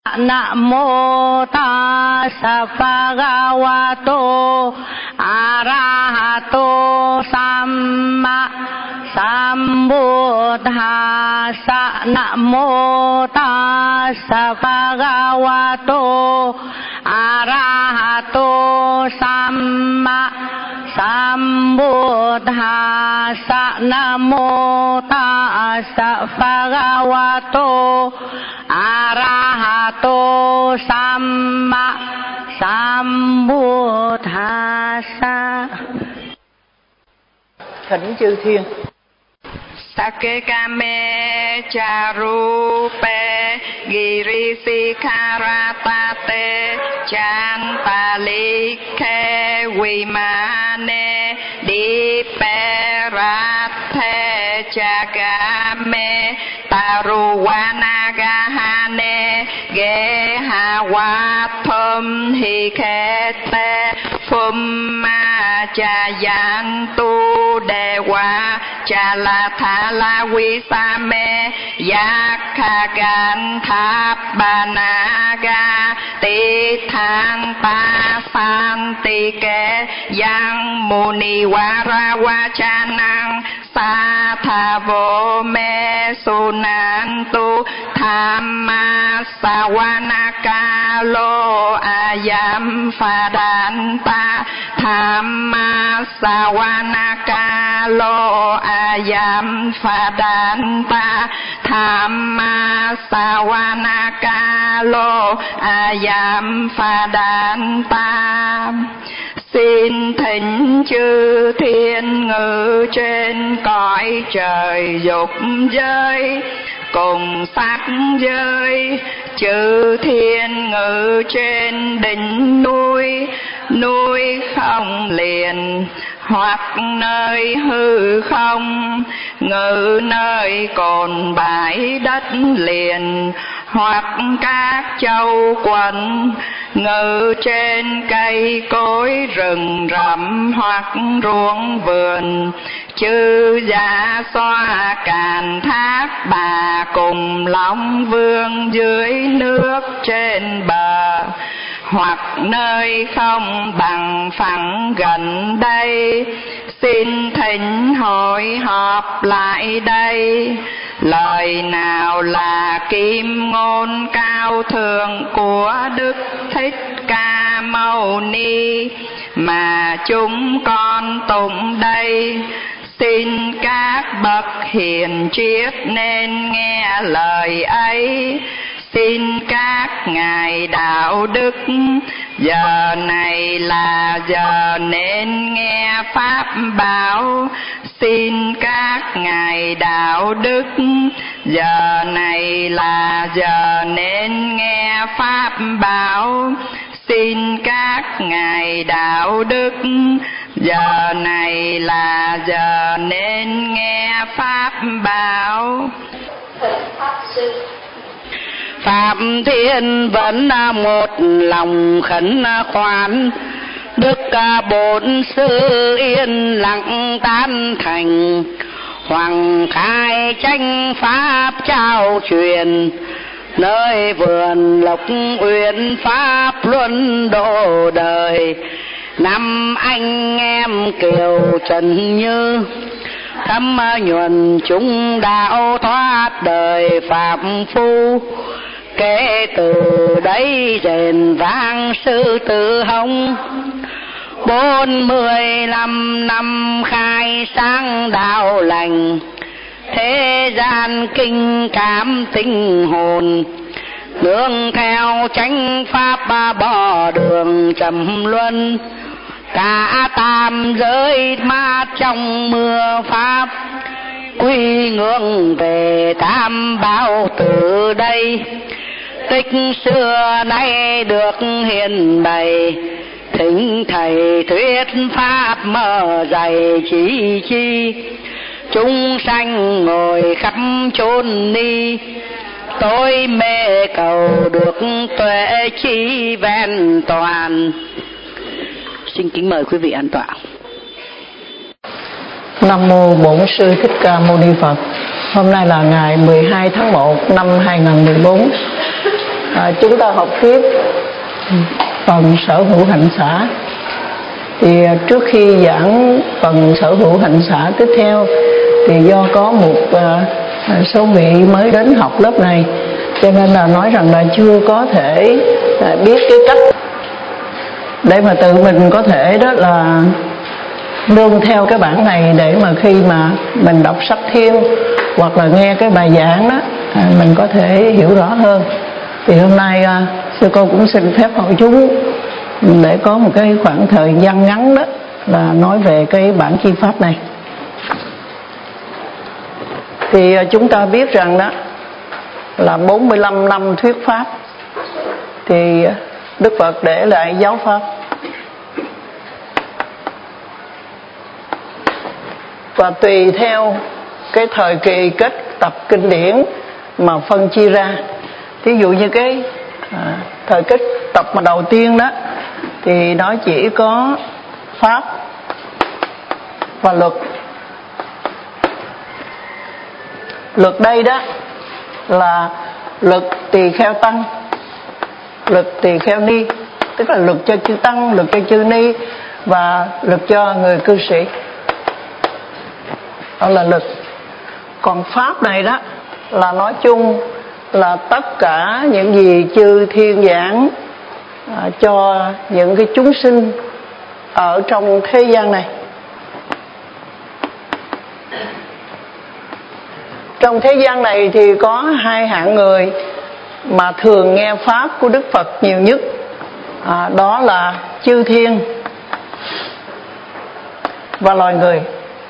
Namo tassa bhagavato arahato samma sambuddhassa. Namo tassa bhagavato arahato samma sambuddhassa. Namo tassa bhagavato arahato samma sambuddhassa. Thỉnh chư thiên. Sakekame charupe girisikaratate chantalike vimane diperathe chagame taruvanagahane gehawathum hikete phumma chayantu dewa chalathala visame yakkaganthabanaga tithang pasantike yang munivaravachanang sathavo me sunantu thamma savanakalo ayam phadanta thamma savanakalo ayam phadanta thamma savanakalo ayam phadanta. Xin thỉnh chư thiên ngự trên cõi trời dục giới cùng sắc giới, chư thiên ngự trên đỉnh núi, núi không liền hoặc nơi hư không, ngự nơi cồn bãi đất liền hoặc các châu quận, ngự trên cây cối rừng rậm hoặc ruộng vườn, chư dạ xoa càn thác bà cùng long vương dưới nước trên bờ, hoặc nơi không bằng phẳng gần đây. Xin thỉnh hội họp lại đây. Lời nào là kim ngôn cao thượng của Đức Thích Ca Mâu Ni mà chúng con tụng đây? Xin các bậc hiền triết nên nghe lời ấy. Xin các ngài đạo đức, giờ này là giờ nên nghe pháp bảo. Xin các ngài đạo đức, giờ này là giờ nên nghe pháp bảo. Xin các ngài đạo đức, giờ này là giờ nên nghe pháp bảo. Phạm Thiên vẫn một lòng khẩn khoản, Đức Bổn Sư yên lặng tán thành. Hoàng khai tranh pháp trao truyền, nơi vườn Lộc Uyển pháp luân độ đời. Năm anh em Kiều Trần Như, thâm nhuần chúng đạo thoát đời phạm phu. Kể từ đấy rền vang sư tử hồng, 45 năm khai sáng đạo lành. Thế gian kinh cảm tinh hồn, nương theo chánh pháp bỏ đường trầm luân. Cả tam giới mát trong mưa pháp, quy ngưỡng về tam bảo từ đây. Tích xưa nay được hiền bày, thỉnh thầy thuyết pháp mở dạy chỉ chi. Chúng sanh ngồi khắp chốn ni, tôi mê cầu được tuệ chi vẹn toàn. Xin kính mời quý vị an tọa. Nam mô Bổn Sư Thích Ca Mâu Ni Phật. Hôm nay là ngày 12 tháng 1 năm 2014. Chúng ta học tiếp phần sở hữu hạnh xã. Thì trước khi giảng phần sở hữu hạnh xã tiếp theo thì do có một số vị mới đến học lớp này, cho nên là nói rằng là chưa có thể biết cái cách để mà tự mình có thể đó là nương theo cái bản này, để mà khi mà mình đọc sách thiêng hoặc là nghe cái bài giảng đó mình có thể hiểu rõ hơn. Thì hôm nay sư cô cũng xin phép hội chúng để có một cái khoảng thời gian ngắn đó là nói về cái bản chi pháp này. Thì chúng ta biết rằng đó là 45 năm thuyết pháp thì Đức Phật để lại giáo pháp, và tùy theo cái thời kỳ kết tập kinh điển mà phân chia ra. Thí dụ như cái thời kết tập mà đầu tiên đó thì nó chỉ có pháp và luật. Luật đây đó là luật tỳ kheo tăng, luật tỳ kheo ni, tức là luật cho chư tăng, luật cho chư ni và luật cho người cư sĩ. Đó là luật. Còn pháp này đó là nói chung là tất cả những gì chư thiên giảng cho những cái chúng sinh ở trong thế gian này. Trong thế gian này thì có hai hạng người mà thường nghe pháp của Đức Phật nhiều nhất, đó là chư thiên và loài người.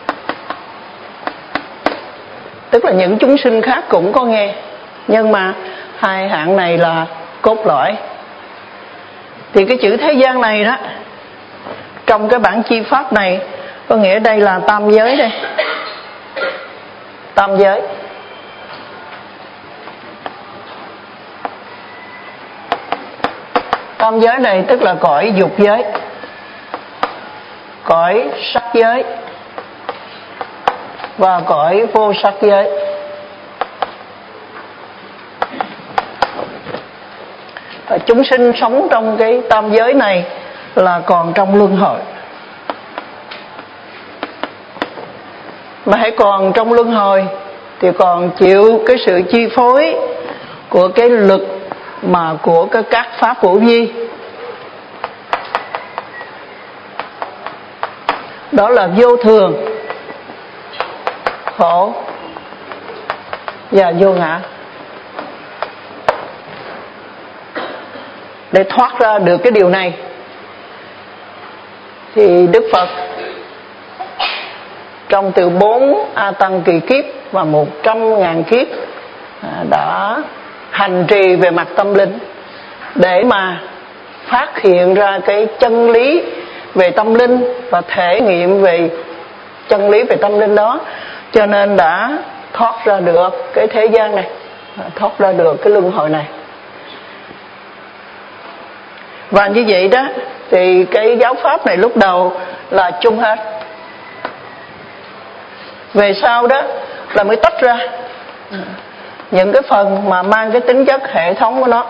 Tức là những chúng sinh khác cũng có nghe, nhưng mà hai hạng này là cốt lõi. Thì cái chữ thế gian này đó, trong cái bản chi pháp này có nghĩa đây là tam giới đây. Tam giới. Tam giới này tức là cõi dục giới, cõi sắc giới và cõi vô sắc giới. Và chúng sinh sống trong cái tam giới này là còn trong luân hồi. Mà hãy còn trong luân hồi thì còn chịu cái sự chi phối của cái lực mà của các pháp vũ vi. Đó là vô thường, khổ và vô ngã. Để thoát ra được cái điều này thì Đức Phật trong từ 4 A Tăng kỳ kiếp và 100.000 kiếp đã hành trì về mặt tâm linh để mà phát hiện ra cái chân lý về tâm linh và thể nghiệm về chân lý về tâm linh đó, cho nên đã thoát ra được cái thế gian này, thoát ra được cái luân hồi này. Và như vậy đó thì cái giáo pháp này lúc đầu là chung hết, về sau đó là mới tách ra những cái phần mà mang cái tính chất hệ thống của nó.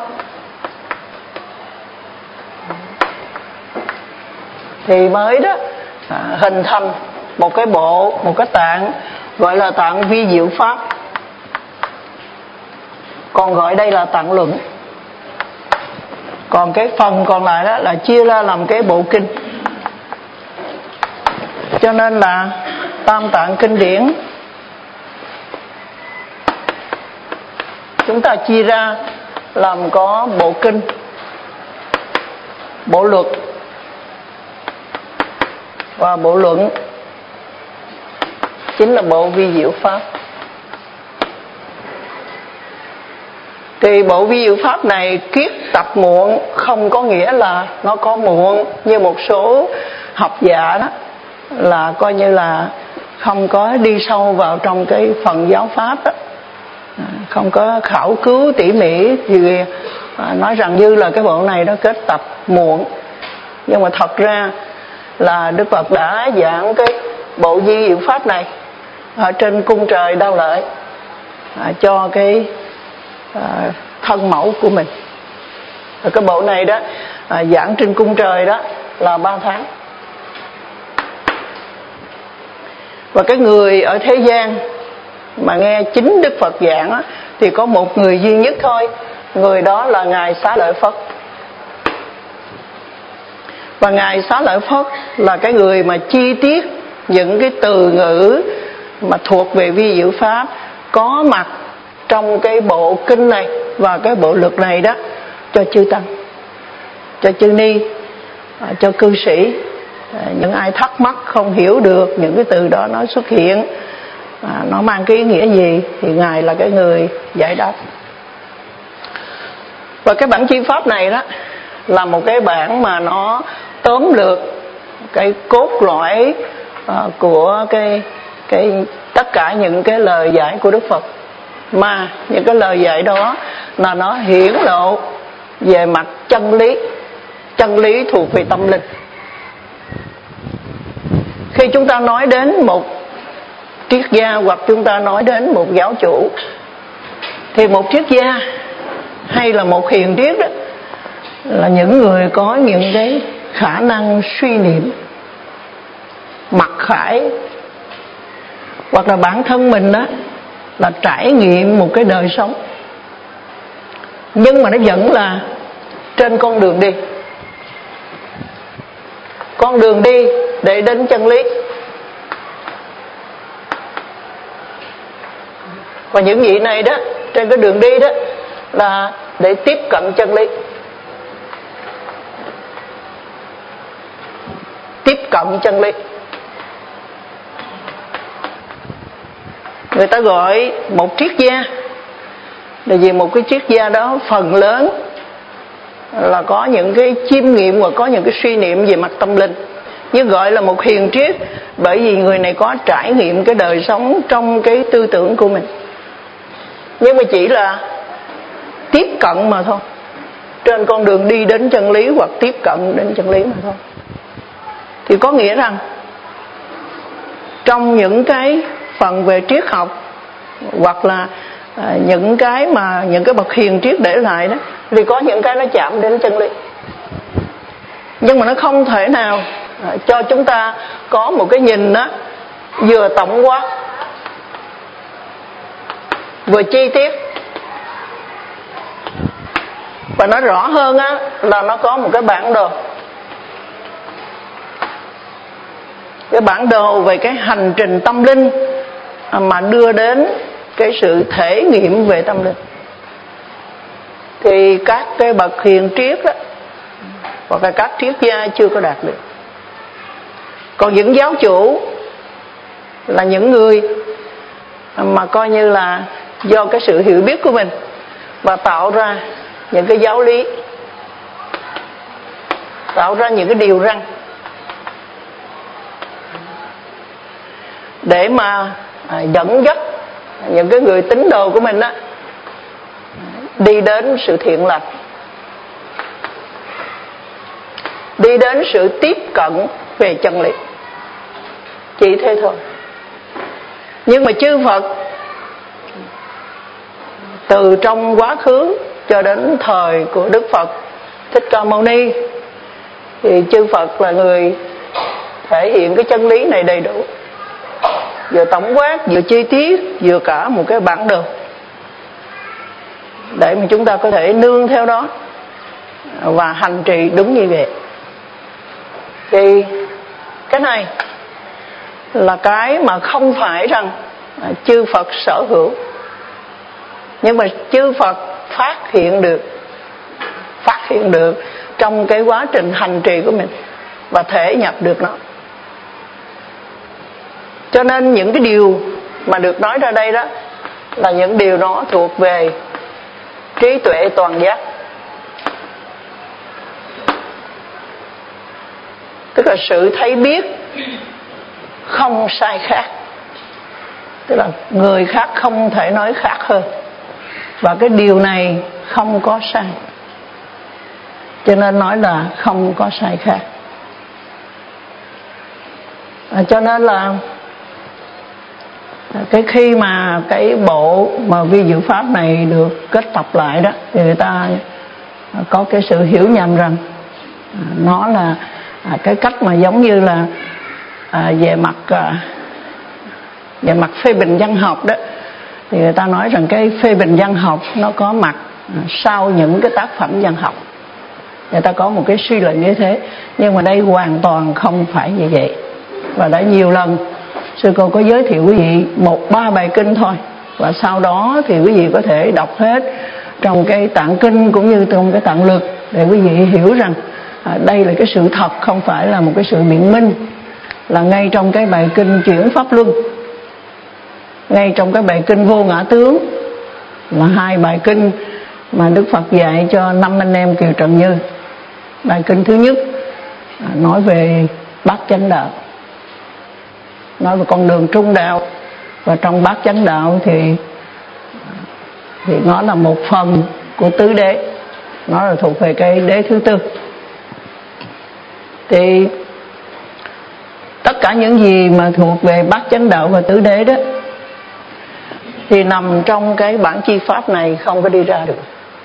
Thì mới đó hình thành một cái bộ, một cái tạng gọi là tạng vi diệu pháp, còn gọi đây là tạng luận. Còn cái phần còn lại đó là chia ra làm cái bộ kinh. Cho nên là tam tạng kinh điển chúng ta chia ra làm có bộ kinh, bộ luật và bộ luận, chính là bộ vi diệu pháp. Thì bộ vi diệu pháp này kiết tập muộn không có nghĩa là nó có muộn như một số học giả đó, là coi như là không có đi sâu vào trong cái phần giáo pháp đó, không có khảo cứu tỉ mỉ gì, nói rằng như là cái bộ này nó kết tập muộn. Nhưng mà thật ra là Đức Phật đã giảng cái bộ vi diệu pháp này ở trên cung trời Đao Lợi cho cái thân mẫu của mình. Cái bộ này đó giảng trên cung trời đó là 3 tháng. Và cái người ở thế gian mà nghe chính Đức Phật giảng đó, thì có một người duy nhất thôi, người đó là Ngài Xá Lợi Phất. Và Ngài Xá Lợi Phất là cái người mà chi tiết những cái từ ngữ mà thuộc về vi diệu pháp có mặt trong cái bộ kinh này và cái bộ luật này đó cho chư tăng, cho chư ni, cho cư sĩ. Những ai thắc mắc không hiểu được những cái từ đó nó xuất hiện, nó mang cái ý nghĩa gì, thì Ngài là cái người giải đáp. Và cái bản chi pháp này đó là một cái bản mà nó tóm lược cái cốt lõi của cái tất cả những cái lời dạy của Đức Phật, mà những cái lời dạy đó là nó hiển lộ về mặt chân lý thuộc về tâm linh. Khi chúng ta nói đến một triết gia hoặc chúng ta nói đến một giáo chủ, thì một triết gia hay là một hiền triết đó là những người có những cái khả năng suy niệm mặc khải, hoặc là bản thân mình đó là trải nghiệm một cái đời sống, nhưng mà nó vẫn là trên con đường đi để đến chân lý. Và những vị này đó trên cái đường đi đó là để tiếp cận chân lý, Người ta gọi một triết gia là vì một cái triết gia đó phần lớn là có những cái chiêm nghiệm và có những cái suy niệm về mặt tâm linh. Nhưng gọi là một hiền triết bởi vì người này có trải nghiệm cái đời sống trong cái tư tưởng của mình, nhưng mà chỉ là tiếp cận mà thôi, trên con đường đi đến chân lý hoặc tiếp cận đến chân lý mà thôi. Thì có nghĩa rằng trong những cái phần về triết học hoặc là những cái bậc hiền triết để lại đó, thì có những cái nó chạm đến chân lý, nhưng mà nó không thể nào cho chúng ta có một cái nhìn đó vừa tổng quát vừa chi tiết. Và nói rõ hơn á là nó có một cái bản đồ về cái hành trình tâm linh mà đưa đến cái sự thể nghiệm về tâm linh. Thì các cái bậc hiền triết đó hoặc là các triết gia chưa có đạt được. Còn những giáo chủ là những người mà coi như là do cái sự hiểu biết của mình và tạo ra những cái giáo lý, tạo ra những cái điều răn để mà dẫn dắt những cái người tín đồ của mình đó đi đến sự thiện lành, đi đến sự tiếp cận về chân lý. Chỉ thế thôi. Nhưng mà chư Phật từ trong quá khứ cho đến thời của Đức Phật Thích Ca Mâu Ni, thì chư Phật là người thể hiện cái chân lý này đầy đủ, vừa tổng quát, vừa chi tiết, vừa cả một cái bản đồ để mà chúng ta có thể nương theo đó và hành trì đúng như vậy. Thì cái này là cái mà không phải rằng chư Phật sở hữu, nhưng mà chư Phật phát hiện được trong cái quá trình hành trì của mình và thể nhập được nó. Cho nên những cái điều mà được nói ra đây đó là những điều nó thuộc về trí tuệ toàn giác, tức là sự thấy biết không sai khác, tức là người khác không thể nói khác hơn, và cái điều này không có sai, cho nên nói là không có sai khác. Cho nên là cái khi mà cái bộ mà vi diệu pháp này được kết tập lại đó, thì người ta có cái sự hiểu nhầm rằng nó là cái cách mà giống như là về mặt phê bình văn học đó, thì người ta nói rằng cái phê bình văn học nó có mặt sau những cái tác phẩm văn học. Người ta có một cái suy luận như thế, nhưng mà đây hoàn toàn không phải như vậy. Và đã nhiều lần sư cô có giới thiệu quý vị 1-3 bài kinh thôi, và sau đó thì quý vị có thể đọc hết trong cái tạng kinh cũng như trong cái tạng lực để quý vị hiểu rằng đây là cái sự thật, không phải là một cái sự biện minh. Là ngay trong cái bài kinh Chuyển Pháp Luân, ngay trong cái bài kinh Vô Ngã Tướng, là 2 bài kinh mà Đức Phật dạy cho 5 anh em Kiều Trần Như. Bài kinh thứ nhất nói về bát chánh đạo, nói về con đường trung đạo, và trong bát chánh đạo thì nó là một phần của tứ đế, nó là thuộc về cái đế thứ tư. Thì tất cả những gì mà thuộc về bát chánh đạo và tứ đế đó thì nằm trong cái bản chi pháp này, không có đi ra được.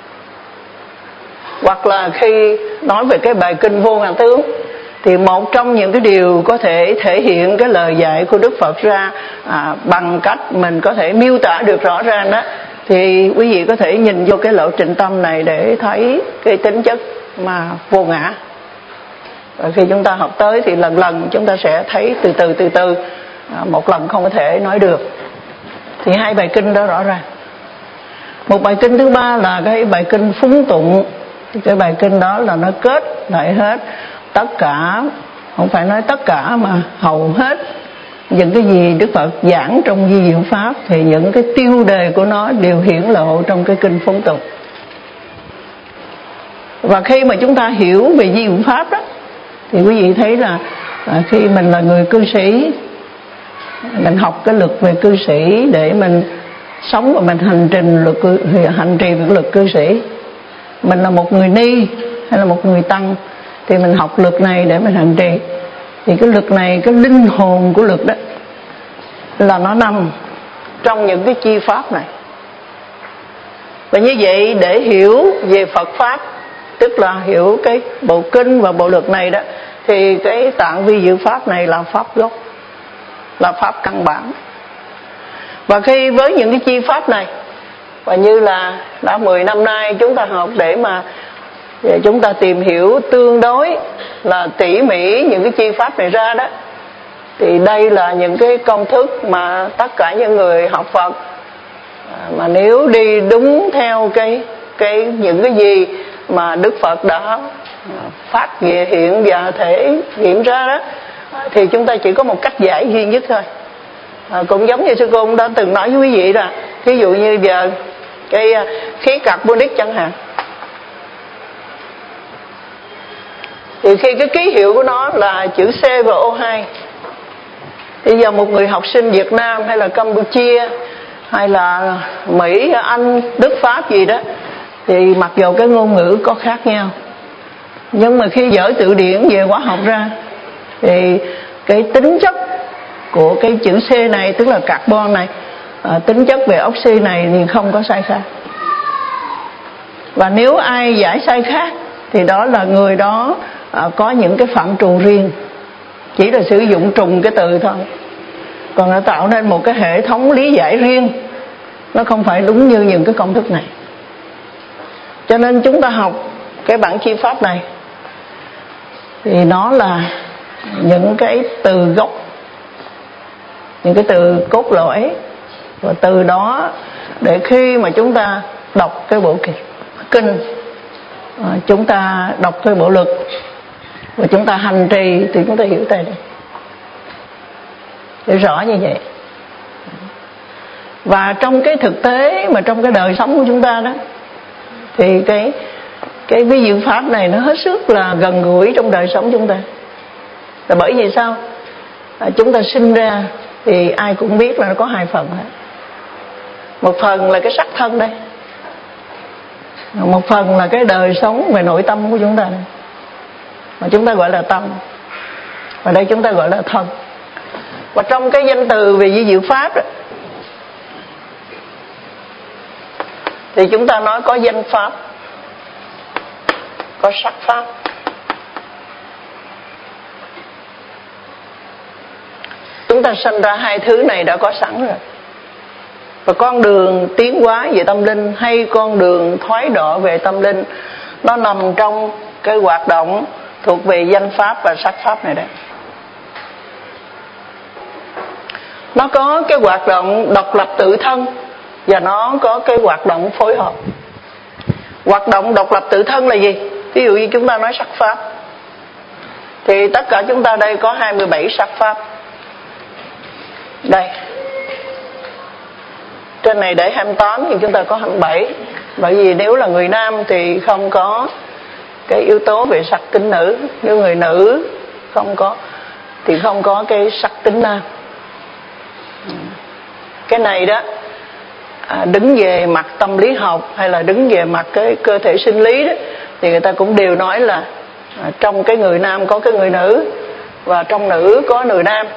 Hoặc là khi nói về cái bài kinh Vô Ngã Tướng thì một trong những cái điều có thể thể hiện cái lời dạy của Đức Phật ra bằng cách mình có thể miêu tả được rõ ràng đó, thì quý vị có thể nhìn vô cái lộ trình tâm này để thấy cái tính chất mà vô ngã. Và khi chúng ta học tới thì lần lần chúng ta sẽ thấy từ từ, một lần không có thể nói được. Thì 2 bài kinh đó rõ ràng. Một bài kinh thứ ba là cái bài kinh Phúng Tụng. Thì cái bài kinh đó là nó kết lại hết tất cả, không phải nói tất cả mà hầu hết những cái gì Đức Phật giảng trong Di Diệu Pháp, thì những cái tiêu đề của nó đều hiển lộ trong cái kinh Phúng Tụng. Và khi mà chúng ta hiểu về Di Diệu Pháp đó, thì quý vị thấy là khi mình là người cư sĩ, mình học cái luật về cư sĩ để mình sống và mình hành trì về luật cư sĩ. Mình là một người ni hay là một người tăng thì mình học luật này để mình hành trì. Thì cái luật này, cái linh hồn của luật đó là nó nằm trong những cái chi pháp này. Và như vậy để hiểu về Phật Pháp, tức là hiểu cái bộ kinh và bộ luật này đó, thì cái tạng vi diệu pháp này là pháp gốc, là pháp căn bản. Và khi với những cái chi pháp này, và như là đã 10 năm nay chúng ta học để mà chúng ta tìm hiểu tương đối là tỉ mỉ những cái chi pháp này ra đó, thì đây là những cái công thức mà tất cả những người học Phật mà nếu đi đúng theo những cái gì mà Đức Phật đã phát hiện và thể hiện ra đó, thì chúng ta chỉ có một cách giải duy nhất thôi. Cũng giống như sư cô cũng đã từng nói với quý vị là ví dụ như giờ cái khí carbonic chẳng hạn, thì khi cái ký hiệu của nó là chữ C và O2, thì giờ một người học sinh Việt Nam hay là Campuchia hay là Mỹ, Anh, Đức, Pháp gì đó, thì mặc dù cái ngôn ngữ có khác nhau, nhưng mà khi dở từ điển về hóa học ra thì cái tính chất của cái chữ C này, tức là carbon này, tính chất về oxy này thì không có sai khác. Và nếu ai giải sai khác thì đó là người đó có những cái phạm trù riêng, chỉ là sử dụng trùng cái từ thôi, còn nó tạo nên một cái hệ thống lý giải riêng, nó không phải đúng như những cái công thức này. Cho nên chúng ta học cái bản chi pháp này thì nó là những cái từ gốc, những cái từ cốt lõi, và từ đó để khi mà chúng ta đọc cái bộ kinh, chúng ta đọc cái bộ luật và chúng ta hành trì thì chúng ta hiểu tại đây, hiểu rõ như vậy. Và trong cái thực tế mà trong cái đời sống của chúng ta đó, thì cái vi diệu pháp này nó hết sức là gần gũi trong đời sống chúng ta. Là bởi vì sao? Chúng ta sinh ra thì ai cũng biết là nó có 2 phần hết. Một phần là cái sắc thân đây, một phần là cái đời sống về nội tâm của chúng ta đây, mà chúng ta gọi là tâm, và đây chúng ta gọi là thân. Và trong cái danh từ về vi diệu pháp đó, thì chúng ta nói có danh pháp, có sắc pháp. Chúng ta sinh ra hai thứ này đã có sẵn rồi. Và con đường tiến hóa về tâm linh hay con đường thoái độ về tâm linh, nó nằm trong cái hoạt động thuộc về danh pháp và sắc pháp này đấy. Nó có cái hoạt động độc lập tự thân và nó có cái hoạt động phối hợp. Hoạt động độc lập tự thân là gì? Ví dụ như chúng ta nói sắc pháp, thì tất cả chúng ta đây có 27 sắc pháp. Đây, trên này để 28 thì chúng ta có 27. Bởi vì nếu là người nam thì không có cái yếu tố về sắc tính nữ, nếu người nữ không có thì không có cái sắc tính nam. Cái này đó, đứng về mặt tâm lý học hay là đứng về mặt cái cơ thể sinh lý đó, thì người ta cũng đều nói là trong cái người nam có cái người nữ, và trong nữ có người nam.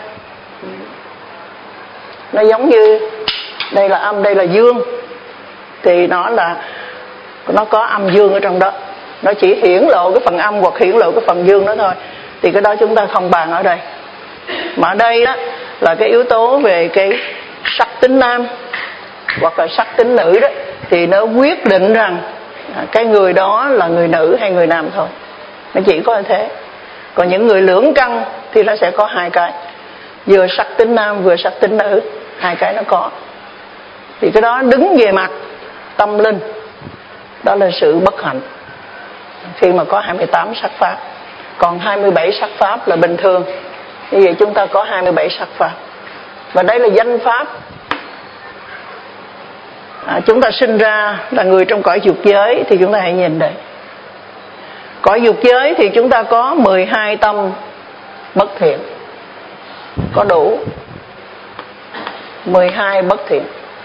Nó giống như đây là âm, đây là dương, thì nó có âm dương ở trong đó. Nó chỉ hiển lộ cái phần âm hoặc hiển lộ cái phần dương đó thôi. Thì cái đó chúng ta không bàn ở đây. Mà ở đây đó là cái yếu tố về cái sắc tính nam hoặc là sắc tính nữ đó, thì nó quyết định rằng cái người đó là người nữ hay người nam thôi. Nó chỉ có như thế. Còn những người lưỡng căn thì nó sẽ có hai cái, vừa sắc tính nam vừa sắc tính nữ, hai cái nó có. Thì cái đó đứng về mặt tâm linh, đó là sự bất hạnh khi mà có 28 sắc pháp. Còn 27 sắc pháp là bình thường. Như vậy chúng ta có 27 sắc pháp. Và đây là danh pháp. Chúng ta sinh ra là người trong cõi dục giới, thì chúng ta hãy nhìn đây. Cõi dục giới thì chúng ta có 12 tâm bất thiện, có đủ 12 bất thiện.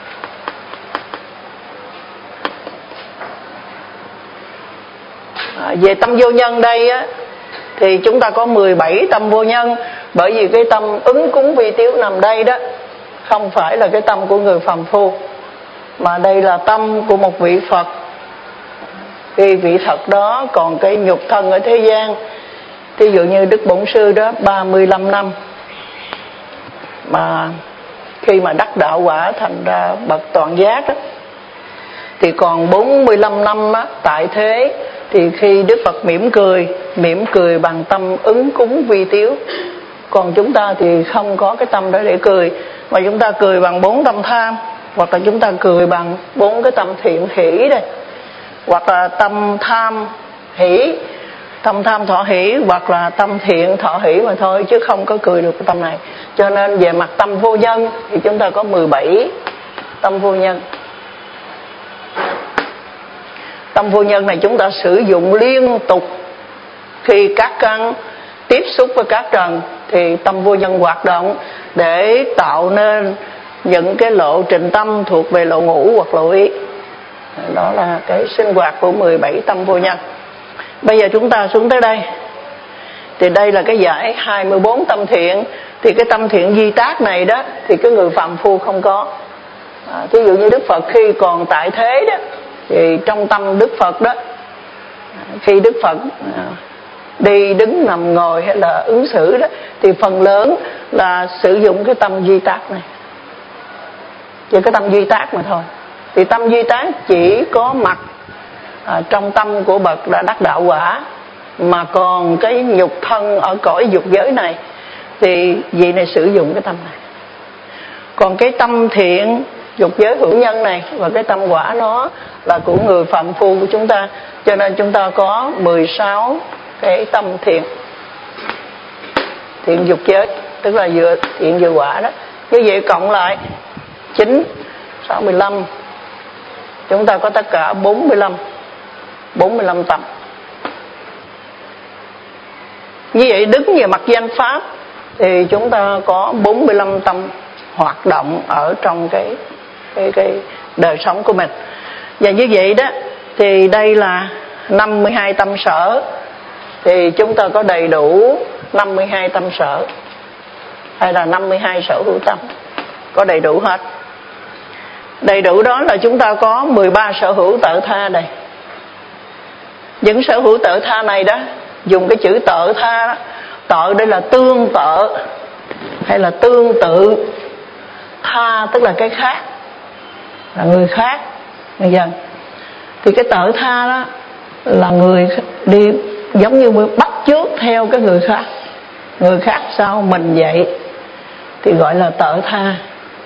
Về tâm vô nhân đây á, thì chúng ta có 17 tâm vô nhân. Bởi vì cái tâm ứng cúng vi tiếu nằm đây đó không phải là cái tâm của người phàm phu, mà đây là tâm của một vị Phật. Khi vị Phật đó còn cái nhục thân ở thế gian, ví dụ như Đức Bổn Sư đó 35 năm, mà khi mà đắc đạo quả thành ra bậc toàn giác đó, thì còn 45 năm á, tại thế. Thì khi Đức Phật mỉm cười bằng tâm ứng cúng vi tiếu. Còn chúng ta thì không có cái tâm đó để cười, mà chúng ta cười bằng 4 tâm tham, hoặc là chúng ta cười bằng 4 cái tâm thiện hỷ đây, hoặc là tâm tham hỷ, tâm tham thọ hỷ, hoặc là tâm thiện thọ hỷ mà thôi, chứ không có cười được cái tâm này. Cho nên về mặt tâm vô nhân thì chúng ta có 17 tâm vô nhân. Tâm vô nhân này chúng ta sử dụng liên tục. Khi các căn tiếp xúc với các trần thì tâm vô nhân hoạt động để tạo nên những cái lộ trình tâm thuộc về lộ ngũ hoặc lộ ý. Đó là cái sinh hoạt của 17 tâm vô nhân. Bây giờ chúng ta xuống tới đây, thì đây là cái giải 24 tâm thiện. Thì cái tâm thiện duy tác này đó thì cái người phàm phu không có. Ví dụ như Đức Phật khi còn tại thế đó, thì trong tâm Đức Phật đó, khi Đức Phật đi đứng nằm ngồi hay là ứng xử đó, thì phần lớn là sử dụng cái tâm duy tác này, chỉ cái tâm duy tác mà thôi. Thì tâm duy tác chỉ có mặt trong tâm của bậc đã đắc đạo quả, mà còn cái nhục thân ở cõi dục giới này thì vị này sử dụng cái tâm này. Còn cái tâm thiện dục giới hữu nhân này và cái tâm quả nó là của người phàm phu của chúng ta, cho nên chúng ta có 16 cái tâm thiện, thiện dục giới, tức là vừa thiện vừa quả đó. Như vậy cộng lại 9, 65, chúng ta có tất cả 45 tâm. Như vậy đứng về mặt danh pháp thì chúng ta có 45 tâm hoạt động ở trong cái đời sống của mình. Và như vậy đó thì đây là 52 tâm sở, thì chúng ta có đầy đủ 52 tâm sở hay là 52 sở hữu tâm, có đầy đủ hết. Đầy đủ đó là chúng ta có 13 sở hữu tự tha đây. Những sở hữu tự tha này đó, dùng cái chữ tự tha đó, tự đây là tương tự hay là tương tự, tha tức là cái khác, là người khác. Bây giờ thì cái tự tha đó là người đi giống như bắt chước theo cái người khác sao mình vậy thì gọi là tự tha.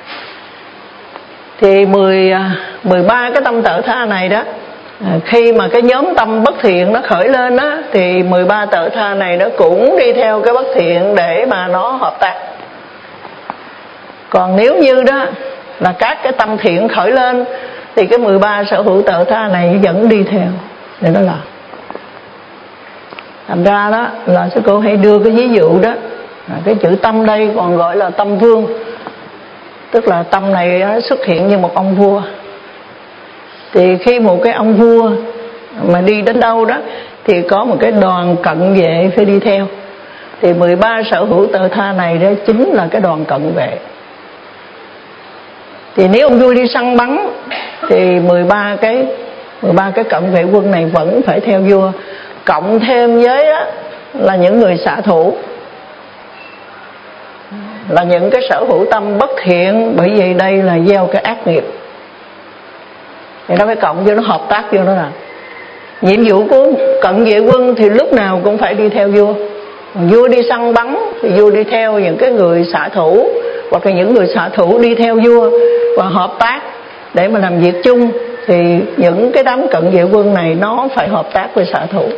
Thì 13 cái tâm tự tha này đó, khi mà cái nhóm tâm bất thiện nó khởi lên đó, thì 13 tự tha này nó cũng đi theo cái bất thiện để mà nó hợp tác. Còn nếu như đó là các cái tâm thiện khởi lên thì cái 13 sở hữu tự tha này vẫn đi theo để nó làm. Thành ra đó là sư cô hay đưa cái ví dụ đó, cái chữ tâm đây còn gọi là tâm vương, tức là tâm này xuất hiện như một ông vua. Thì khi một cái ông vua mà đi đến đâu đó thì có một cái đoàn cận vệ phải đi theo. Thì 13 sở hữu tự tha này đó chính là cái đoàn cận vệ. Thì nếu ông vua đi săn bắn thì 13 cái cận vệ quân này vẫn phải theo vua, cộng thêm với đó là những người xạ thủ, là những cái sở hữu tâm bất thiện, bởi vì đây là gieo cái ác nghiệp thì nó phải cộng vô, nó hợp tác vô đó. Là nhiệm vụ của cận vệ quân thì lúc nào cũng phải đi theo vua. Vua đi săn bắn thì vua đi theo những cái người xạ thủ, hoặc là những người xạ thủ đi theo vua và hợp tác để mà làm việc chung. Thì những cái đám cận vệ quân này nó phải hợp tác với xạ thủ.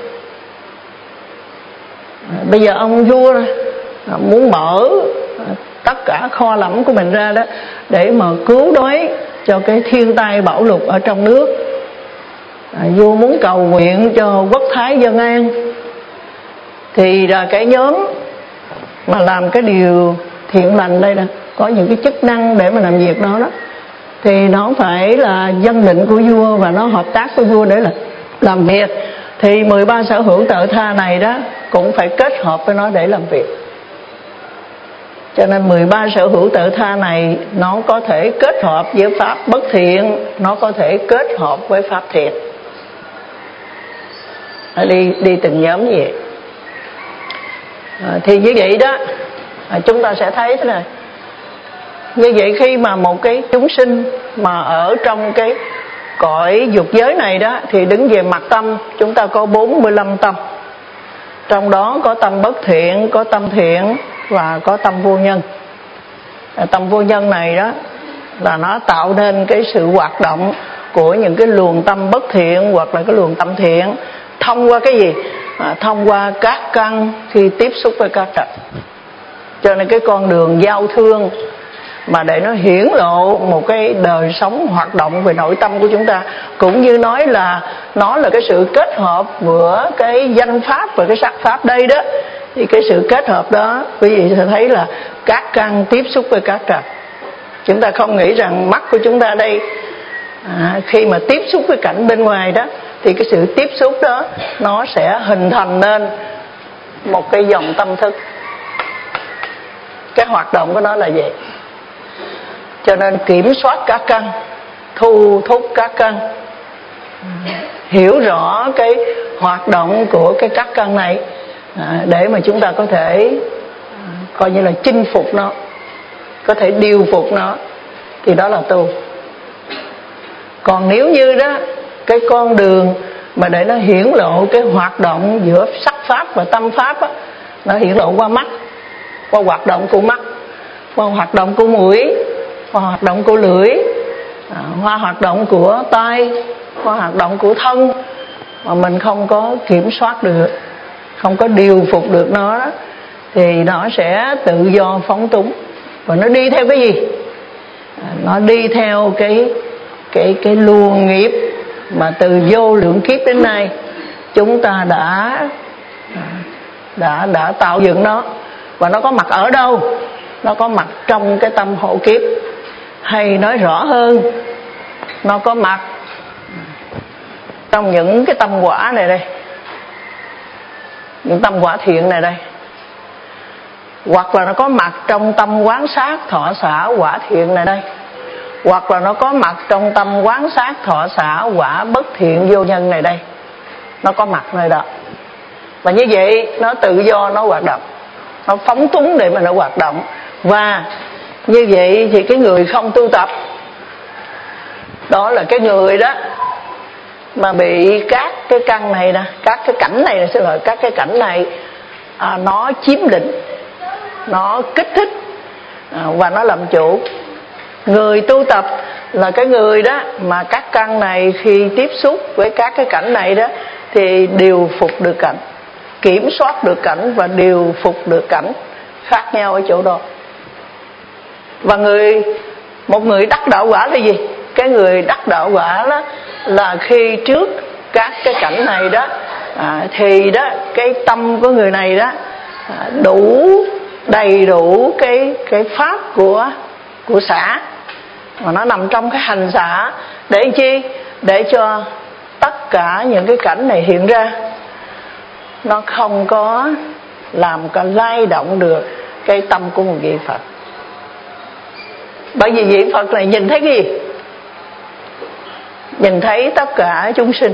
Bây giờ ông vua muốn mở tất cả kho lẫm của mình ra đó để mà cứu đói cho cái thiên tai bão lụt ở trong nước. Vua muốn cầu nguyện cho quốc thái dân an. Thì là cái nhóm mà làm cái điều thiện lành đây nè, có những cái chức năng để mà làm việc đó đó, thì nó phải là dân định của vua và nó hợp tác với vua để là làm việc. Thì 13 sở hữu tự tha này đó cũng phải kết hợp với nó để làm việc. Cho nên 13 sở hữu tự tha này nó có thể kết hợp với pháp bất thiện, nó có thể kết hợp với pháp thiện. Đi từng nhóm như vậy. Thì như vậy đó chúng ta sẽ thấy thế này. Như vậy khi mà một cái chúng sinh mà ở trong cái cõi dục giới này đó, thì đứng về mặt tâm chúng ta có 45 tâm. Trong đó có tâm bất thiện, có tâm thiện và có tâm vô nhân. Tâm vô nhân này đó là nó tạo nên cái sự hoạt động của những cái luồng tâm bất thiện hoặc là cái luồng tâm thiện thông qua cái gì? Thông qua các căn khi tiếp xúc với các trần. Cho nên cái con đường giao thương mà để nó hiển lộ một cái đời sống hoạt động về nội tâm của chúng ta, cũng như nói là nó là cái sự kết hợp giữa cái danh pháp và cái sắc pháp đây đó. Thì cái sự kết hợp đó quý vị sẽ thấy là các căn tiếp xúc với các trần. Chúng ta không nghĩ rằng mắt của chúng ta đây khi mà tiếp xúc với cảnh bên ngoài đó, thì cái sự tiếp xúc đó nó sẽ hình thành nên một cái dòng tâm thức. Cái hoạt động của nó là vậy. Cho nên kiểm soát các căn, thu thúc các căn, hiểu rõ cái hoạt động của cái các căn này để mà chúng ta có thể coi như là chinh phục nó, có thể điều phục nó, thì đó là tu. Còn nếu như đó cái con đường mà để nó hiển lộ cái hoạt động giữa sắc pháp và tâm pháp á, nó hiển lộ qua mắt, qua hoạt động của mắt, qua hoạt động của mũi, qua hoạt động của lưỡi, qua hoạt động của tai, qua hoạt động của thân, mà mình không có kiểm soát được, không có điều phục được nó đó, thì nó sẽ tự do phóng túng. Và nó đi theo cái gì? Nó đi theo cái luồng nghiệp mà từ vô lượng kiếp đến nay chúng ta đã tạo dựng nó. Và nó có mặt ở đâu? Nó có mặt trong cái tâm hộ kiếp. Hay nói rõ hơn, nó có mặt trong những cái tâm quả này đây, những tâm quả thiện này đây. Hoặc là nó có mặt trong tâm quán sát thọ xả quả thiện này đây. Hoặc là nó có mặt trong tâm quán sát thọ xả quả bất thiện vô nhân này đây. nó có mặt nơi đó. Và như vậy nó tự do nó hoạt động, nó phóng túng để mà nó hoạt động. Và như vậy thì cái người không tu tập, đó là cái người đó mà bị các cái căn này nè, các cái cảnh này, xin lỗi, các cái cảnh này nó chiếm lĩnh, nó kích thích và nó làm chủ. Người tu tập là cái người đó mà các căn này khi tiếp xúc với các cái cảnh này đó thì điều phục được cảnh, kiểm soát được cảnh và điều phục được cảnh, khác nhau ở chỗ đó. Và một người đắc đạo quả là gì? Cái người đắc đạo quả đó là khi trước các cái cảnh này đó thì đó cái tâm của người này đó đầy đủ cái pháp của xả, mà nó nằm trong cái hành xả. Để chi? Để cho tất cả những cái cảnh này hiện ra, nó không có làm cái lay động được cái tâm của một vị Phật. Bởi vì vị Phật này nhìn thấy cái gì? Nhìn thấy tất cả chúng sinh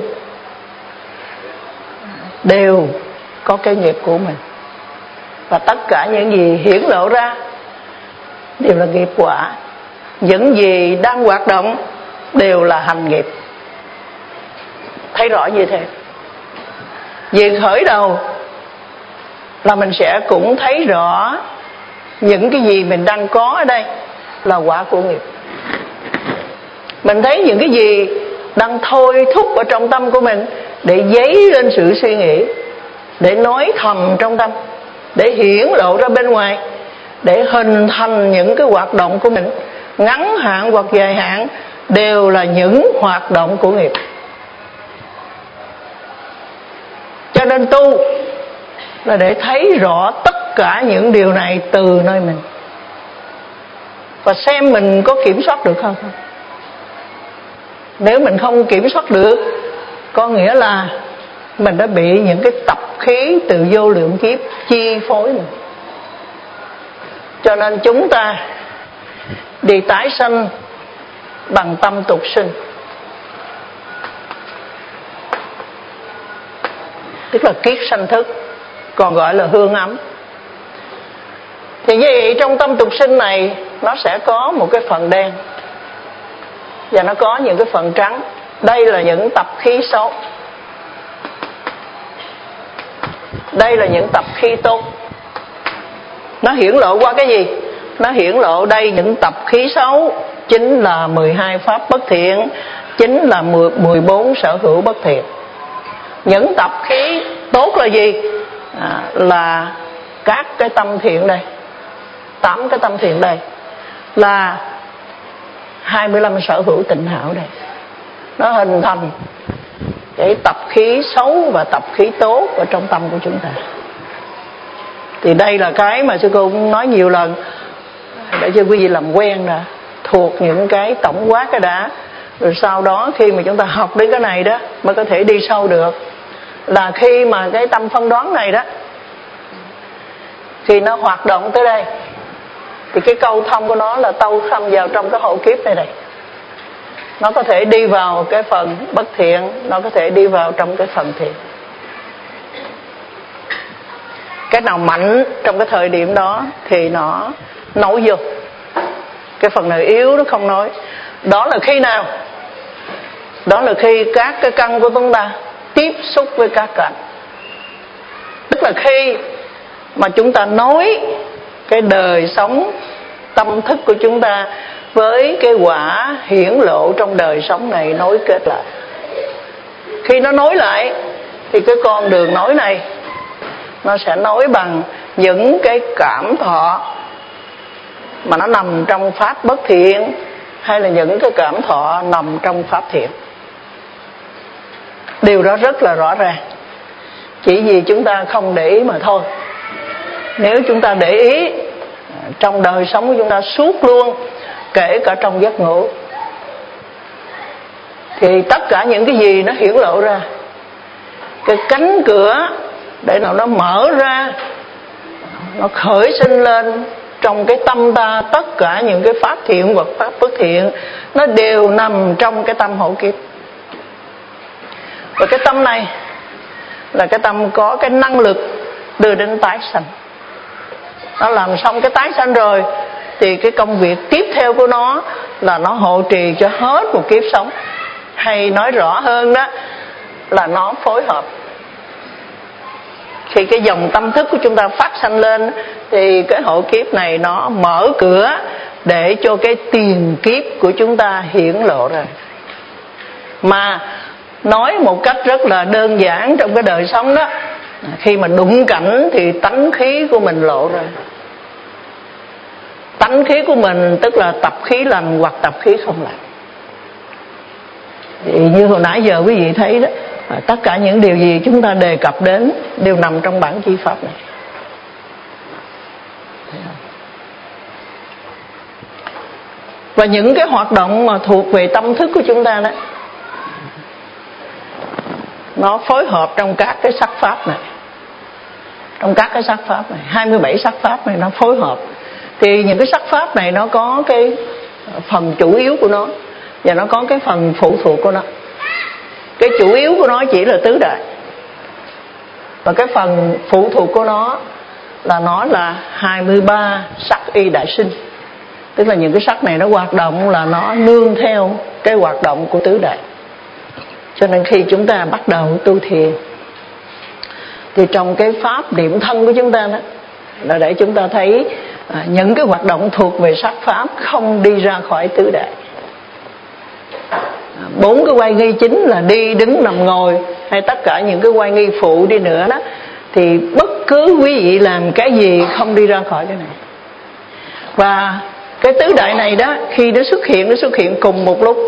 đều có cái nghiệp của mình, và tất cả những gì hiển lộ ra đều là nghiệp quả. Những gì đang hoạt động đều là hành nghiệp. Thấy rõ như thế. Vì khởi đầu là mình sẽ cũng thấy rõ những cái gì mình đang có ở đây là quả của nghiệp. Mình thấy những cái gì đang thôi thúc ở trong tâm của mình để dấy lên sự suy nghĩ, để nói thầm trong tâm, để hiển lộ ra bên ngoài, để hình thành những cái hoạt động của mình, ngắn hạn hoặc dài hạn, đều là những hoạt động của nghiệp. Cho nên tu là để thấy rõ tất cả những điều này từ nơi mình, và xem mình có kiểm soát được không. Nếu mình không kiểm soát được, có nghĩa là mình đã bị những cái tập khí từ vô lượng kiếp chi phối mình. Cho nên chúng ta đi tái sanh bằng tâm tục sinh, tức là kiết sanh thức, còn gọi là hương ấm. Thì như vậy trong tâm tục sinh này nó sẽ có một cái phần đen và nó có những cái phần trắng. Đây là những tập khí xấu, đây là những tập khí tốt. Nó hiển lộ qua cái gì? Nó hiển lộ đây những tập khí xấu chính là 12 pháp bất thiện, chính là 14 sở hữu bất thiện. Những tập khí tốt là gì? Là các cái tâm thiện đây, 8 cái tâm thiện đây, là 25 sở hữu tịnh hảo đây. Nó hình thành cái tập khí xấu và tập khí tốt ở trong tâm của chúng ta. Thì đây là cái mà sư cô cũng nói nhiều lần, để cho quý vị làm quen đã, thuộc những cái tổng quát cái đã, rồi sau đó khi mà chúng ta học đến cái này đó mới có thể đi sâu được. Là khi mà cái tâm phân đoán này đó, khi nó hoạt động tới đây thì cái câu thông của nó là tâu thăm vào trong cái hộ kiếp này này. Nó có thể đi vào cái phần bất thiện, nó có thể đi vào trong cái phần thiện. Cái nào mạnh trong cái thời điểm đó thì nó nối vô, cái phần nào yếu nó không nói. Đó là khi nào? Đó là khi các cái căn của chúng ta tiếp xúc với các cảnh. Tức là khi mà chúng ta nối cái đời sống tâm thức của chúng ta với cái quả hiển lộ trong đời sống này nối kết lại. Khi nó nối lại thì cái con đường nối này nó sẽ nối bằng những cái cảm thọ mà nó nằm trong pháp bất thiện, hay là những cái cảm thọ nằm trong pháp thiện. Điều đó rất là rõ ràng, chỉ vì chúng ta không để ý mà thôi. Nếu chúng ta để ý trong đời sống của chúng ta suốt luôn, kể cả trong giấc ngủ, thì tất cả những cái gì nó hiển lộ ra, cái cánh cửa để nào nó mở ra, nó khởi sinh lên trong cái tâm ta, tất cả những cái pháp thiện và pháp bất thiện nó đều nằm trong cái tâm hộ kiếp. Và cái tâm này là cái tâm có cái năng lực đưa đến tái sanh. Nó làm xong cái tái sanh rồi thì cái công việc tiếp theo của nó là nó hộ trì cho hết một kiếp sống. Hay nói rõ hơn đó là nó phối hợp. Khi cái dòng tâm thức của chúng ta phát sanh lên thì cái hộ kiếp này nó mở cửa để cho cái tiền kiếp của chúng ta hiển lộ ra. Mà nói một cách rất là đơn giản trong cái đời sống đó, khi mà đụng cảnh thì tánh khí của mình lộ ra. Tánh khí của mình tức là tập khí lành hoặc tập khí không lành. Thì như hồi nãy giờ quý vị thấy đó, tất cả những điều gì chúng ta đề cập đến đều nằm trong bản chi pháp này. Và những cái hoạt động mà thuộc về tâm thức của chúng ta đó, nó phối hợp trong các cái sắc pháp này. Trong các cái sắc pháp này, 27 sắc pháp này nó phối hợp. Thì những cái sắc pháp này nó có cái phần chủ yếu của nó và nó có cái phần phụ thuộc của nó. Cái chủ yếu của nó chỉ là tứ đại, và cái phần phụ thuộc của nó là 23 sắc y đại sinh. Tức là những cái sắc này nó hoạt động là nó nương theo cái hoạt động của tứ đại. Cho nên khi chúng ta bắt đầu tu thiền thì trong cái pháp niệm thân của chúng ta đó là để chúng ta thấy những cái hoạt động thuộc về sắc pháp không đi ra khỏi tứ đại. 4 cái oai nghi chính là đi, đứng, nằm, ngồi, hay tất cả những cái oai nghi phụ đi nữa đó, thì bất cứ quý vị làm cái gì không đi ra khỏi cái này. Và cái tứ đại này đó, khi nó xuất hiện cùng một lúc.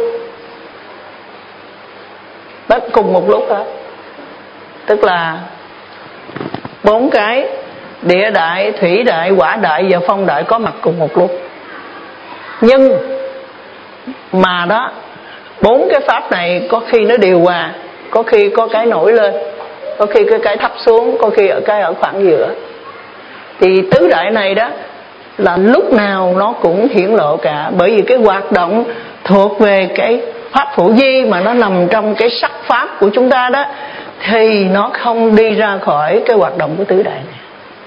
Đó, cùng một lúc đó. Tức là 4 cái địa đại, thủy đại, hỏa đại và phong đại có mặt cùng một lúc. Nhưng mà đó, 4 cái pháp này có khi nó điều hòa, có khi có cái nổi lên, có khi cái thấp xuống, có khi cái ở khoảng giữa. Thì tứ đại này đó là lúc nào nó cũng hiển lộ cả. Bởi vì cái hoạt động thuộc về cái pháp phụ vi mà nó nằm trong cái sắc pháp của chúng ta đó, thì nó không đi ra khỏi cái hoạt động của tứ đại này.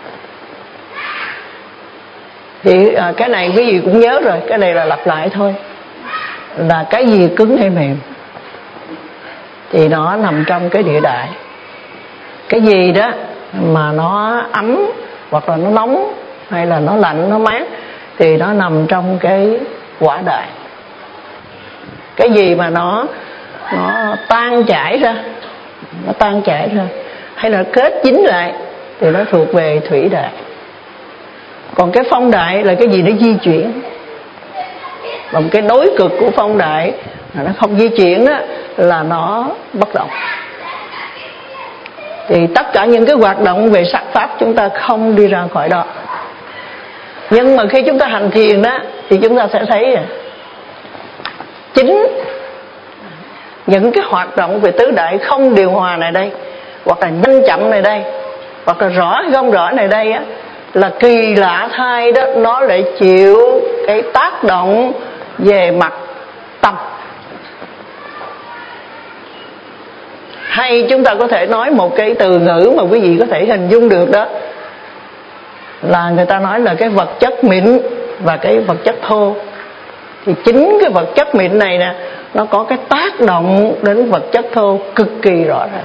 Thì cái này quý vị cũng nhớ rồi, cái này là lặp lại thôi. Là cái gì cứng hay mềm thì nó nằm trong cái địa đại. Cái gì đó mà nó ấm hoặc là nó nóng hay là nó lạnh, nó mát thì nó nằm trong cái hỏa đại. Cái gì mà nó tan chảy ra, hay là kết dính lại thì nó thuộc về thủy đại. Còn cái phong đại là cái gì nó di chuyển. Và một cái đối cực của phong đại là nó không di chuyển đó, là nó bất động. Thì tất cả những cái hoạt động về sắc pháp chúng ta không đi ra khỏi đó. Nhưng mà khi chúng ta hành thiền đó thì chúng ta sẽ thấy chính những cái hoạt động về tứ đại không điều hòa này đây, hoặc là nhanh chậm này đây, hoặc là rõ hay không rõ này đây á, là kỳ lạ thay đó, nó lại chịu cái tác động về mặt tâm. Hay chúng ta có thể nói một cái từ ngữ mà quý vị có thể hình dung được đó, là người ta nói là cái vật chất mịn và cái vật chất thô. Thì chính cái vật chất mịn này nè, nó có cái tác động đến vật chất thô cực kỳ rõ ràng.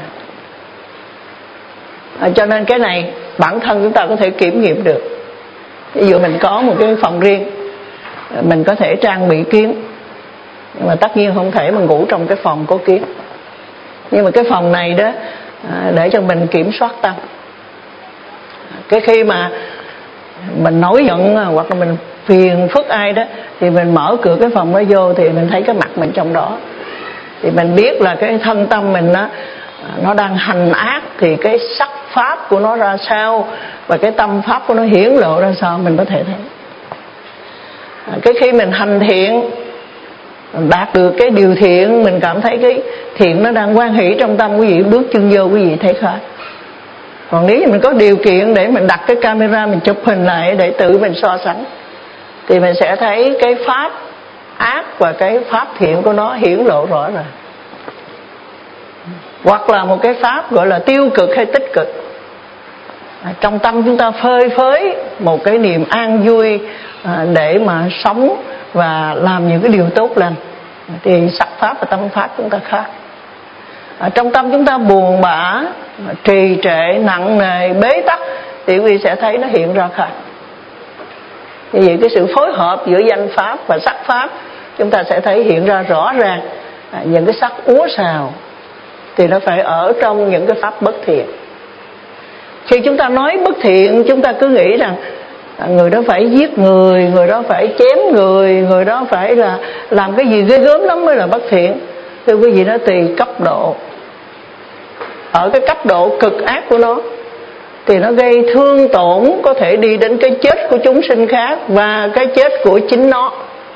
Cho nên cái này bản thân chúng ta có thể kiểm nghiệm được. Ví dụ mình có một cái phòng riêng, mình có thể trang bị kiến, nhưng mà tất nhiên không thể mà ngủ trong cái phòng có kiến. Nhưng mà cái phòng này đó để cho mình kiểm soát tâm. Cái khi mà mình nổi giận hoặc là mình phiền phức ai đó thì mình mở cửa cái phòng đó vô thì mình thấy cái mặt mình trong đó. Thì mình biết là cái thân tâm mình đó, nó đang hành ác thì cái sắc pháp của nó ra sao và cái tâm pháp của nó hiển lộ ra sao mình có thể thấy. Cái khi mình hành thiện, đạt được cái điều thiện, mình cảm thấy cái thiện nó đang hoan hỷ trong tâm quý vị, bước chân vô quý vị thấy khác. Còn nếu như mình có điều kiện để mình đặt cái camera mình chụp hình lại để tự mình so sánh thì mình sẽ thấy cái pháp ác và cái pháp thiện của nó hiển lộ rõ ràng. hoặc là một cái pháp gọi là tiêu cực hay tích cực. Trong tâm chúng ta phơi phới một cái niềm an vui để mà sống và làm những cái điều tốt lành, thì sắc pháp và tâm pháp chúng ta khác. Trong tâm chúng ta buồn bã, trì trệ, nặng nề, bế tắc, thì quý vị sẽ thấy nó hiện ra khác. Như vậy cái sự phối hợp giữa danh pháp và sắc pháp chúng ta sẽ thấy hiện ra rõ ràng. Những cái sắc úa xào thì nó phải ở trong những cái pháp bất thiện. Khi chúng ta nói bất thiện, chúng ta cứ nghĩ rằng người đó phải giết người, người đó phải chém người đó phải là làm cái gì ghê gớm lắm mới là bất thiện. Thưa quý vị, nó tùy cấp độ. Ở cái cấp độ cực ác của nó thì nó gây thương tổn, có thể đi đến cái chết của chúng sinh khác và cái chết của chính nó.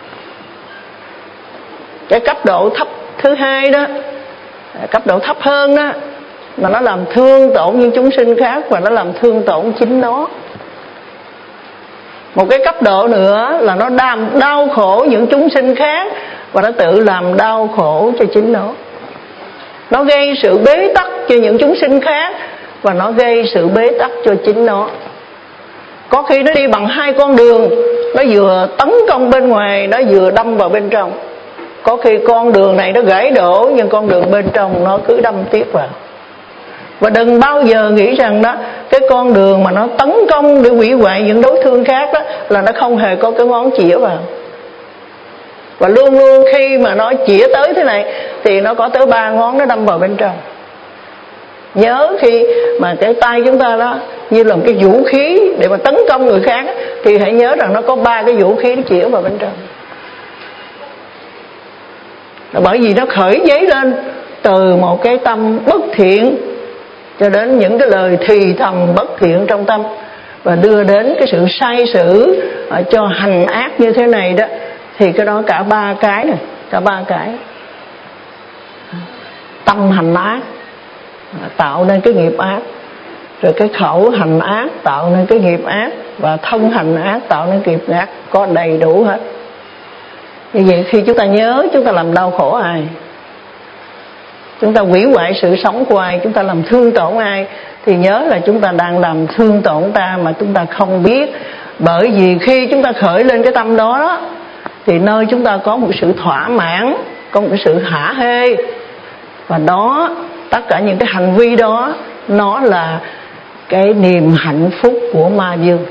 Cái cấp độ thấp thứ hai đó, cấp độ thấp hơn đó, mà nó làm thương tổn những chúng sinh khác và nó làm thương tổn chính nó. Một cái cấp độ nữa là nó đau khổ những chúng sinh khác và nó tự làm đau khổ cho chính nó. Nó gây sự bế tắc cho những chúng sinh khác và nó gây sự bế tắc cho chính nó. Có khi nó đi bằng hai con đường, nó vừa tấn công bên ngoài, nó vừa đâm vào bên trong. Có khi con đường này nó gãy đổ, nhưng con đường bên trong nó cứ đâm tiếp vào. Và đừng bao giờ nghĩ rằng đó, cái con đường mà nó tấn công để hủy hoại những đối thương khác đó là nó không hề có cái ngón chĩa vào. Và luôn luôn khi mà nó chĩa tới thế này thì nó có tới 3 ngón nó đâm vào bên trong. Nhớ khi mà cái tay chúng ta đó như là một cái vũ khí để mà tấn công người khác thì hãy nhớ rằng nó có 3 cái vũ khí nó chĩa vào bên trong. Bởi vì nó khởi giấy lên từ một cái tâm bất thiện cho đến những cái lời thì thầm bất thiện trong tâm, và đưa đến cái sự sai sử cho hành ác như thế này đó. Thì cái đó cả 3 cái này, cả 3 cái. Tâm hành ác tạo nên cái nghiệp ác, rồi cái khẩu hành ác tạo nên cái nghiệp ác, và thân hành ác tạo nên nghiệp ác, có đầy đủ hết. Như vậy khi chúng ta nhớ chúng ta làm đau khổ ai, chúng ta hủy hoại sự sống của ai, chúng ta làm thương tổn ai, thì nhớ là chúng ta đang làm thương tổn ta mà chúng ta không biết. Bởi vì khi chúng ta khởi lên cái tâm đó thì nơi chúng ta có một sự thỏa mãn, có một cái sự hả hê, và đó, tất cả những cái hành vi đó nó là cái niềm hạnh phúc của ma dương.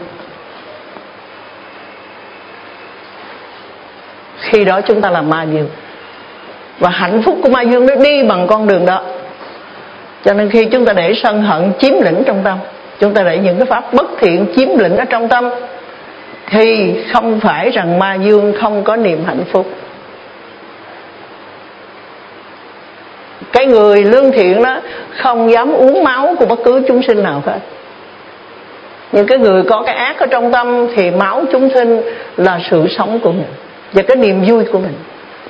Khi đó chúng ta là ma dương, và hạnh phúc của ma dương nó đi bằng con đường đó. Cho nên khi chúng ta để sân hận chiếm lĩnh trong tâm, chúng ta để những cái pháp bất thiện chiếm lĩnh ở trong tâm, thì không phải rằng ma dương không có niềm hạnh phúc. Cái người lương thiện đó không dám uống máu của bất cứ chúng sinh nào hết. Nhưng cái người có cái ác ở trong tâm thì máu chúng sinh là sự sống của mình và cái niềm vui của mình.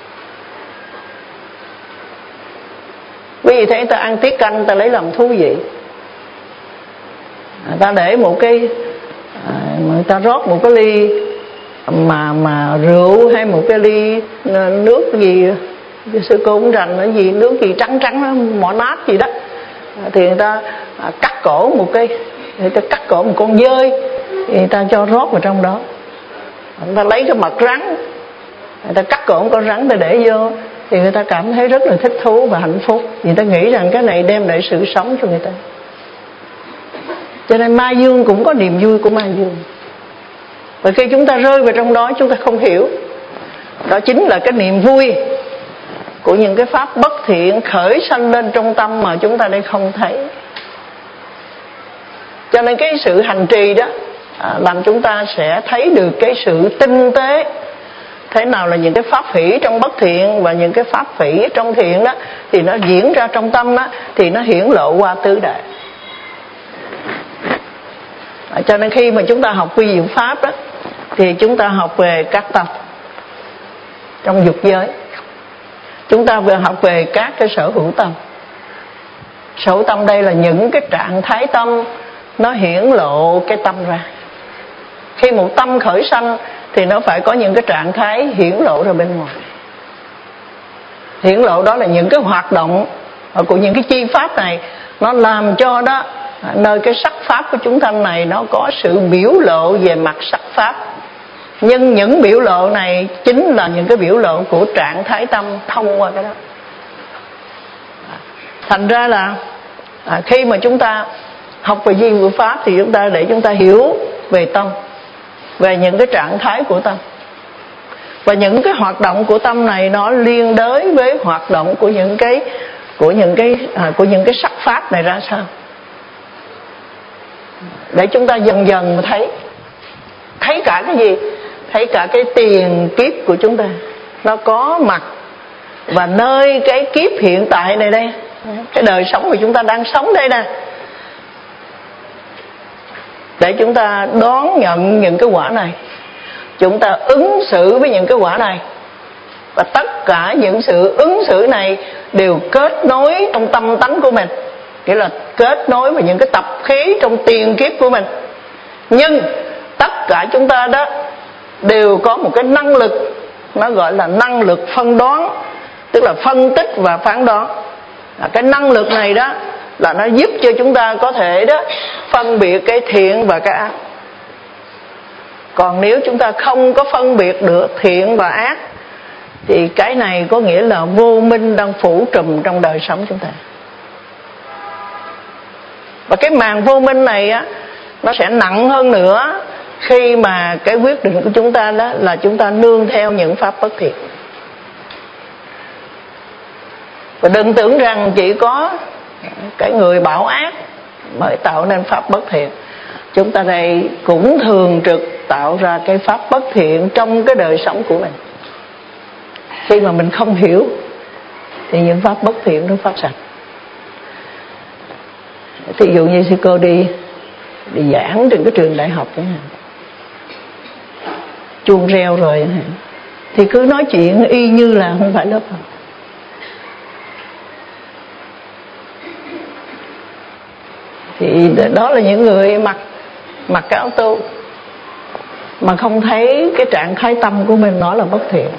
Quý vị thấy người ta ăn tiết canh, ta lấy làm thú vị. Người ta để một cái người ta rót một cái ly mà rượu, hay một cái ly nước gì, sư cô cũng rành cái gì, nước gì trắng trắng đó, mỏ nát gì đó, thì người ta cắt cổ một cái, người ta cắt cổ một con dơi, thì người ta cho rót vào trong đó. Người ta lấy cái mật rắn, người ta cắt cổ một con rắn, người ta để vô, thì người ta cảm thấy rất là thích thú và hạnh phúc. Người ta nghĩ rằng cái này đem lại sự sống cho người ta. Cho nên ma dương cũng có niềm vui của ma dương. Và khi chúng ta rơi vào trong đó, chúng ta không hiểu. Đó chính là cái niềm vui của những cái pháp bất thiện khởi sanh lên trong tâm mà chúng ta đây không thấy. Cho nên cái sự hành trì đó làm chúng ta sẽ thấy được cái sự tinh tế. Thế nào là những cái pháp phỉ trong bất thiện và những cái pháp phỉ trong thiện đó, thì nó diễn ra trong tâm đó, thì nó hiển lộ qua tứ đại. Cho nên khi mà chúng ta học quy diệu pháp đó, thì chúng ta học về các tâm trong dục giới. Chúng ta vừa học về các cái sở hữu tâm. Sở hữu tâm đây là những cái trạng thái tâm nó hiển lộ cái tâm ra. Khi một tâm khởi sanh thì nó phải có những cái trạng thái hiển lộ ra bên ngoài. Hiển lộ đó là những cái hoạt động của những cái chi pháp này, nó làm cho đó nơi cái sắc pháp của chúng sanh này nó có sự biểu lộ về mặt sắc pháp. Nhưng những biểu lộ này chính là những cái biểu lộ của trạng thái tâm thông qua cái đó. Thành ra là khi mà chúng ta học về di ngữ pháp thì để chúng ta hiểu về tâm, về những cái trạng thái của tâm, và những cái hoạt động của tâm này nó liên đới với hoạt động của những cái sắc pháp này ra sao, để chúng ta dần dần mà thấy cả cái gì, thấy cả cái tiền kiếp của chúng ta nó có mặt, và nơi cái kiếp hiện tại này đây, cái đời sống của chúng ta đang sống đây nè, để chúng ta đón nhận những cái quả này, chúng ta ứng xử với những cái quả này, và tất cả những sự ứng xử này đều kết nối trong tâm tánh của mình, nghĩa là kết nối với những cái tập khí trong tiền kiếp của mình. Nhưng tất cả chúng ta đó đều có một cái năng lực, nó gọi là năng lực phân đoán, tức là phân tích và phán đoán. Cái năng lực này đó là nó giúp cho chúng ta có thể đó phân biệt cái thiện và cái ác. Còn nếu chúng ta không có phân biệt được thiện và ác thì cái này có nghĩa là vô minh đang phủ trùm trong đời sống chúng ta. Và cái màn vô minh này á, nó sẽ nặng hơn nữa khi mà cái quyết định của chúng ta đó là chúng ta nương theo những pháp bất thiện. Và đừng tưởng rằng chỉ có cái người bảo ác mới tạo nên pháp bất thiện. Chúng ta đây cũng thường trực tạo ra cái pháp bất thiện trong cái đời sống của mình. Khi mà mình không hiểu thì những pháp bất thiện nó phát sinh. Thí dụ như sư cô đi giảng trên cái trường đại học chẳng hạn, chuông reo rồi thì cứ nói chuyện y như là không phải lớp học. Thì đó là những người mặc cái áo tu mà không thấy cái trạng thái tâm của mình nó là bất thiện.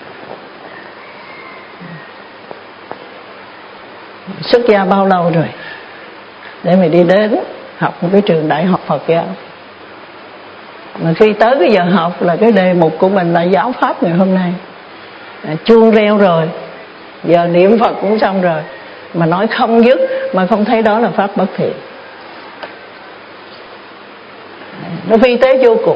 Xuất gia bao lâu rồi để mình đi đến học một cái trường đại học Phật giáo, mà khi tới cái giờ học là cái đề mục của mình là giáo pháp ngày hôm nay, chuông reo rồi, giờ niệm Phật cũng xong rồi, mà nói không dứt mà không thấy đó là pháp bất thiện. Nó phi tế vô cùng.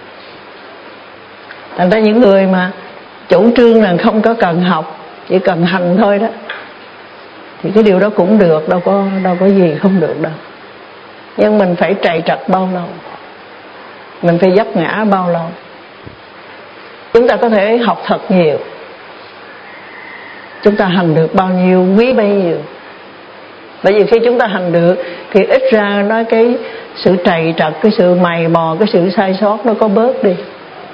Thành ra những người mà chủ trương là không có cần học, chỉ cần hành thôi đó, thì cái điều đó cũng được, đâu có gì không được đâu. Nhưng mình phải trầy trật bao lâu, mình phải vấp ngã bao lâu. Chúng ta có thể học thật nhiều, chúng ta hành được bao nhiêu quý bấy nhiêu. Bởi vì khi chúng ta hành được thì ít ra nói cái sự trầy trật, cái sự mày mò, cái sự sai sót nó có bớt đi.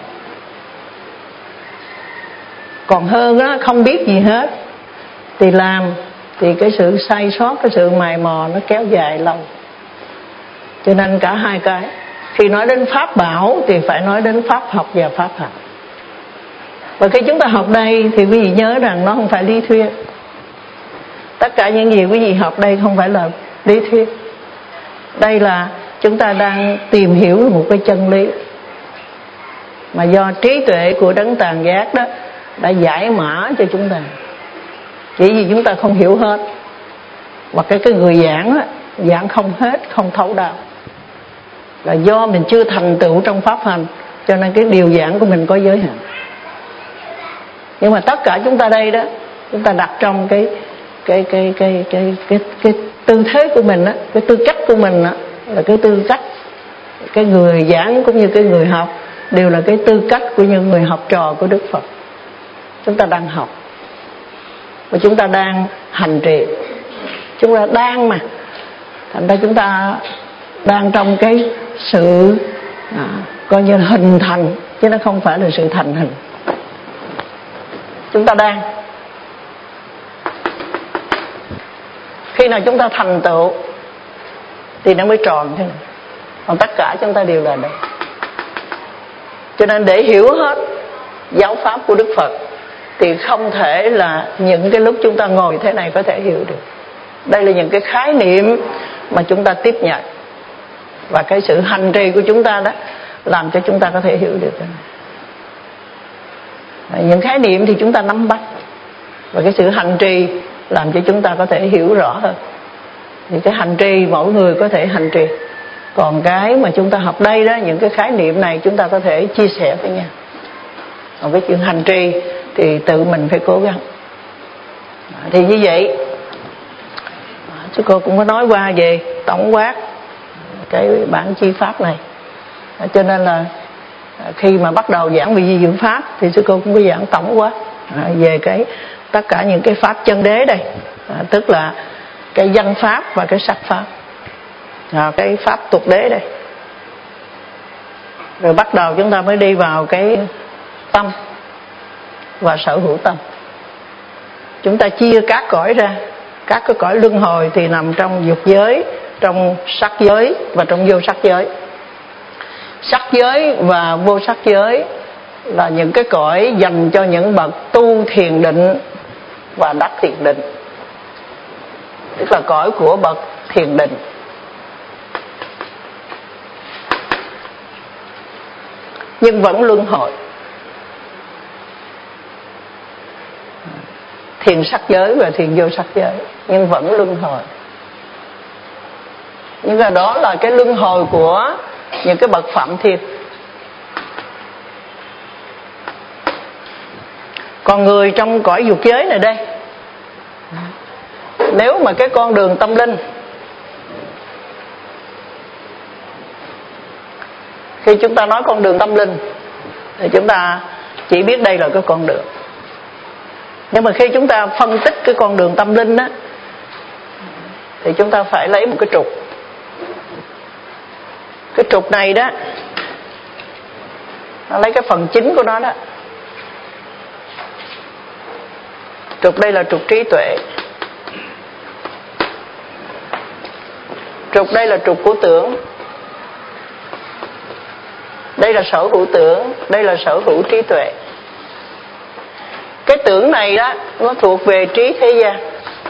Còn hơn đó không biết gì hết thì làm, thì cái sự sai sót, cái sự mày mò nó kéo dài lâu. Cho nên cả hai cái, khi nói đến pháp bảo thì phải nói đến pháp học và pháp hành. Và khi chúng ta học đây thì quý vị nhớ rằng nó không phải lý thuyết. Tất cả những gì quý vị học đây không phải là lý thuyết. Đây là chúng ta đang tìm hiểu một cái chân lý mà do trí tuệ của đấng tàn giác đó đã giải mã cho chúng ta. Chỉ vì chúng ta không hiểu hết, hoặc cái người giảng đó, giảng không hết, không thấu đạo, là do mình chưa thành tựu trong pháp hành, cho nên cái điều giảng của mình có giới hạn. Nhưng mà tất cả chúng ta đây đó, chúng ta đặt trong cái tư thế của mình đó, cái tư cách của mình đó, là cái tư cách, cái người giảng cũng như cái người học đều là cái tư cách của những người học trò của Đức Phật. Chúng ta đang học và chúng ta đang hành trì, chúng ta đang mà, thành ra chúng ta đang trong cái sự coi như là hình thành, chứ nó không phải là sự thành hình. Chúng ta đang, khi nào chúng ta thành tựu thì nó mới tròn thế này. Còn tất cả chúng ta đều là đây. Cho nên để hiểu hết giáo pháp của Đức Phật thì không thể là những cái lúc chúng ta ngồi thế này có thể hiểu được. Đây là những cái khái niệm mà chúng ta tiếp nhận, và cái sự hành trì của chúng ta đó làm cho chúng ta có thể hiểu được cái này. Những khái niệm thì chúng ta nắm bắt, và cái sự hành trì làm cho chúng ta có thể hiểu rõ hơn. Thì cái hành trì mỗi người có thể hành trì, còn cái mà chúng ta học đây đó, những cái khái niệm này chúng ta có thể chia sẻ với nhau. Còn cái chuyện hành trì thì tự mình phải cố gắng. Thì như vậy sư cô cũng có nói qua về tổng quát cái bản chi pháp này, cho nên là khi mà bắt đầu giảng về di dưỡng pháp thì sư cô cũng có giảng tổng quát về cái tất cả những cái pháp chân đế đây, tức là cái văn pháp và cái sắc pháp, cái pháp tục đế đây. Rồi bắt đầu chúng ta mới đi vào cái tâm và sở hữu tâm. Chúng ta chia các cõi ra, các cái cõi luân hồi thì nằm trong dục giới, trong sắc giới và trong vô sắc giới. Sắc giới và vô sắc giới là những cái cõi dành cho những bậc tu thiền định và đắc thiền định, tức là cõi của bậc thiền định. Nhưng vẫn luân hồi. Thiền sắc giới và thiền vô sắc giới, nhưng vẫn luân hồi. Nhưng mà đó là cái luân hồi của những cái bậc phạm thiên. Còn người trong cõi dục giới này đây, nếu mà cái con đường tâm linh, khi chúng ta nói con đường tâm linh thì chúng ta chỉ biết đây là cái con đường. Nhưng mà khi chúng ta phân tích cái con đường tâm linh đó, thì chúng ta phải lấy một cái trục. Cái trục này đó, nó lấy cái phần chính của nó đó. Trục đây là trục trí tuệ. Trục đây là trục của tưởng. Đây là sở hữu tưởng, đây là sở hữu trí tuệ. Cái tưởng này đó, nó thuộc về trí thế gian,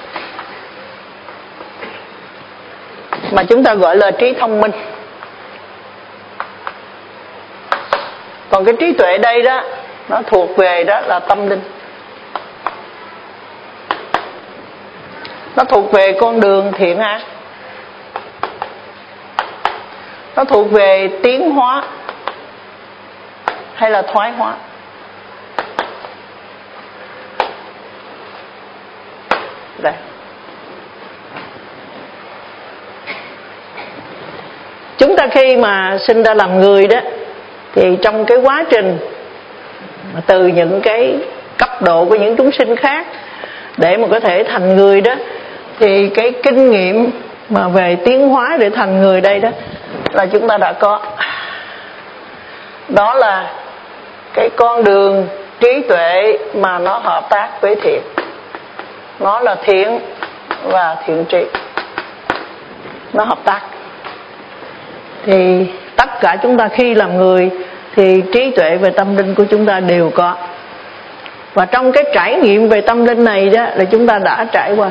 mà chúng ta gọi là trí thông minh. Còn cái trí tuệ đây đó, nó thuộc về đó là tâm linh. Nó thuộc về con đường thiện ác. Nó thuộc về tiến hóa hay là thoái hóa. Đây. Chúng ta khi mà sinh ra làm người đó, thì trong cái quá trình từ những cái cấp độ của những chúng sinh khác để mà có thể thành người đó, thì cái kinh nghiệm mà về tiến hóa để thành người đây đó là chúng ta đã có. Đó là cái con đường trí tuệ mà nó hợp tác với thiện. Nó là thiện và thiện trí, nó hợp tác. Thì tất cả chúng ta khi làm người thì trí tuệ về tâm linh của chúng ta đều có. Và trong cái trải nghiệm về tâm linh này đó là chúng ta đã trải qua.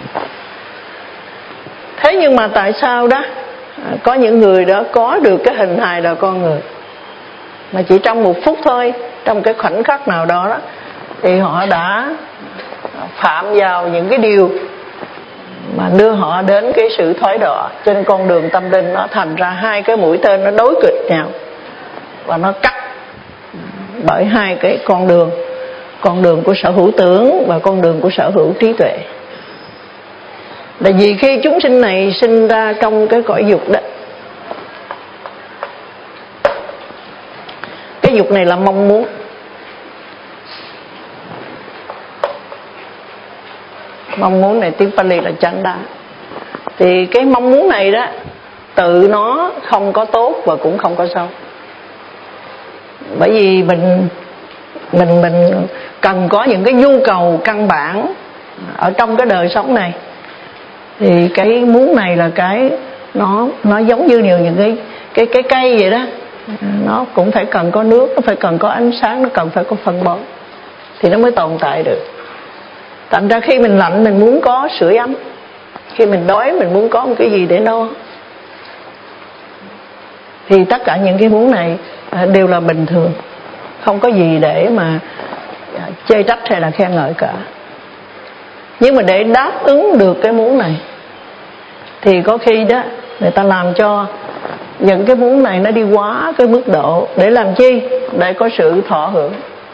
Thế nhưng mà tại sao đó có những người đó có được cái hình hài là con người, mà chỉ trong một phút thôi, trong cái khoảnh khắc nào đó, đó thì họ đã phạm vào những cái điều mà đưa họ đến cái sự thoái đọa trên con đường tâm linh. Nó thành ra hai cái mũi tên nó đối kịch nhau và nó cắt bởi hai cái con đường của sở hữu tưởng và con đường của sở hữu trí tuệ. Là vì khi chúng sinh này sinh ra trong cái cõi dục đó, cái dục này là mong muốn. Mong muốn này tiếng Pali là chanda. Thì cái mong muốn này đó, tự nó không có tốt và cũng không có xấu. Bởi vì mình cần có những cái nhu cầu căn bản ở trong cái đời sống này. Thì cái muốn này là cái nó giống như những cái cây vậy đó. Nó cũng phải cần có nước, nó phải cần có ánh sáng, nó cần phải có phân bón thì nó mới tồn tại được. Thành ra khi mình lạnh mình muốn có sưởi ấm, Khi mình đói mình muốn có một cái gì để no, thì tất cả những cái muốn này đều là bình thường, không có gì để mà chê trách hay là khen ngợi cả. Nhưng mà để đáp ứng được cái muốn này thì có khi đó người ta làm cho những cái muốn này nó đi quá cái mức độ. Để làm chi? Để có sự thọ hưởng.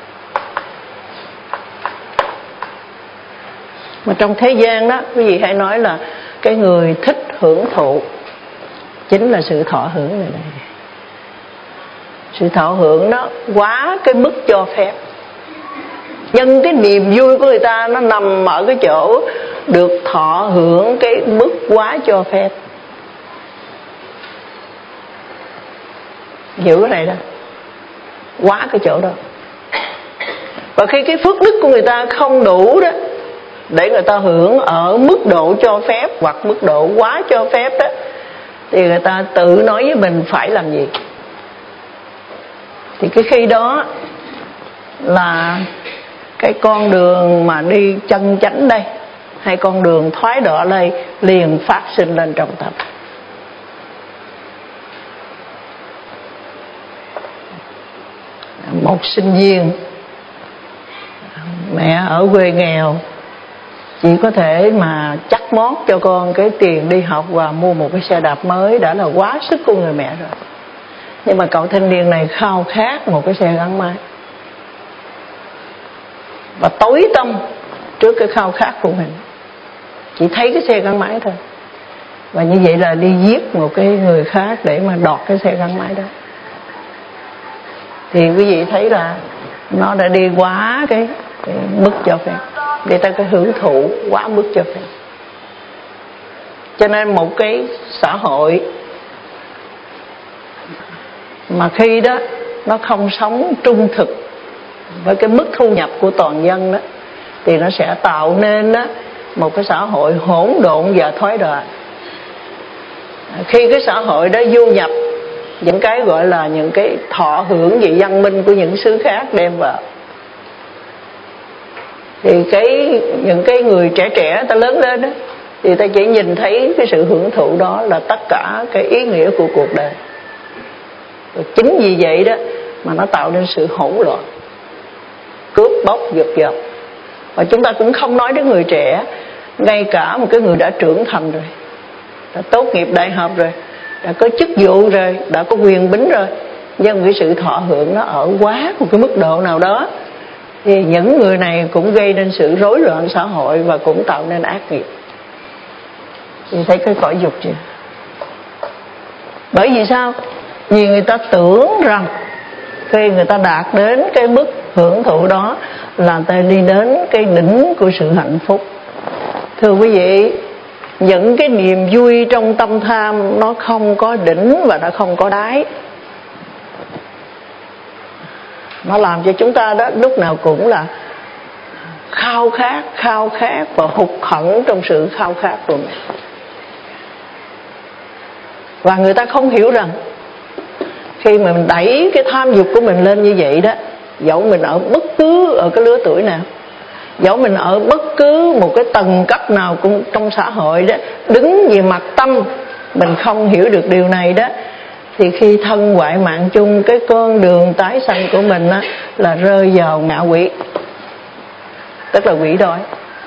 Mà trong thế gian đó, quý vị hãy nói là cái người thích hưởng thụ chính là sự thọ hưởng này này. Sự thọ hưởng nó quá cái mức cho phép. Nhưng cái niềm vui của người ta nó nằm ở cái chỗ được thọ hưởng cái mức quá cho phép. Hiểu cái này đó, quá cái chỗ đó. Và khi cái phước đức của người ta không đủ đó để người ta hưởng ở mức độ cho phép hoặc mức độ quá cho phép đó, thì người ta tự nói với mình phải làm gì. Thì cái khi đó là cái con đường mà đi chân chánh đây hay con đường thoái đọa đây liền phát sinh lên trong tâm. Một sinh viên mẹ ở quê nghèo chỉ có thể mà chắt mót cho con cái tiền đi học và mua một cái xe đạp mới đã là quá sức của người mẹ rồi. Nhưng mà cậu thanh niên này khao khát một cái xe gắn máy và tối tâm trước cái khao khát của mình, chỉ thấy cái xe gắn máy thôi, và như vậy là đi giết một cái người khác để mà đọt cái xe gắn máy đó. Thì quý vị thấy là nó đã đi quá cái mức cho phép, để ta cái hưởng thụ quá mức cho phép. Cho nên một cái xã hội mà khi đó nó không sống trung thực với cái mức thu nhập của toàn dân đó, thì nó sẽ tạo nên đó một cái xã hội hỗn độn và thoái đọa. Khi cái xã hội đó du nhập những cái gọi là những cái thọ hưởng về văn minh của những xứ khác đem vào, thì những cái người trẻ ta lớn lên đó, thì ta chỉ nhìn thấy cái sự hưởng thụ đó là tất cả cái ý nghĩa của cuộc đời. Rồi chính vì vậy đó mà nó tạo nên sự hỗn loạn, cướp bóc giật dọc. Và chúng ta cũng không nói đến người trẻ, ngay cả một cái người đã trưởng thành rồi, đã tốt nghiệp đại học rồi, đã có chức vụ rồi, đã có quyền bính rồi, nhưng cái sự thọ hưởng nó ở quá một cái mức độ nào đó, thì những người này cũng gây nên sự rối loạn xã hội và cũng tạo nên ác nghiệp. Thì thấy cái cõi dục chưa? Bởi vì sao? Vì người ta tưởng rằng khi người ta đạt đến cái mức hưởng thụ đó là ta đi đến cái đỉnh của sự hạnh phúc. Thưa quý vị, những cái niềm vui trong tâm tham nó không có đỉnh và nó không có đáy. Nó làm cho chúng ta đó lúc nào cũng là khao khát và hụt hẫng trong sự khao khát của mình. Và người ta không hiểu rằng khi mà mình đẩy cái tham dục của mình lên như vậy đó, dẫu mình ở bất cứ ở cái lứa tuổi nào, dẫu mình ở bất cứ một cái tầng cấp nào cũng trong xã hội đó, đứng về mặt tâm mình không hiểu được điều này đó, thì khi thân hoại mạng chung, cái con đường tái sanh của mình á, là rơi vào ngạ quỷ, tức là quỷ đói.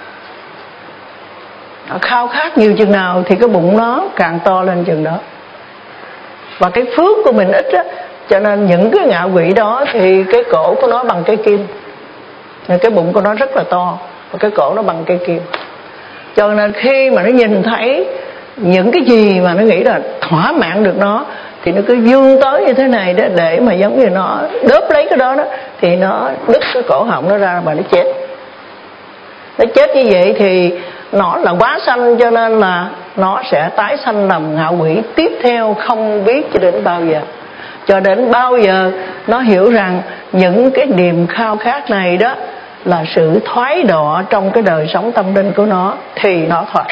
Khao khát nhiều chừng nào thì cái bụng nó càng to lên chừng đó. Và cái phước của mình ít á, cho nên những cái ngạ quỷ đó thì cái cổ của nó bằng cây kim, cái bụng của nó rất là to và cái cổ nó bằng cây kim. Cho nên khi mà nó nhìn thấy những cái gì mà nó nghĩ là thỏa mãn được nó, thì nó cứ vươn tới như thế này đó, để mà giống như nó đớp lấy cái đó đó, thì nó đứt cái cổ họng nó ra và nó chết. Nó chết như vậy thì nó là quá sanh, cho nên là nó sẽ tái sanh làm ngạ quỷ tiếp theo không biết cho đến bao giờ. Cho đến bao giờ nó hiểu rằng những cái niềm khao khát này đó là sự thoái đọa trong cái đời sống tâm linh của nó, thì nó thoát.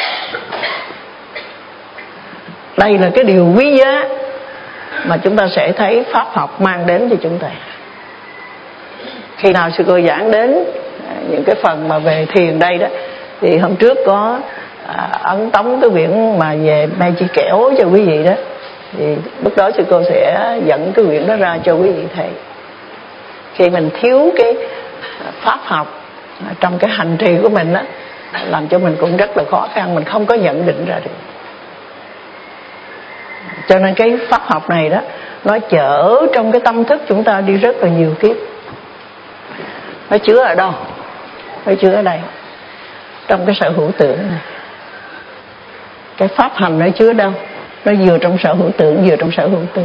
Đây là cái điều quý giá mà chúng ta sẽ thấy pháp học mang đến cho chúng ta. Khi nào sư cô giảng đến những cái phần mà về thiền đây đó, thì hôm trước có ấn tống cái quyển mà về Mai Chi Kẻo cho quý vị đó, thì lúc đó sư cô sẽ dẫn cái quyển đó ra cho quý vị thầy. Khi mình thiếu cái pháp học trong cái hành trì của mình đó, làm cho mình cũng rất là khó khăn, mình không có nhận định ra được. Cho nên cái pháp học này đó, nó chở trong cái tâm thức chúng ta đi rất là nhiều kiếp. Nó chứa ở đâu? Nó chứa ở đây, trong cái sở hữu tưởng này. Cái pháp hành nó chứa đâu? Nó vừa trong sở hữu tưởng, vừa trong sở hữu tưởng.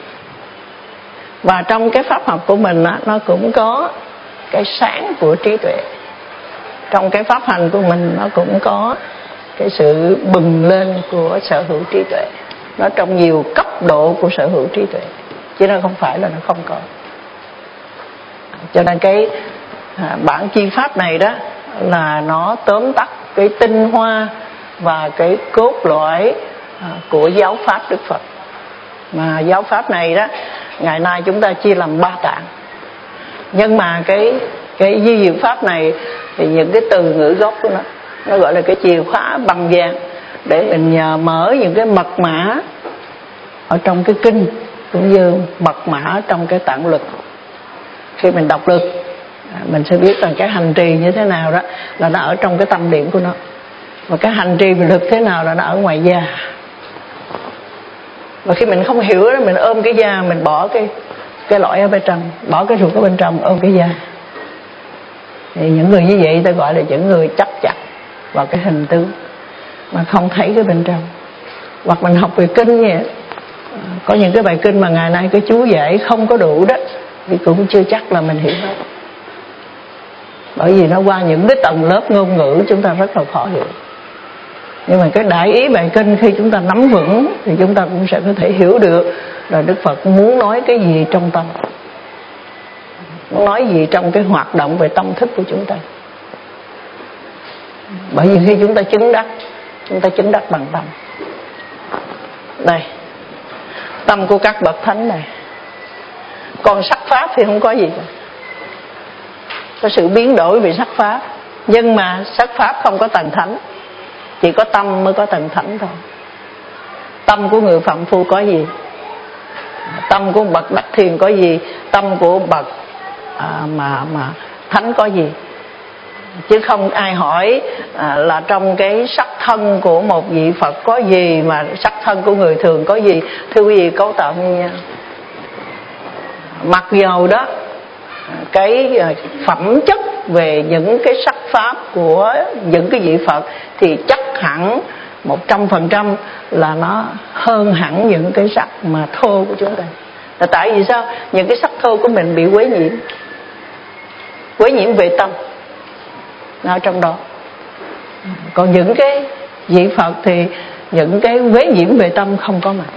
Và trong cái pháp học của mình đó, nó cũng có cái sáng của trí tuệ. Trong cái pháp hành của mình nó cũng có cái sự bừng lên của sở hữu trí tuệ. Nó trong nhiều cấp độ của sở hữu trí tuệ, chứ nó không phải là nó không có. Cho nên cái bản chi pháp này đó là nó tóm tắt cái tinh hoa và cái cốt lõi của giáo pháp Đức Phật. Mà giáo pháp này đó, ngày nay chúng ta chia làm 3 tạng. Nhưng mà cái di diệu pháp này thì những cái từ ngữ gốc của nó gọi là cái chìa khóa bằng vàng, để mình nhờ mở những cái mật mã ở trong cái kinh, cũng như mật mã trong cái tạng lực. Khi mình đọc lực, mình sẽ biết rằng cái hành trì như thế nào đó là nó ở trong cái tâm điểm của nó, và cái hành trì lực thế nào là nó ở ngoài da. Và khi mình không hiểu đó, mình ôm cái da, mình bỏ cái lõi ở bên trong, bỏ cái ruột ở bên trong, ôm cái da. Thì những người như vậy ta gọi là những người chấp chặt vào cái hình tướng mà không thấy cái bên trong. Hoặc mình học về kinh vậy, có những cái bài kinh mà ngày nay cái chú giải không có đủ đó, thì cũng chưa chắc là mình hiểu hết. Bởi vì nó qua những cái tầng lớp ngôn ngữ chúng ta rất là khó hiểu. Nhưng mà cái đại ý bài kinh khi chúng ta nắm vững thì chúng ta cũng sẽ có thể hiểu được là Đức Phật muốn nói cái gì trong tâm, muốn nói gì trong cái hoạt động về tâm thức của chúng ta. Bởi vì khi chúng ta chứng đắc bằng tâm. Đây, tâm của các bậc thánh này. Còn sắc pháp thì không có gì cả. Có sự biến đổi về sắc pháp, nhưng mà sắc pháp không có tầng thánh, chỉ có tâm mới có tầng thánh thôi. Tâm của người phạm phu có gì? Tâm của bậc đắc thiền có gì? Tâm của bậc mà thánh có gì? Chứ không ai hỏi là trong cái sắc thân của một vị Phật có gì, mà sắc thân của người thường có gì. Thưa quý vị, cấu tạo như nhau. Mặc dầu đó cái phẩm chất về những cái sắc pháp của những cái vị Phật thì chắc hẳn 100% là nó hơn hẳn những cái sắc mà thô của chúng ta. Là tại vì sao? Những cái sắc thô của mình bị quấy nhiễm về tâm ở trong đó. Còn những cái vị Phật thì những cái quấy nhiễm về tâm không có mặt.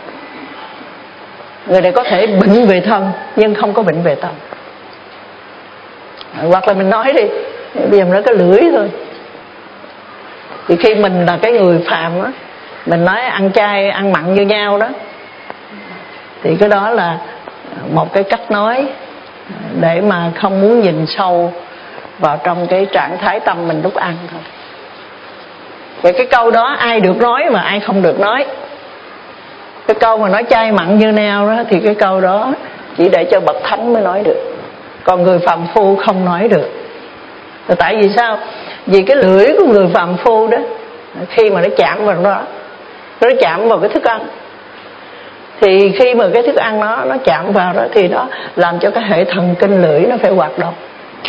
Người này có thể bệnh về thân nhưng không có bệnh về tâm. Hoặc là mình nói đi, bây giờ mình nói cái lưỡi thôi. Thì khi mình là cái người phàm đó, mình nói ăn chay ăn mặn như nhau đó, thì cái đó là một cái cách nói để mà không muốn nhìn sâu vào trong cái trạng thái tâm mình lúc ăn thôi. Vậy cái câu đó ai được nói và ai không được nói. Cái câu mà nói chay mặn như nào đó thì cái câu đó chỉ để cho bậc thánh mới nói được, còn người phàm phu không nói được. Là tại vì sao? Vì cái lưỡi của người phàm phu đó, khi mà nó chạm vào đó, nó chạm vào cái thức ăn, thì khi mà cái thức ăn nó chạm vào đó thì nó làm cho cái hệ thần kinh lưỡi nó phải hoạt động.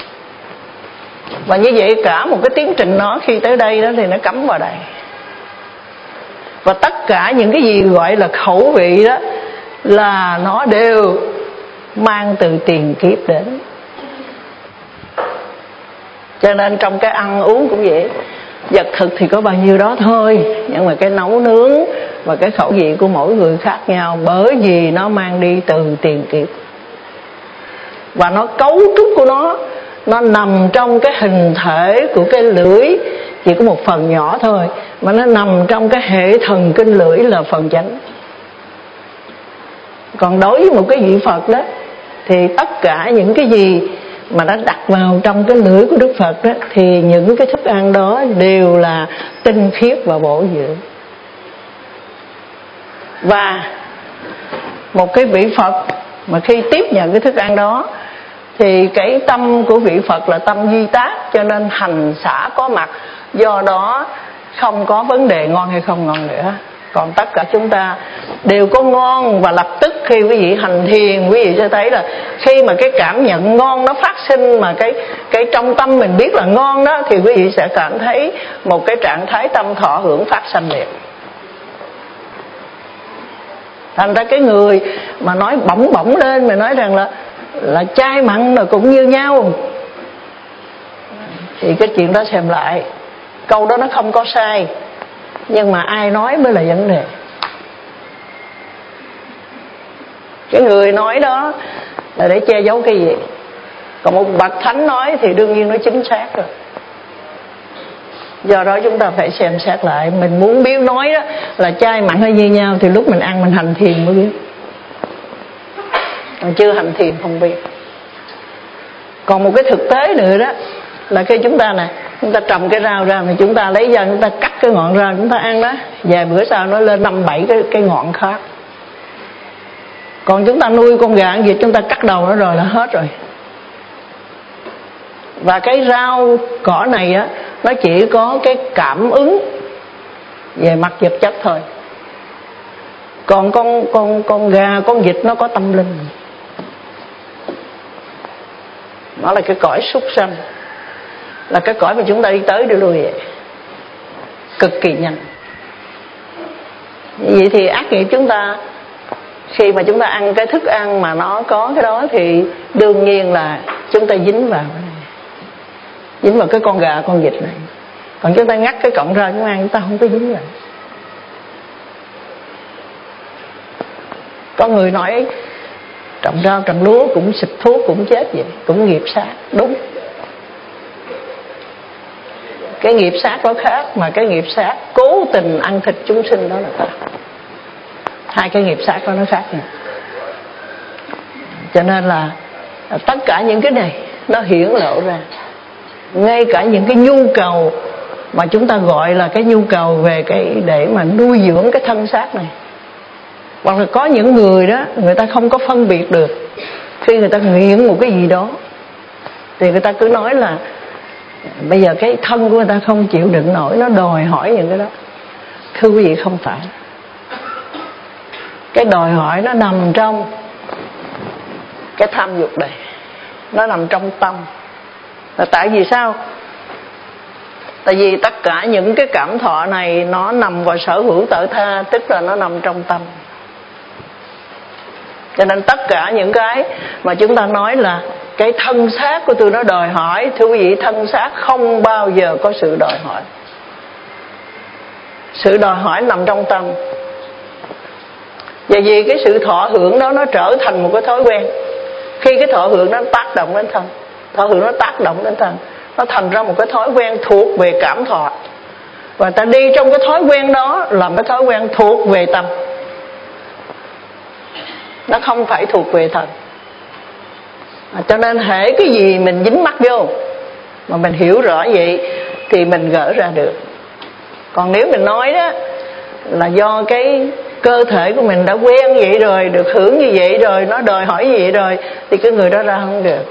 Và như vậy cả một cái tiến trình nó khi tới đây đó thì nó cắm vào đây. Và tất cả những cái gì gọi là khẩu vị đó là nó đều mang từ tiền kiếp đến. Cho nên trong cái ăn uống cũng vậy, vật thực thì có bao nhiêu đó thôi, nhưng mà cái nấu nướng và cái khẩu vị của mỗi người khác nhau, bởi vì nó mang đi từ tiền kiếp. Và nó cấu trúc của nó nằm trong cái hình thể của cái lưỡi, chỉ có một phần nhỏ thôi, mà nó nằm trong cái hệ thần kinh lưỡi là phần chánh. Còn đối với một cái vị Phật đó thì tất cả những cái gì mà đã đặt vào trong cái lưỡi của Đức Phật đó, thì những cái thức ăn đó đều là tinh khiết và bổ dưỡng. Và một cái vị Phật mà khi tiếp nhận cái thức ăn đó thì cái tâm của vị Phật là tâm duy tác, cho nên hành xả có mặt, do đó không có vấn đề ngon hay không ngon nữa. Còn tất cả chúng ta đều có ngon, và lập tức khi quý vị hành thiền, quý vị sẽ thấy là khi mà cái cảm nhận ngon nó phát sinh, mà cái trong tâm mình biết là ngon đó, thì quý vị sẽ cảm thấy một cái trạng thái tâm thọ hưởng phát sanh liền. Thành ra cái người mà nói bỗng bỗng lên, mà nói rằng là chay mặn là cũng như nhau, thì cái chuyện đó xem lại, câu đó nó không có sai, nhưng mà ai nói mới là vấn đề. Cái người nói đó là để che giấu cái gì? Còn một bậc thánh nói thì đương nhiên nó chính xác rồi. Do đó chúng ta phải xem xét lại. Mình muốn biết nói đó là chay mặn hay như nhau, thì lúc mình ăn mình hành thiền mới biết. Còn chưa hành thiền không biết. Còn một cái thực tế nữa đó là khi chúng ta nè, chúng ta trồng cái rau ra, mà chúng ta lấy ra, chúng ta cắt cái ngọn rau chúng ta ăn đó, vài bữa sau nó lên 5-7 cái ngọn khác. Còn chúng ta nuôi con gà ăn vịt, chúng ta cắt đầu nó rồi là hết rồi. Và cái rau cỏ này á, nó chỉ có cái cảm ứng về mặt vật chất thôi. Còn con gà, con vịt nó có tâm linh. Nó là cái cõi súc sanh, là cái cõi mà chúng ta đi tới đi lui vậy, cực kỳ nhanh. Vậy thì ác nghiệp chúng ta, khi mà chúng ta ăn cái thức ăn mà nó có cái đó, thì đương nhiên là chúng ta dính vào cái này, dính vào cái con gà con vịt này. Còn chúng ta ngắt cái cọng rau chúng ta ăn, chúng ta không có dính vào. Có người nói trồng rau trồng lúa cũng xịt thuốc cũng chết vậy, cũng nghiệp sát. Đúng, cái nghiệp sát đó khác, mà cái nghiệp sát cố tình ăn thịt chúng sinh đó là khác. Hai cái nghiệp sát đó nó khác nhau. Cho nên là tất cả những cái này nó hiển lộ ra. Ngay cả những cái nhu cầu mà chúng ta gọi là cái nhu cầu về cái để mà nuôi dưỡng cái thân xác này, hoặc là có những người đó, người ta không có phân biệt được. Khi người ta nghiện một cái gì đó thì người ta cứ nói là bây giờ cái thân của người ta không chịu đựng nổi, nó đòi hỏi những cái đó. Thưa quý vị, không phải. Cái đòi hỏi nó nằm trong cái tham dục này, nó nằm trong tâm. Là tại vì sao? Tại vì tất cả những cái cảm thọ này nó nằm vào sở hữu tự tha, tức là nó nằm trong tâm. Cho nên tất cả những cái mà chúng ta nói là cái thân xác của tôi nó đòi hỏi, thưa quý vị, thân xác không bao giờ có sự đòi hỏi. Sự đòi hỏi nằm trong tâm. Và vì cái sự thọ hưởng đó nó trở thành một cái thói quen. Khi cái thọ hưởng nó tác động đến thân, thọ hưởng nó tác động đến thân, nó thành ra một cái thói quen thuộc về cảm thọ. Và ta đi trong cái thói quen đó là cái thói quen thuộc về tâm, nó không phải thuộc về thần. Cho nên hễ cái gì mình dính mắc vô mà mình hiểu rõ vậy thì mình gỡ ra được. Còn nếu mình nói đó là do cái cơ thể của mình đã quen vậy rồi, được hưởng như vậy rồi, nó đòi hỏi như vậy rồi, thì cái người đó ra không được.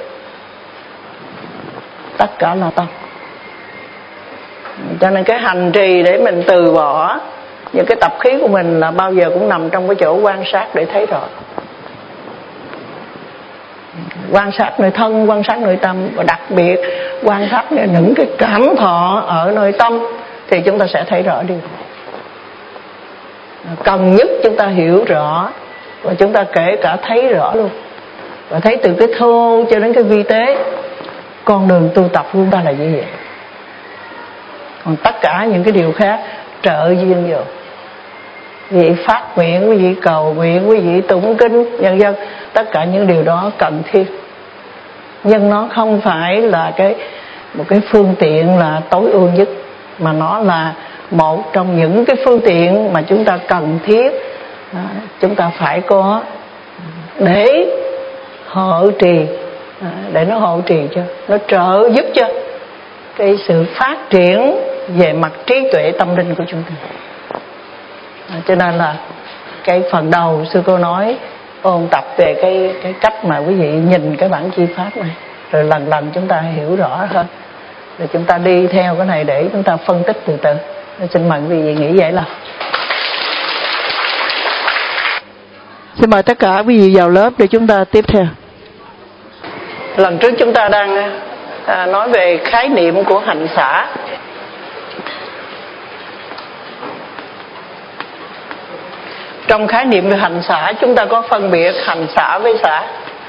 Tất cả là tâm. Cho nên cái hành trì để mình từ bỏ những cái tập khí của mình là bao giờ cũng nằm trong cái chỗ quan sát để thấy rõ. Quan sát nơi thân, quan sát nơi tâm, và đặc biệt quan sát những cái cảm thọ ở nơi tâm, thì chúng ta sẽ thấy rõ điều này. Cần nhất chúng ta hiểu rõ, và chúng ta kể cả thấy rõ luôn, và thấy từ cái thô cho đến cái vi tế. Con đường tu tập của chúng ta là như vậy. Còn tất cả những cái điều khác trợ duyên vô. Quý vị phát nguyện, quý vị cầu nguyện, quý vị tụng kinh, vân vân, tất cả những điều đó cần thiết. Nhưng nó không phải là một cái phương tiện là tối ưu nhất, mà nó là một trong những cái phương tiện mà chúng ta cần thiết, chúng ta phải có để hộ trì để nó hộ trì cho, nó trợ giúp cho cái sự phát triển về mặt trí tuệ tâm linh của chúng ta. Cho nên là cái phần đầu sư cô nói ôn tập về cái cách mà quý vị nhìn cái bản chi pháp này, rồi lần lần chúng ta hiểu rõ hơn, rồi chúng ta đi theo cái này để chúng ta phân tích từ từ. Xin mời quý vị nghĩ vậy là. Xin mời tất cả quý vị vào lớp để chúng ta tiếp theo. Lần trước chúng ta đang nói về khái niệm của hành xả. Trong khái niệm về hành xả, chúng ta có phân biệt hành xả với xả.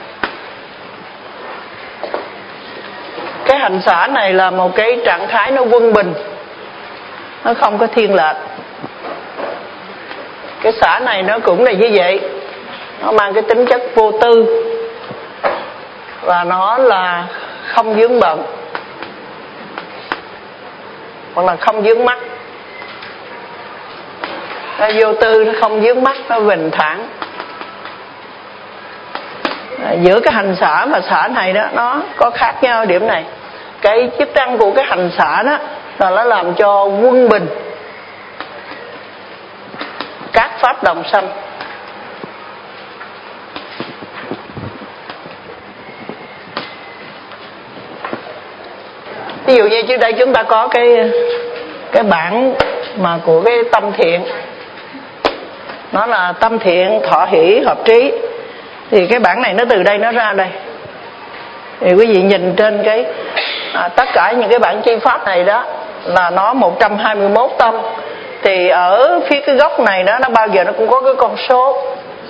Cái hành xả này là một cái trạng thái nó quân bình, nó không có thiên lệch. Cái xả này nó cũng là như vậy, nó mang cái tính chất vô tư và nó là không vướng bận hoặc là không vướng mắc. Nó vô tư, nó không vướng mắc, nó bình thản. Giữa cái hành xả và xả này đó, nó có khác nhau điểm này. Cái chức năng của cái hành xả đó là nó làm cho quân bình các pháp đồng sanh. Ví dụ như trước đây chúng ta có cái bản mà của cái tâm thiện, nó là tâm thiện thọ hỷ hợp trí. Thì cái bản này nó từ đây nó ra đây. Thì quý vị nhìn trên cái tất cả những cái bản chi pháp này đó là nó 121 tâm. Thì ở phía cái góc này đó, nó bao giờ nó cũng có cái con số.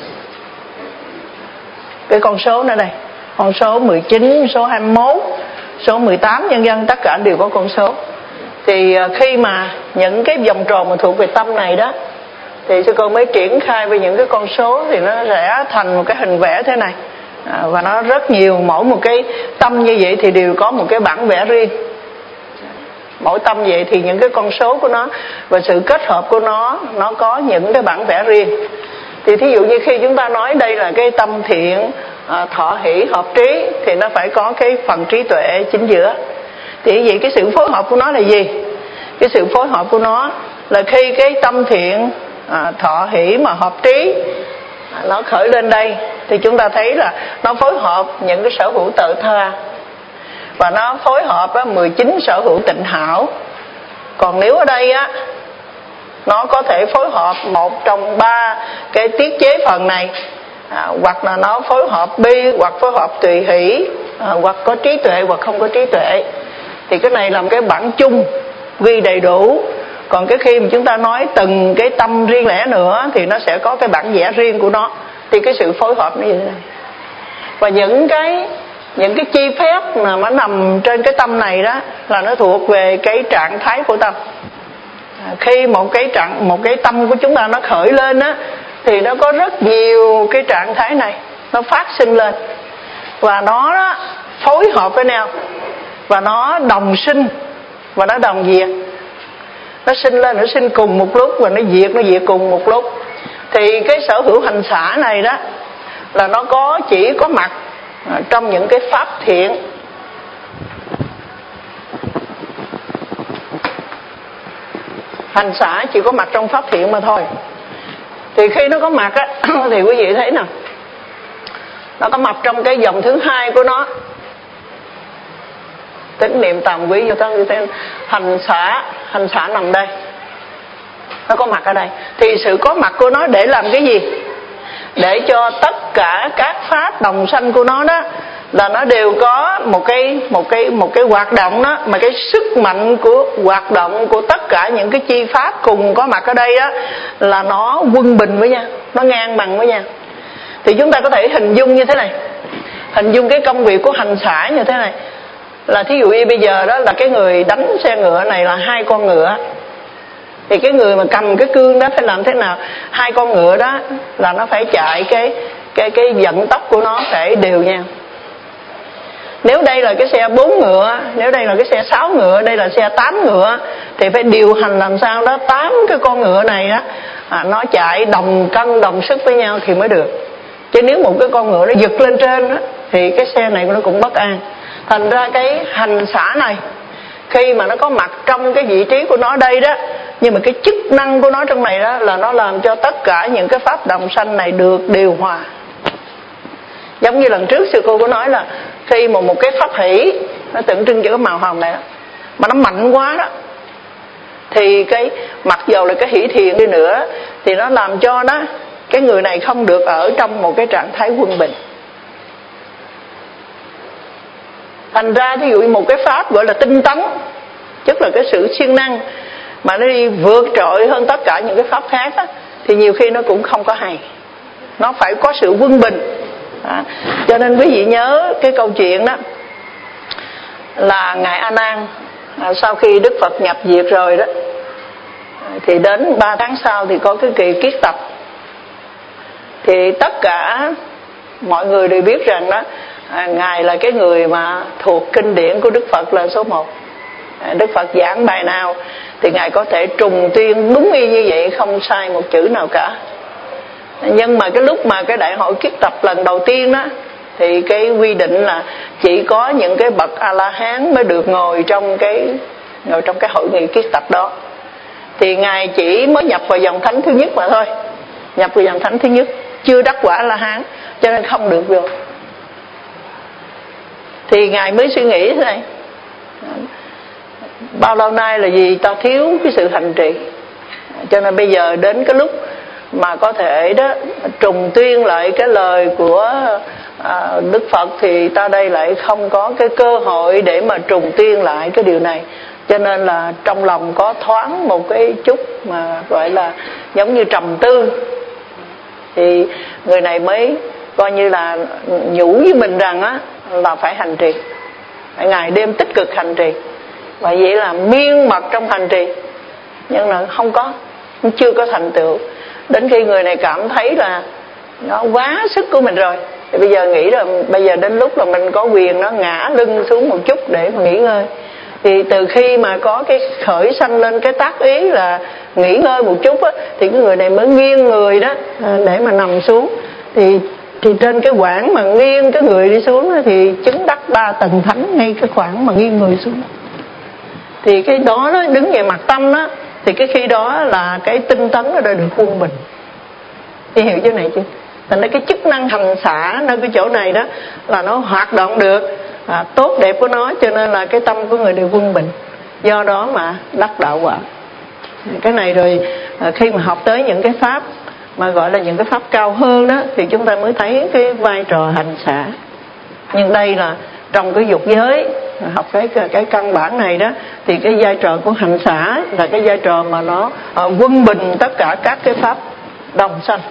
Cái con số nữa đây, con số 19, số 21, số 18 vân vân, tất cả đều có con số. Thì khi mà những cái vòng tròn mà thuộc về tâm này đó, thì sư cô mới triển khai với những cái con số, thì nó sẽ thành một cái hình vẽ thế này. Và nó rất nhiều, mỗi một cái tâm như vậy thì đều có một cái bản vẽ riêng. Mỗi tâm vậy thì những cái con số của nó và sự kết hợp của nó có những cái bản vẽ riêng. Thì thí dụ như khi chúng ta nói đây là cái tâm thiện thọ hỷ hợp trí, thì nó phải có cái phần trí tuệ chính giữa. Thì vậy cái sự phối hợp của nó là gì? Cái sự phối hợp của nó là khi cái tâm thiện thọ hỷ mà hợp trí nó khởi lên đây, thì chúng ta thấy là nó phối hợp những cái sở hữu tự tha, và nó phối hợp 19 sở hữu tịnh hảo. Còn nếu ở đây á, nó có thể phối hợp một trong 3 cái tiết chế phần này, hoặc là nó phối hợp bi, hoặc phối hợp tùy hỷ, hoặc có trí tuệ hoặc không có trí tuệ. Thì cái này làm cái bản chung ghi đầy đủ. Còn cái khi mà chúng ta nói từng cái tâm riêng lẻ nữa thì nó sẽ có cái bản vẽ riêng của nó. Thì cái sự phối hợp như thế này. Và những cái chi phép mà nó nằm trên cái tâm này đó là nó thuộc về cái trạng thái của tâm. Khi một cái tâm của chúng ta nó khởi lên á, thì nó có rất nhiều cái trạng thái này nó phát sinh lên, và nó đó, phối hợp với nhau, và nó đồng sinh và nó đồng diệt. Nó sinh lên, nó sinh cùng một lúc, và nó diệt cùng một lúc. Thì cái sở hữu hành xả này đó là nó chỉ có mặt trong những cái pháp thiện. Hành xả chỉ có mặt trong pháp thiện mà thôi. Thì khi nó có mặt á, thì quý vị thấy nè, nó có mặt trong cái dòng thứ hai của nó. Tính niệm tàm quý vô thân hành xả nằm đây, nó có mặt ở đây. Thì sự có mặt của nó để làm cái gì? Để cho tất cả các pháp đồng sanh của nó đó là nó đều có một cái hoạt động đó, mà cái sức mạnh của hoạt động của tất cả những cái chi pháp cùng có mặt ở đây đó là nó quân bình với nhau, nó ngang bằng với nhau. Thì chúng ta có thể hình dung như thế này, hình dung cái công việc của hành xả như thế này. Là thí dụ như bây giờ đó là cái người đánh xe ngựa này là 2 con ngựa, thì cái người mà cầm cái cương đó phải làm thế nào? 2 con ngựa đó là nó phải chạy cái vận tốc của nó phải đều nhau. Nếu đây là cái xe 4 ngựa, nếu đây là cái xe 6 ngựa, đây là xe 8 ngựa, thì phải điều hành làm sao đó 8 cái con ngựa này đó nó chạy đồng cân đồng sức với nhau thì mới được. Chứ nếu một cái con ngựa nó giật lên trên đó, thì cái xe này nó cũng bất an. Thành ra cái hành xả này khi mà nó có mặt trong cái vị trí của nó đây đó, nhưng mà cái chức năng của nó trong này đó là nó làm cho tất cả những cái pháp đồng sanh này được điều hòa. Giống như lần trước sư cô có nói là khi mà một cái pháp hỷ nó tượng trưng cho cái màu hồng này đó, mà nó mạnh quá đó, thì cái mặc dầu là cái hỷ thiện đi nữa thì nó làm cho nó cái người này không được ở trong một cái trạng thái quân bình. Thành ra ví dụ một cái pháp gọi là tinh tấn, tức là cái sự siêng năng mà nó đi vượt trội hơn tất cả những cái pháp khác á, thì nhiều khi nó cũng không có hay. Nó phải có sự quân bình đó. Cho nên quý vị nhớ cái câu chuyện đó là ngài A Nan sau khi Đức Phật nhập diệt rồi đó, thì đến 3 tháng sau thì có cái kỳ kiết tập. Thì tất cả mọi người đều biết rằng đó, ngài là cái người mà thuộc kinh điển của Đức Phật là số 1. Đức Phật giảng bài nào thì ngài có thể trùng tuyên đúng y như vậy, không sai một chữ nào cả. Nhưng mà cái lúc mà cái đại hội kiết tập lần đầu tiên đó, thì cái quy định là chỉ có những cái bậc A La Hán mới được ngồi trong cái hội nghị kiết tập đó. Thì ngài chỉ mới nhập vào dòng thánh thứ nhất mà thôi, nhập vào dòng thánh thứ nhất, chưa đắc quả A La Hán, cho nên không được vô. Thì ngài mới suy nghĩ thế này: bao lâu nay là vì ta thiếu cái sự hành trì, cho nên bây giờ đến cái lúc mà có thể đó trùng tuyên lại cái lời của Đức Phật, thì ta đây lại không có cái cơ hội để mà trùng tuyên lại cái điều này. Cho nên là trong lòng có thoáng một cái chút mà gọi là giống như trầm tư. Thì người này mới coi như là nhủ với mình rằng á là phải hành trì, phải ngày đêm tích cực hành trì. Và vậy là miên mật trong hành trì, nhưng là không có, chưa có thành tựu. Đến khi người này cảm thấy là nó quá sức của mình rồi, thì bây giờ nghĩ là bây giờ đến lúc là mình có quyền nó ngã lưng xuống một chút để mà nghỉ ngơi. Thì từ khi mà có cái khởi sanh lên cái tác ý là nghỉ ngơi một chút á, thì cái người này mới nghiêng người đó để mà nằm xuống. Thì trên cái quãng mà nghiêng cái người đi xuống đó, thì chứng đắc 3 tầng thánh ngay cái khoảng mà nghiêng người xuống. Thì cái đó nó đứng về mặt tâm đó, thì cái khi đó là cái tinh tấn nó đã được quân bình. Thì hiểu chỗ này chứ? Thành ra cái chức năng hành xả nơi cái chỗ này đó là nó hoạt động được tốt đẹp của nó, cho nên là cái tâm của người đều quân bình, do đó mà đắc đạo quả. Cái này rồi khi mà học tới những cái pháp mà gọi là những cái pháp cao hơn đó, thì chúng ta mới thấy cái vai trò hành xả. Nhưng đây là trong cái dục giới, học cái căn bản này đó, thì cái vai trò của hành xả là cái vai trò mà nó quân bình tất cả các cái pháp đồng sanh.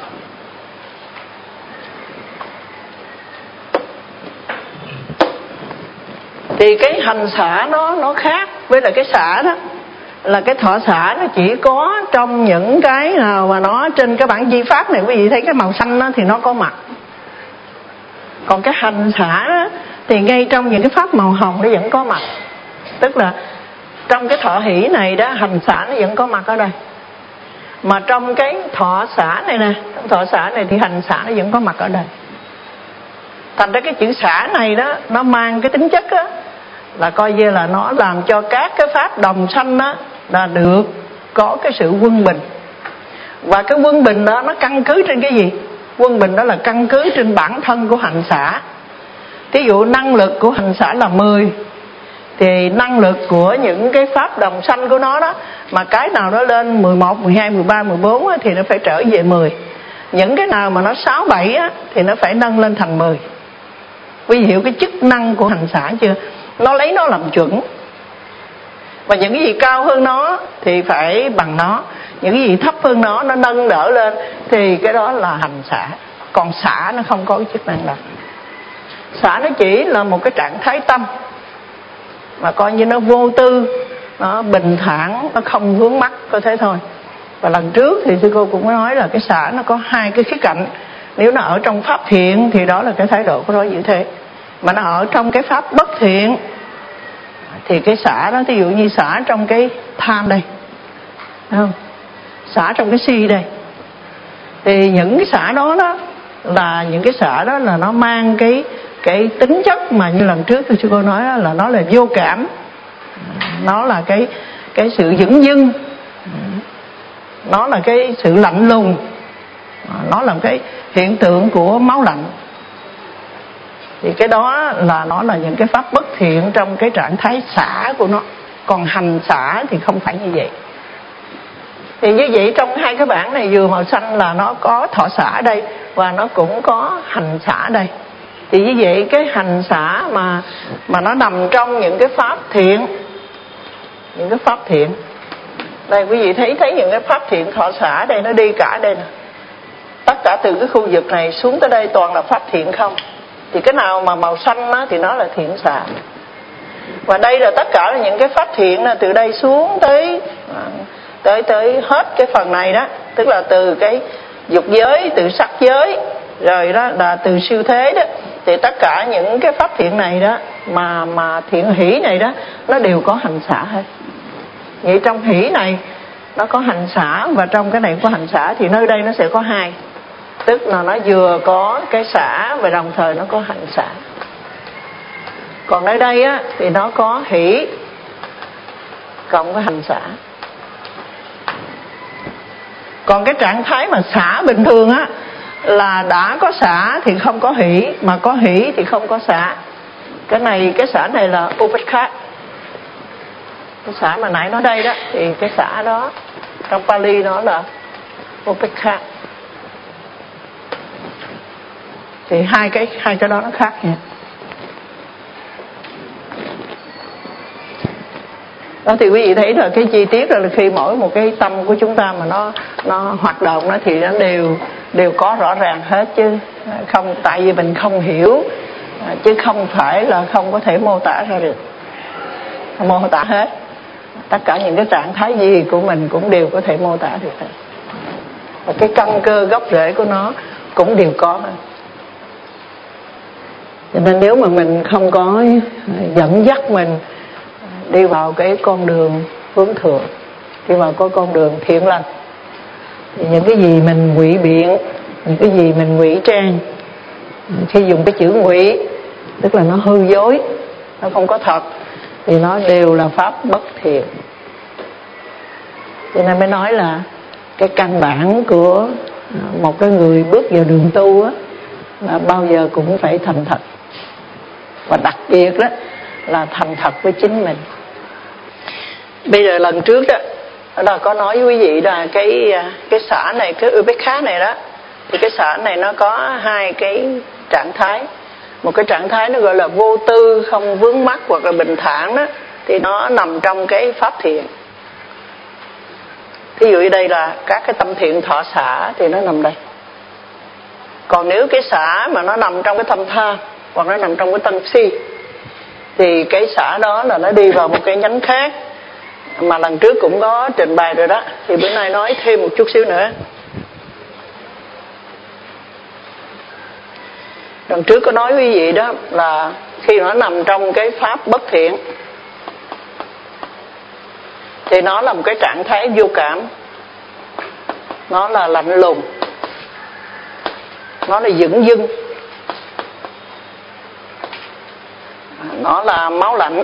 Thì cái hành xả nó khác với là cái xả đó, là cái thọ xả nó chỉ có trong những cái nào mà nó trên cái bản di pháp này. Quý vị thấy cái màu xanh đó thì nó có mặt. Còn cái hành xả đó thì ngay trong những cái pháp màu hồng nó vẫn có mặt. Tức là trong cái thọ hỷ này đó, hành xả nó vẫn có mặt ở đây. Mà trong cái thọ xả này nè, trong thọ xả này thì hành xả nó vẫn có mặt ở đây. Thành ra cái chữ xả này đó, nó mang cái tính chất đó, là coi như là nó làm cho các cái pháp đồng sanh đó là được có cái sự quân bình. Và cái quân bình đó nó căn cứ trên cái gì? Quân bình đó là căn cứ trên bản thân của hành xả. Ví dụ năng lực của hành xả là 10, thì năng lực của những cái pháp đồng sanh của nó đó, mà cái nào nó lên 11, 12, 13, 14 á, thì nó phải trở về 10. Những cái nào mà nó 6, 7 á, thì nó phải nâng lên thành 10. Quý vị hiểu cái chức năng của hành xả chưa? Nó lấy nó làm chuẩn. Và những cái gì cao hơn nó thì phải bằng nó, những cái gì thấp hơn nó nâng đỡ lên, thì cái đó là hành xả. Còn xả nó không có cái chức năng đó. Xả nó chỉ là một cái trạng thái tâm mà coi như nó vô tư, nó bình thản, nó không vướng mắc, có thế thôi. Và lần trước thì sư cô cũng nói là cái xả nó có 2 cái khía cạnh. Nếu nó ở trong pháp thiện thì đó là cái thái độ của nó như thế. Mà nó ở trong cái pháp bất thiện thì cái xả đó, ví dụ như xả trong cái tham đây, thấy không? Xả trong cái si đây, thì những cái xả đó đó là những cái xả đó là nó mang cái tính chất mà như lần trước sư cô nói đó, là nó là vô cảm, nó là cái sự dửng dưng, nó là cái sự lạnh lùng, nó là cái hiện tượng của máu lạnh. Thì cái đó là nó là những cái pháp bất thiện trong cái trạng thái xả của nó. Còn hành xả thì không phải như vậy. Thì như vậy trong hai cái bảng này vừa màu xanh là nó có thọ xả đây và nó cũng có hành xả đây. Thì như vậy cái hành xả mà nó nằm trong những cái pháp thiện, những cái pháp thiện. Đây quý vị thấy những cái pháp thiện thọ xả đây, nó đi cả đây nè. Tất cả từ cái khu vực này xuống tới đây toàn là pháp thiện không. Thì cái nào mà màu xanh đó thì nó là thiện xả. Và đây là tất cả là những cái pháp thiện là từ đây xuống tới hết cái phần này đó, tức là từ cái dục giới, từ sắc giới, rồi đó là từ siêu thế đó. Thì tất cả những cái pháp thiện này đó mà thiện hỷ này đó, nó đều có hành xả hết. Vậy trong hỷ này nó có hành xả và trong cái này có hành xả, thì nơi đây nó sẽ có hai, tức là nó vừa có cái xả và đồng thời nó có hành xả. Còn nơi đây á thì nó có hỷ cộng với hành xả. Còn cái trạng thái mà xả bình thường á là đã có xả thì không có hỷ, mà có hỷ thì không có xả. Cái xả này là upekkha. Cái xả mà nãy nói đây đó thì cái xả đó trong Pali nó là upekkha. Thì hai cái đó nó khác nha. Đó thì quý vị thấy là cái chi tiết là khi mỗi một cái tâm của chúng ta mà nó hoạt động đó thì nó đều có rõ ràng hết, chứ không, tại vì mình không hiểu, chứ không phải là không có thể mô tả ra được. Mô tả hết tất cả những cái trạng thái gì của mình cũng đều có thể mô tả được hết. Và cái căn cơ gốc rễ của nó cũng đều có hết. Cho nên nếu mà mình không có dẫn dắt mình đi vào cái con đường hướng thượng, đi vào cái con đường thiện lành, thì những cái gì mình ngụy biện, những cái gì mình ngụy trang, khi dùng cái chữ ngụy tức là nó hư dối, nó không có thật, thì nó đều là pháp bất thiện. Cho nên mới nói là cái căn bản của một cái người bước vào đường tu á, là bao giờ cũng phải thành thật, và đặc biệt đó là thành thật với chính mình. Bây giờ lần trước đó là có nói với quý vị là cái xả này, cái upekkha này đó, thì cái xả này nó có hai cái trạng thái. Một cái trạng thái nó gọi là vô tư, không vướng mắc hoặc là bình thản đó, thì nó nằm trong cái pháp thiện. Thí dụ như đây là các cái tâm thiện thọ xả thì nó nằm đây. Còn nếu cái xả mà nó nằm trong cái tâm tham hoặc nó nằm trong cái tâm si, thì cái xả đó là nó đi vào một cái nhánh khác mà lần trước cũng có trình bày rồi đó, thì bữa nay nói thêm một chút xíu nữa. Lần trước có nói quý vị đó là khi nó nằm trong cái pháp bất thiện thì nó là một cái trạng thái vô cảm, nó là lạnh lùng, nó là dửng dưng, nó là máu lạnh.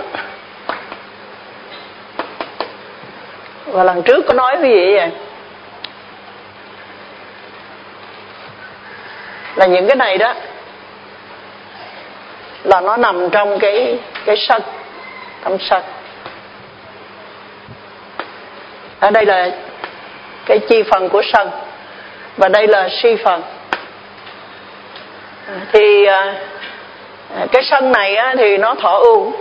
Và lần trước có nói quý vị vậy, là những cái này đó là nó nằm trong cái sân, tâm sân. Ở đây là cái chi phần của sân, và đây là si phần. Thì cái sân này á, thì nó thọ ưu,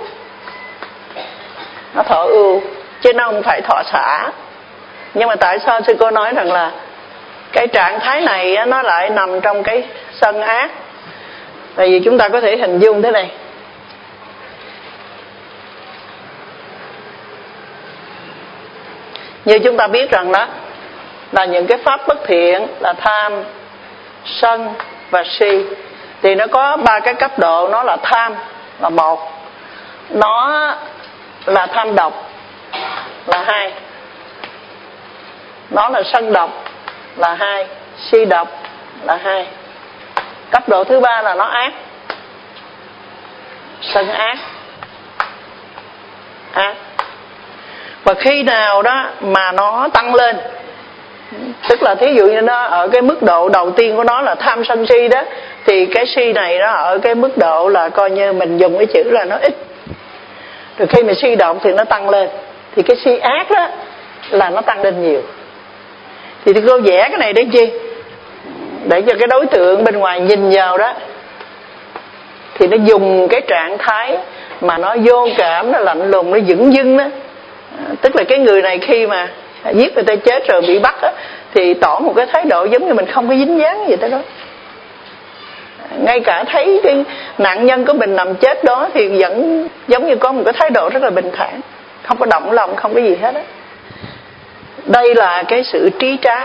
nó thọ ưu chứ nó không phải thọ xả. Nhưng mà tại sao sư cô nói rằng là cái trạng thái này á, nó lại nằm trong cái sân ác? Tại vì chúng ta có thể hình dung thế này. Như chúng ta biết rằng đó là những cái pháp bất thiện là tham, sân và si, thì nó có ba cái cấp độ. Nó là tham là một, nó là tham độc là hai, nó là sân độc là hai, si độc là hai. Cấp độ thứ ba là nó ác, sân ác. Và khi nào đó mà nó tăng lên, tức là thí dụ như nó ở cái mức độ đầu tiên của nó là tham sân si đó, thì cái si này nó ở cái mức độ là coi như mình dùng cái chữ là nó ít. Rồi khi mà si động thì nó tăng lên, thì cái si ác đó là nó tăng lên nhiều. Thì cô vẽ cái này để chi? Để cho cái đối tượng bên ngoài nhìn vào đó, thì nó dùng cái trạng thái mà nó vô cảm, nó lạnh lùng, nó dửng dưng đó. Tức là cái người này khi mà giết người ta chết rồi bị bắt á, thì tỏ một cái thái độ giống như mình không có dính dáng gì tới đó. Ngay cả thấy cái nạn nhân của mình nằm chết đó thì vẫn giống như có một cái thái độ rất là bình thản, không có động lòng, không có gì hết á. Đây là cái sự trí trá.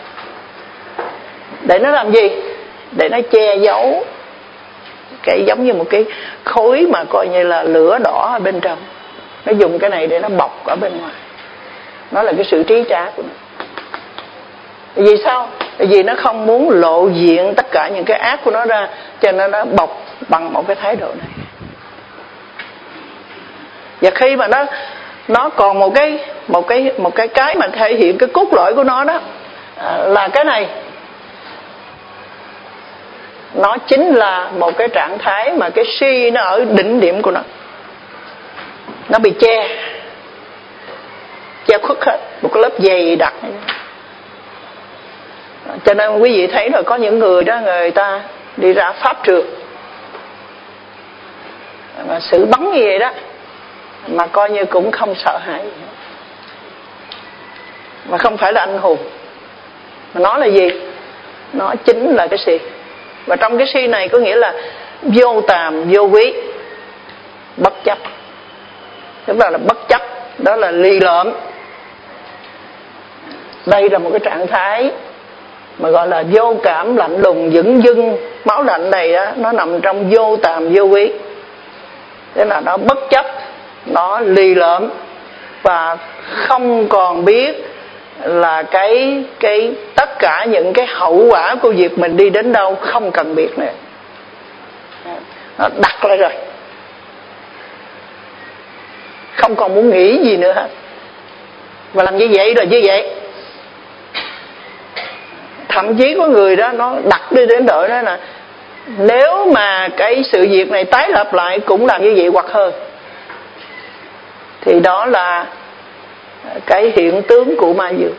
Để nó làm gì? Để nó che giấu cái giống như một cái khối mà coi như là lửa đỏ ở bên trong. Nó dùng cái này để nó bọc ở bên ngoài. Nó là cái sự trí trá của nó. Vì sao? Vì nó không muốn lộ diện tất cả những cái ác của nó ra, cho nên nó bọc bằng một cái thái độ này. Và khi mà nó còn một cái mà thể hiện cái cốt lõi của nó đó là cái này. Nó chính là một cái trạng thái mà cái si nó ở đỉnh điểm của nó. Nó bị che khuất hết, một cái lớp dày đặc. Cho nên quý vị thấy rồi, có những người đó, người ta đi ra pháp trường mà xử bắn như vậy đó, mà coi như cũng không sợ hãi gì hết. Mà không phải là anh hùng. Mà nó là gì? Nó chính là cái si. Và trong cái si này có nghĩa là vô tàm, vô quý, bất chấp. Tức là bất chấp, đó là lì lợm. Đây là một cái trạng thái mà gọi là vô cảm, lạnh lùng, dửng dưng, máu lạnh này đó, nó nằm trong vô tàm, vô quý. Thế là nó bất chấp, nó lì lợm và không còn biết là cái tất cả những cái hậu quả của việc mình đi đến đâu không cần biết nữa. Nó đặt lại rồi, không còn muốn nghĩ gì nữa hết. Và làm như vậy rồi như vậy. Thậm chí có người đó nó đặt đi đến độ đó là nếu mà cái sự việc này tái lập lại cũng làm như vậy hoặc hơn, thì đó là cái hiện tướng của ma dương.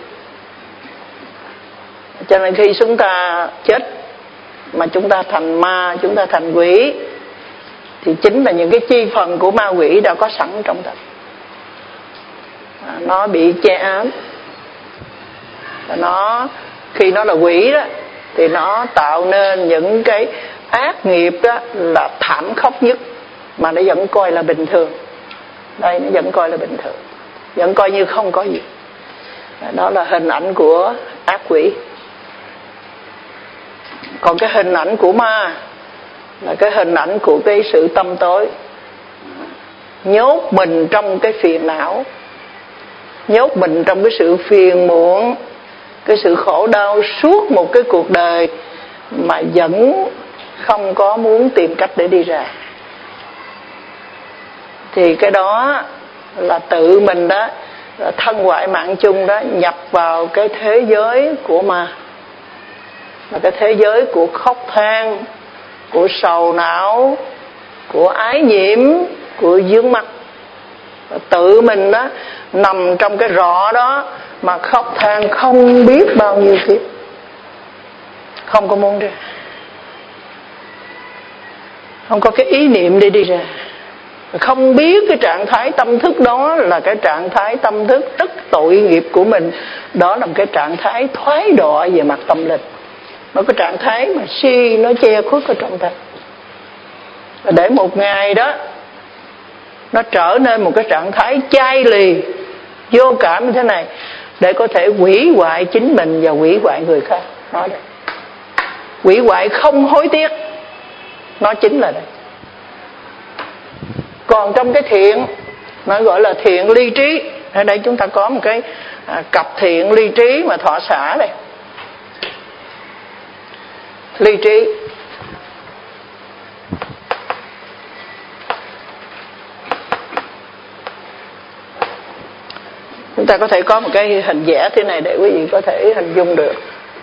Cho nên khi chúng ta chết mà chúng ta thành ma, chúng ta thành quỷ, thì chính là những cái chi phần của ma quỷ đã có sẵn trong ta. Nó bị che ám. Nó khi nó là quỷ đó thì nó tạo nên những cái ác nghiệp đó là thảm khốc nhất, mà nó vẫn coi là bình thường. Đây, nó vẫn coi là bình thường, vẫn coi như không có gì. Đó là hình ảnh của ác quỷ. Còn cái hình ảnh của ma là cái hình ảnh của cái sự tâm tối, nhốt mình trong cái phiền não, nhốt mình trong cái sự phiền muộn, cái sự khổ đau suốt một cái cuộc đời mà vẫn không có muốn tìm cách để đi ra. Thì cái đó là tự mình đó, là thân ngoại mạng chung đó, nhập vào cái thế giới của ma, là cái thế giới của khóc than, của sầu não, của ái nhiễm, của vướng mắc. Tự mình đó nằm trong cái rọ đó mà khóc than không biết bao nhiêu kiếp, không có muốn ra, không có cái ý niệm để đi ra, không biết cái trạng thái tâm thức đó là cái trạng thái tâm thức rất tội nghiệp của mình. Đó là một cái trạng thái thoái đọa về mặt tâm linh, nó cái trạng thái mà si nó che khuất ở trong ta. Và để một ngày đó nó trở nên một cái trạng thái chai lì, vô cảm như thế này, để có thể hủy hoại chính mình và hủy hoại người khác. Nói đây, hủy hoại không hối tiếc, nó chính là đây. Còn trong cái thiện, nó gọi là thiện ly trí. Ở đây chúng ta có một cái cặp thiện ly trí mà thọ xả đây. Ly trí ta có thể có một cái hình vẽ thế này để quý vị có thể hình dung được.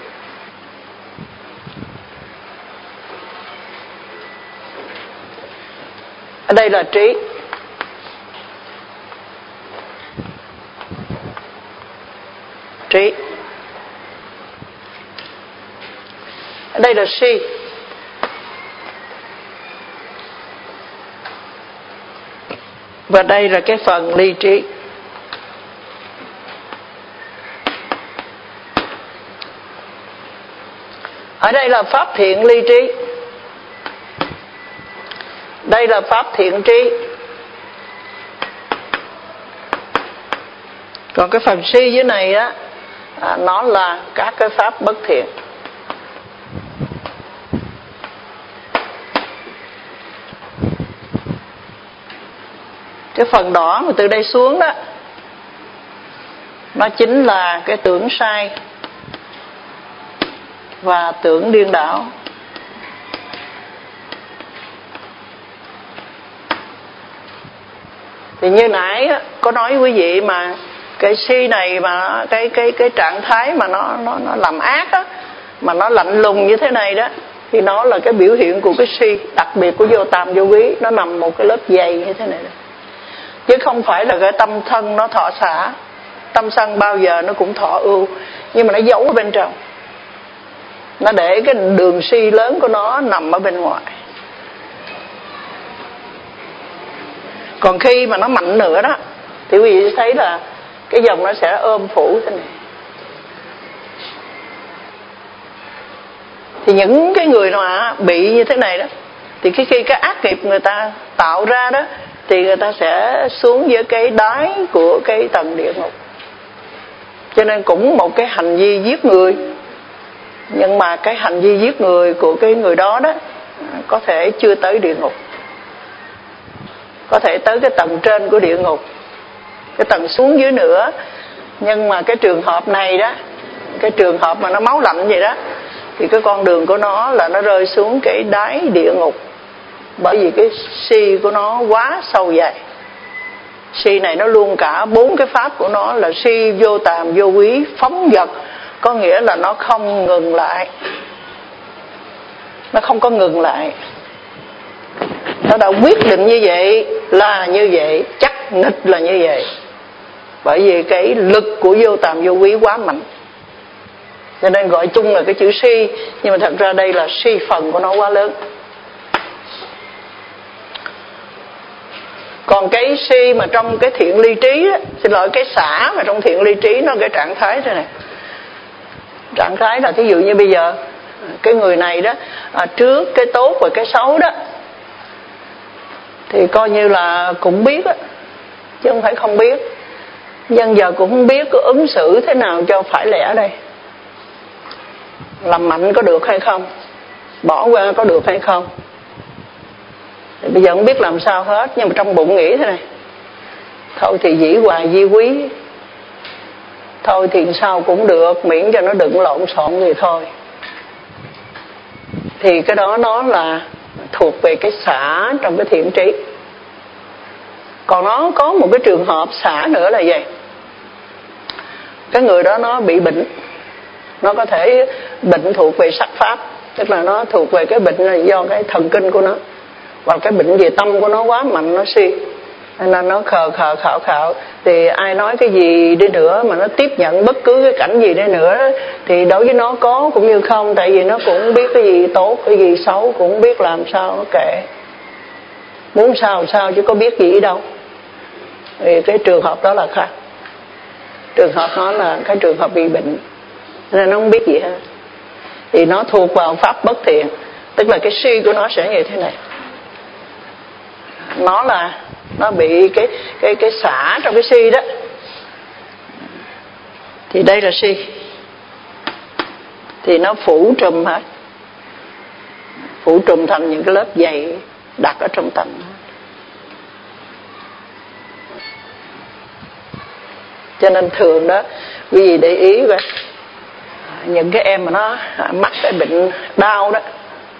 Ở đây là trí. Trí. Ở đây là si. Và đây là cái phần ly trí. Ở đây là pháp thiện ly trí. Đây là pháp thiện trí. Còn cái phần si dưới này á, nó là các cái pháp bất thiện. Cái phần đỏ mà từ đây xuống đó, nó chính là cái tưởng sai và tưởng điên đảo. Thì như nãy có nói với quý vị mà cái si này mà cái trạng thái mà nó làm ác á, mà nó lạnh lùng như thế này đó, thì nó là cái biểu hiện của cái si đặc biệt của vô tam vô quý. Nó nằm một cái lớp dày như thế này đó, chứ không phải là cái tâm thân nó thọ xả. Tâm sân bao giờ nó cũng thọ ưu, nhưng mà nó giấu ở bên trong. Nó để cái đường si lớn của nó nằm ở bên ngoài. Còn khi mà nó mạnh nữa đó, thì quý vị thấy là cái dòng nó sẽ ôm phủ thế này. Thì những cái người mà bị như thế này đó, thì khi cái ác nghiệp người ta tạo ra đó, thì người ta sẽ xuống với cái đáy của cái tầng địa ngục. Cho nên cũng một cái hành vi giết người, nhưng mà cái hành vi giết người của cái người đó đó có thể chưa tới địa ngục, có thể tới cái tầng trên của địa ngục, cái tầng xuống dưới nữa. Nhưng mà cái trường hợp này đó, cái trường hợp mà nó máu lạnh vậy đó, thì cái con đường của nó là nó rơi xuống cái đáy địa ngục. Bởi vì cái si của nó quá sâu dày. Si này nó luôn cả 4 cái pháp của nó là si, vô tàm, vô quý, phóng dật. Có nghĩa là nó không ngừng lại. Nó không có ngừng lại. Nó đã quyết định như vậy là như vậy, chắc nghịch là như vậy. Bởi vì cái lực của vô tàm vô quý quá mạnh, cho nên gọi chung là cái chữ si. Nhưng mà thật ra đây là si phần của nó quá lớn. Còn cái si mà trong cái thiện ly trí đó, xin lỗi, cái xả mà trong thiện ly trí nó cái trạng thái thế này. Trạng thái là thí dụ như bây giờ cái người này đó, trước cái tốt và cái xấu đó, thì coi như là cũng biết đó, chứ không phải không biết. Nhưng giờ cũng không biết có ứng xử thế nào cho phải lẽ đây. Làm mạnh có được hay không, bỏ qua có được hay không, thì bây giờ không biết làm sao hết. Nhưng mà trong bụng nghĩ thế này: thôi thì dĩ hòa vi quý, thôi thì sao cũng được, miễn cho nó đừng lộn xộn thì thôi. Thì cái đó nó là thuộc về cái xả trong cái thiện trí. Còn nó có một cái trường hợp xả nữa là gì? Cái người đó nó bị bệnh. Nó có thể bệnh thuộc về sắc pháp, tức là nó thuộc về cái bệnh là do cái thần kinh của nó, và cái bệnh về tâm của nó quá mạnh, nó si, nên nó khờ khạo khạo. Thì ai nói cái gì đi nữa mà nó tiếp nhận bất cứ cái cảnh gì đi nữa thì đối với nó có cũng như không. Tại vì nó cũng biết cái gì tốt cái gì xấu, cũng biết làm sao nó kệ, muốn sao sao chứ có biết gì đâu. Thì cái trường hợp đó là khác. Trường hợp nó là cái trường hợp bị bệnh, nên nó không biết gì hết. Thì nó thuộc vào pháp bất thiện, tức là cái si của nó sẽ như thế này. Nó là nó bị cái xả trong cái si đó. Thì đây là si, thì nó phủ trùm hết, phủ trùm thành những cái lớp dày đặt ở trong tâm. Cho nên thường đó quý vị để ý vậy, những cái em mà nó mắc cái bệnh đau đó,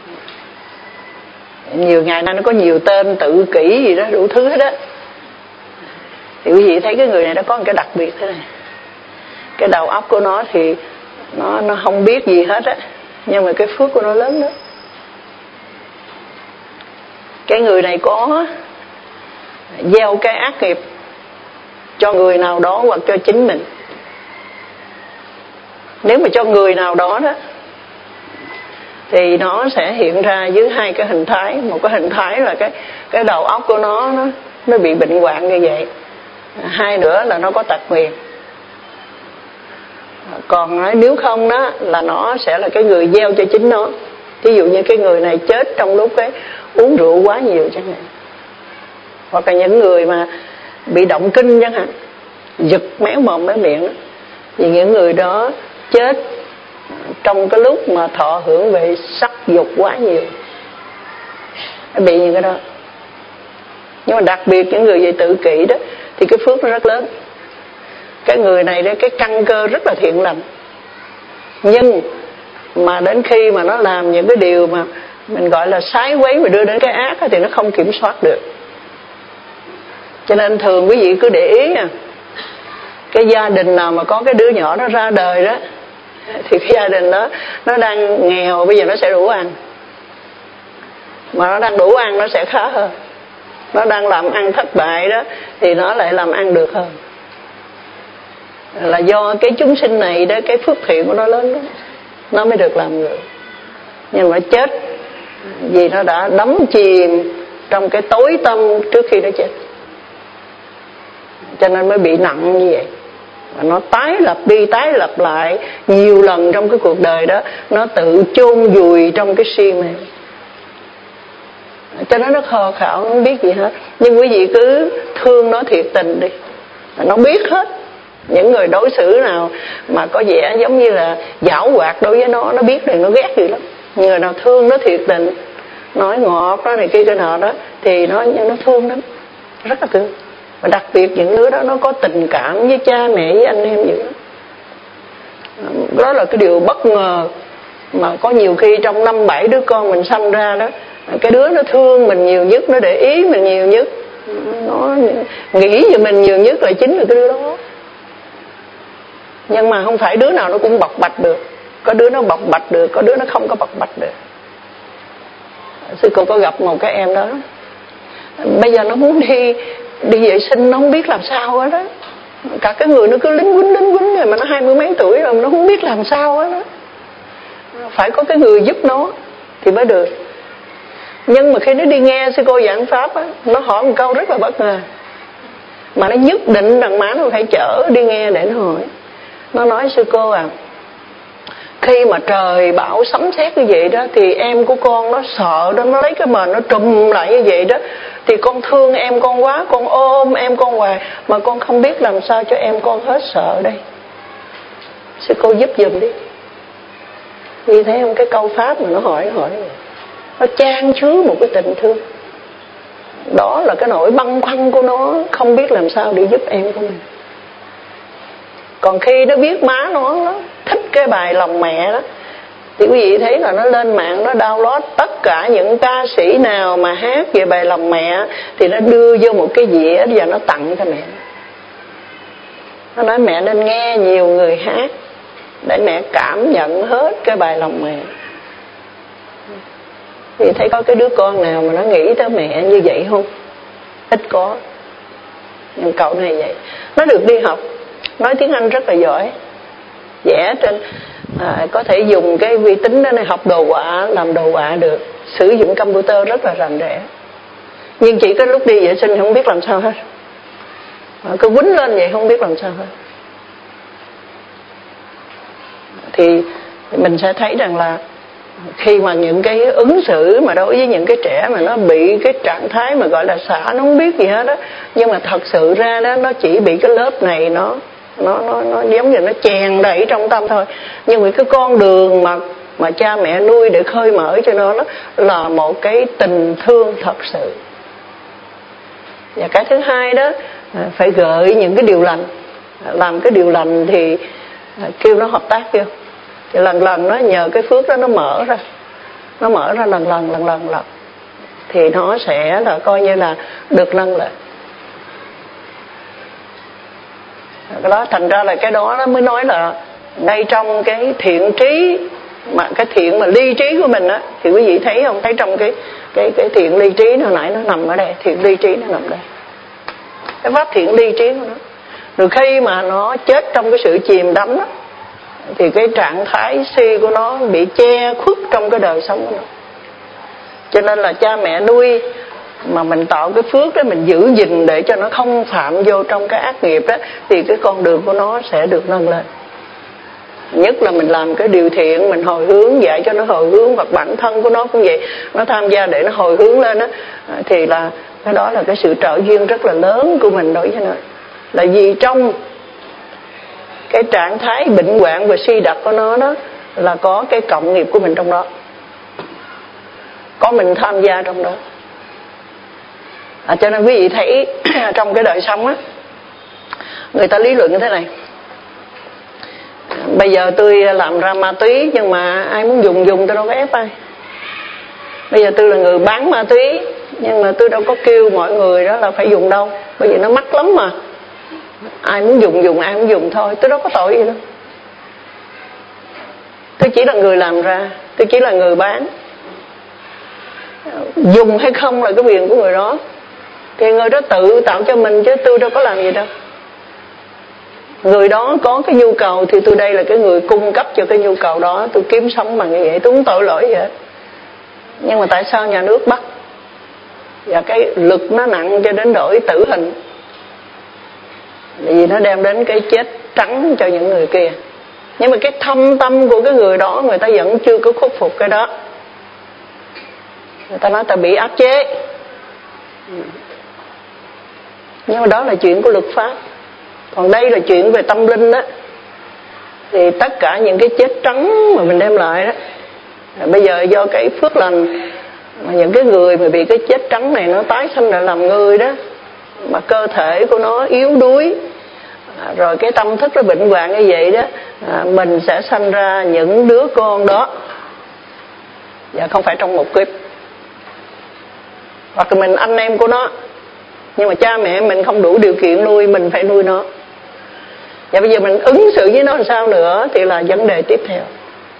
nhiều ngày nay nó có nhiều tên tự kỷ gì đó đủ thứ hết đó, thì quý vị thấy cái người này nó có một cái đặc biệt thế này: cái đầu óc của nó thì nó không biết gì hết á, nhưng mà cái phước của nó lớn đó. Cái người này có gieo cái ác nghiệp cho người nào đó hoặc cho chính mình. Nếu mà cho người nào đó đó thì nó sẽ hiện ra dưới hai cái hình thái. Một cái hình thái là cái đầu óc của nó bị bệnh hoạn như vậy. Hai nữa là nó có tật nguyền. Còn nếu không đó là nó sẽ là cái người gieo cho chính nó. Ví dụ như cái người này chết trong lúc uống rượu quá nhiều chẳng hạn, hoặc là những người mà bị động kinh chẳng hạn, giật méo mồm méo miệng đó. Vì những người đó chết trong cái lúc mà thọ hưởng về sắc dục quá nhiều, nó bị những cái đó. Nhưng mà đặc biệt những người về tự kỷ đó thì cái phước nó rất lớn. Cái người này đó, cái căn cơ rất là thiện lành, nhưng mà đến khi mà nó làm những cái điều mà mình gọi là sái quấy và đưa đến cái ác thì nó không kiểm soát được. Cho nên thường quý vị cứ để ý cái gia đình nào mà có cái đứa nhỏ nó ra đời đó thì cái gia đình đó nó đang nghèo, bây giờ nó sẽ đủ ăn. Mà nó đang đủ ăn nó sẽ khá hơn. Nó đang làm ăn thất bại đó thì nó lại làm ăn được hơn. Là do cái chúng sinh này đó, cái phước thiện của nó lớn đó, nó mới được làm người. Nhưng mà chết vì nó đã đắm chìm trong cái tối tâm trước khi nó chết, cho nên mới bị nặng như vậy. Và nó tái lập đi tái lập lại nhiều lần trong cái cuộc đời đó. Nó tự chôn vùi trong cái si mê, cho nên nó khờ khạo, nó không biết gì hết. Nhưng quý vị cứ thương nó thiệt tình đi, nó biết hết. Những người đối xử nào mà có vẻ giống như là giảo hoạt đối với nó biết rồi nó ghét gì lắm. Người nào thương nó thiệt tình, nói ngọt đó này kia cái nọ đó thì nó thương lắm, rất là thương. Và đặc biệt những đứa đó nó có tình cảm với cha mẹ với anh em dữ lắm. Đó là cái điều bất ngờ mà có nhiều khi trong 5-7 đứa con mình sanh ra đó, cái đứa nó thương mình nhiều nhất, nó để ý mình nhiều nhất, nó nghĩ về mình nhiều nhất là chính là cái đứa đó. Nhưng mà không phải đứa nào nó cũng bộc bạch được. Có đứa nó bộc bạch được, có đứa nó không có bộc bạch được. Sư cô có gặp một cái em đó, bây giờ nó muốn đi vệ sinh, nó không biết làm sao hết đó. Cả cái người nó cứ lính quýnh rồi, mà nó 20 mấy tuổi rồi, nó không biết làm sao hết đó. Phải có cái người giúp nó thì mới được. Nhưng mà khi nó đi nghe sư cô giảng pháp á, nó hỏi một câu rất là bất ngờ, mà nó nhất định rằng má nó phải chở đi nghe để nó hỏi. Nó nói: sư cô khi mà trời bão sấm sét như vậy đó thì em của con nó sợ đó, nó lấy cái mền nó trùm lại như vậy đó, thì con thương em con quá, con ôm em con hoài mà con không biết làm sao cho em con hết sợ đây. Sư cô giúp giùm đi. Vì thấy không, cái câu pháp mà nó hỏi nó chan chứa một cái tình thương. Đó là cái nỗi băn khoăn của nó, không biết làm sao để giúp em của mình. Còn khi nó biết má nó thích cái bài Lòng Mẹ đó thì quý vị thấy là nó lên mạng, nó download tất cả những ca sĩ nào mà hát về bài Lòng Mẹ thì nó đưa vô một cái dĩa và nó tặng cho mẹ. Nó nói mẹ nên nghe nhiều người hát để mẹ cảm nhận hết cái bài Lòng Mẹ. Thì thấy có cái đứa con nào mà nó nghĩ tới mẹ như vậy không? Ít có. Nhưng cậu này vậy, nó được đi học, nói tiếng Anh rất là giỏi, vẽ trên có thể dùng cái vi tính đó này học đồ họa, làm đồ họa được, sử dụng computer rất là rành rẽ. Nhưng chỉ có lúc đi vệ sinh không biết làm sao hết, cứ quýnh lên vậy không biết làm sao hết. Thì mình sẽ thấy rằng là khi mà những cái ứng xử mà đối với những cái trẻ mà nó bị cái trạng thái mà gọi là xả, nó không biết gì hết đó, nhưng mà thật sự ra đó nó chỉ bị cái lớp này nó giống như nó chèn đẩy trong tâm thôi. Nhưng mà cái con đường mà cha mẹ nuôi để khơi mở cho nó là một cái tình thương thật sự. Và cái thứ hai đó, phải gợi những cái điều lành. Làm cái điều lành thì kêu nó hợp tác vô. Thì lần lần nó nhờ cái phước đó nó mở ra lần thì nó sẽ là coi như là được nâng lên. Cái đó thành ra là cái đó nó mới nói là ngay trong cái thiện trí, mà cái thiện mà ly trí của mình á, thì quý vị thấy không, thấy trong cái thiện ly trí hồi nãy nó nằm ở đây, thiện ly trí nó nằm đây, cái pháp thiện ly trí của nó. Rồi khi mà nó chết trong cái sự chìm đắm đó, thì cái trạng thái si của nó bị che khuất trong cái đời sống của nó. Cho nên là cha mẹ nuôi mà mình tạo cái phước đó, mình giữ gìn để cho nó không phạm vô trong cái ác nghiệp đó, thì cái con đường của nó sẽ được nâng lên. Nhất là mình làm cái điều thiện, mình hồi hướng, dạy cho nó hồi hướng, hoặc bản thân của nó cũng vậy, nó tham gia để nó hồi hướng lên đó, thì là cái đó là cái sự trợ duyên rất là lớn của mình đối với nó. Là vì trong cái trạng thái bệnh hoạn và suy đập của nó đó là có cái cộng nghiệp của mình trong đó, có mình tham gia trong đó. Cho nên quý vị thấy trong cái đời sống á, người ta lý luận như thế này: bây giờ tôi làm ra ma túy, nhưng mà ai muốn dùng tôi đâu có ép ai. Bây giờ tôi là người bán ma túy, nhưng mà tôi đâu có kêu mọi người đó là phải dùng đâu, bởi vì nó mắc lắm mà. Ai muốn dùng, ai muốn dùng thôi, tôi đâu có tội gì đâu. Tôi chỉ là người làm ra, tôi chỉ là người bán. Dùng hay không là cái quyền của người đó, thì người đó tự tạo cho mình, chứ tôi đâu có làm gì đâu. Người đó có cái nhu cầu thì tôi đây là cái người cung cấp cho cái nhu cầu đó, tôi kiếm sống bằng như vậy, tôi không tội lỗi gì hết. Nhưng mà tại sao nhà nước bắt, và cái lực nó nặng cho đến đổi tử hình? Vì nó đem đến cái chết trắng cho những người kia. Nhưng mà cái thâm tâm của cái người đó, người ta vẫn chưa có khuất phục cái đó. Người ta nói ta bị áp chế. Nhưng mà đó là chuyện của luật pháp. Còn đây là chuyện về tâm linh đó. Thì tất cả những cái chết trắng mà mình đem lại đó, bây giờ do cái phước lành mà những cái người mà bị cái chết trắng này nó tái sinh lại làm người đó, mà cơ thể của nó yếu đuối, rồi cái tâm thức nó bệnh hoạn như vậy đó, mình sẽ sanh ra những đứa con đó, và không phải trong một kiếp. Hoặc là mình anh em của nó, nhưng mà cha mẹ mình không đủ điều kiện nuôi, mình phải nuôi nó. Và bây giờ mình ứng xử với nó làm sao nữa thì là vấn đề tiếp theo.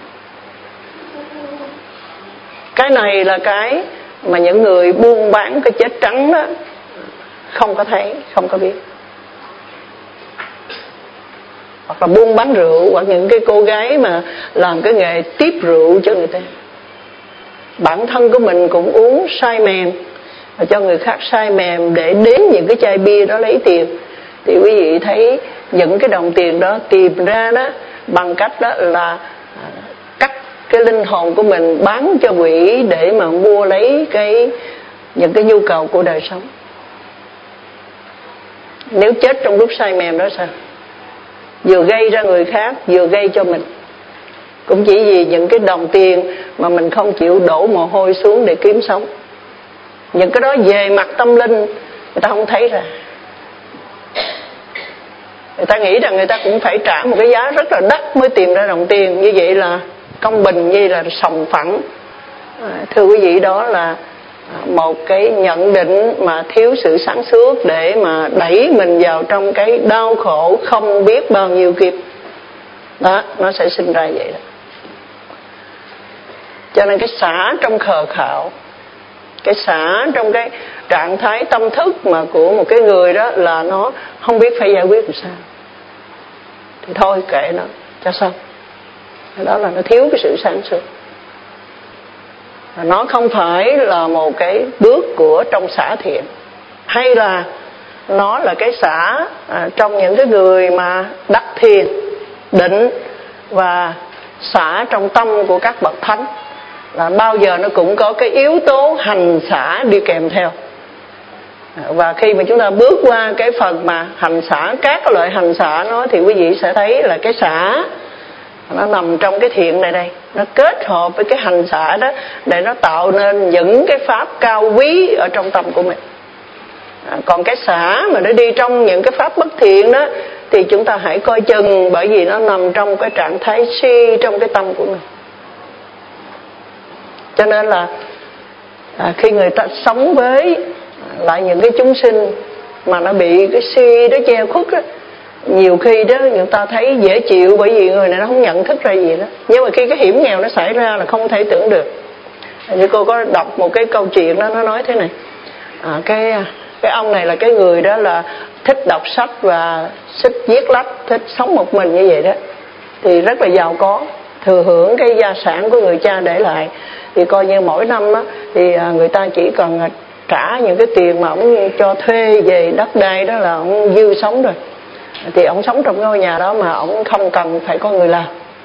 Cái này là cái mà những người buôn bán cái chết trắng đó không có thấy, không có biết. Hoặc là buôn bán rượu, hoặc những cái cô gái mà làm cái nghề tiếp rượu cho người ta. Bản thân của mình cũng uống say mềm, và cho người khác say mềm để đến những cái chai bia đó lấy tiền. Thì quý vị thấy những cái đồng tiền đó tìm ra đó bằng cách đó là cắt cái linh hồn của mình bán cho quỷ để mà mua lấy những cái nhu cầu của đời sống. Nếu chết trong lúc say mềm đó sao? Vừa gây ra người khác, vừa gây cho mình. Cũng chỉ vì những cái đồng tiền mà mình không chịu đổ mồ hôi xuống để kiếm sống. Những cái đó về mặt tâm linh người ta không thấy ra. Người ta nghĩ rằng người ta cũng phải trả một cái giá rất là đắt mới tìm ra đồng tiền. Như vậy là công bình, như vậy là sòng phẳng. Thưa quý vị, đó là một cái nhận định mà thiếu sự sáng suốt để mà đẩy mình vào trong cái đau khổ không biết bao nhiêu kiếp. Đó, nó sẽ sinh ra vậy đó. Cho nên cái xả trong khờ khạo, cái xả trong cái trạng thái tâm thức mà của một cái người đó là nó không biết phải giải quyết làm sao, thì thôi kệ nó cho xong. Đó là nó thiếu cái sự sáng suốt. Nó không phải là một cái bước của trong xả thiện, hay là nó là cái xả trong những cái người mà đắc thiền định và xả trong tâm của các bậc thánh, là bao giờ nó cũng có cái yếu tố hành xả đi kèm theo. Và khi mà chúng ta bước qua cái phần mà hành xả, các loại hành xả nó, thì quý vị sẽ thấy là cái xả nó nằm trong cái thiện này đây, nó kết hợp với cái hành xả đó để nó tạo nên những cái pháp cao quý ở trong tâm của mình. Còn cái xả mà nó đi trong những cái pháp bất thiện đó thì chúng ta hãy coi chừng, bởi vì nó nằm trong cái trạng thái si trong cái tâm của mình. Cho nên là khi người ta sống với lại những cái chúng sinh mà nó bị cái si đó che khuất đó, nhiều khi đó người ta thấy dễ chịu bởi vì người này nó không nhận thức ra gì đó, nhưng mà khi cái hiểm nghèo nó xảy ra là không thể tưởng được. Như cô có đọc một cái câu chuyện đó, nó nói thế này, cái ông này là cái người đó là thích đọc sách và thích viết lách, thích sống một mình như vậy đó, thì rất là giàu có, thừa hưởng cái gia sản của người cha để lại. Thì coi như mỗi năm đó, thì người ta chỉ cần trả những cái tiền mà ông cho thuê về đất đai đó là ông dư sống rồi. Thì ông sống trong ngôi nhà đó mà ông không cần phải có người làm.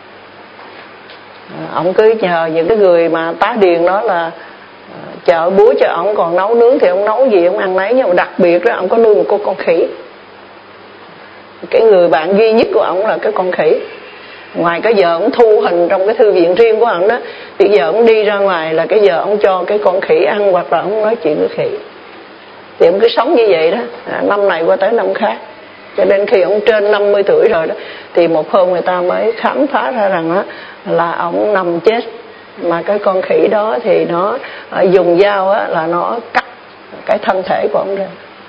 Ông cứ nhờ những cái người mà tá điền đó là chợ búa cho ông, còn nấu nướng thì ông nấu gì ông ăn nấy. Nhưng mà đặc biệt đó ông có nuôi một con khỉ. Cái người bạn duy nhất của ông là cái con khỉ. Ngoài cái giờ ông thu hình trong cái thư viện riêng của ông đó, thì giờ ông đi ra ngoài là cái giờ ông cho cái con khỉ ăn, hoặc là ông nói chuyện với khỉ. Thì ông cứ sống như vậy đó, năm này qua tới năm khác. Cho nên khi ông trên 50 tuổi rồi đó, thì một hôm người ta mới khám phá ra rằng đó, là ông nằm chết, mà cái con khỉ đó thì nó dùng dao á, là nó cắt cái thân thể của ông ra.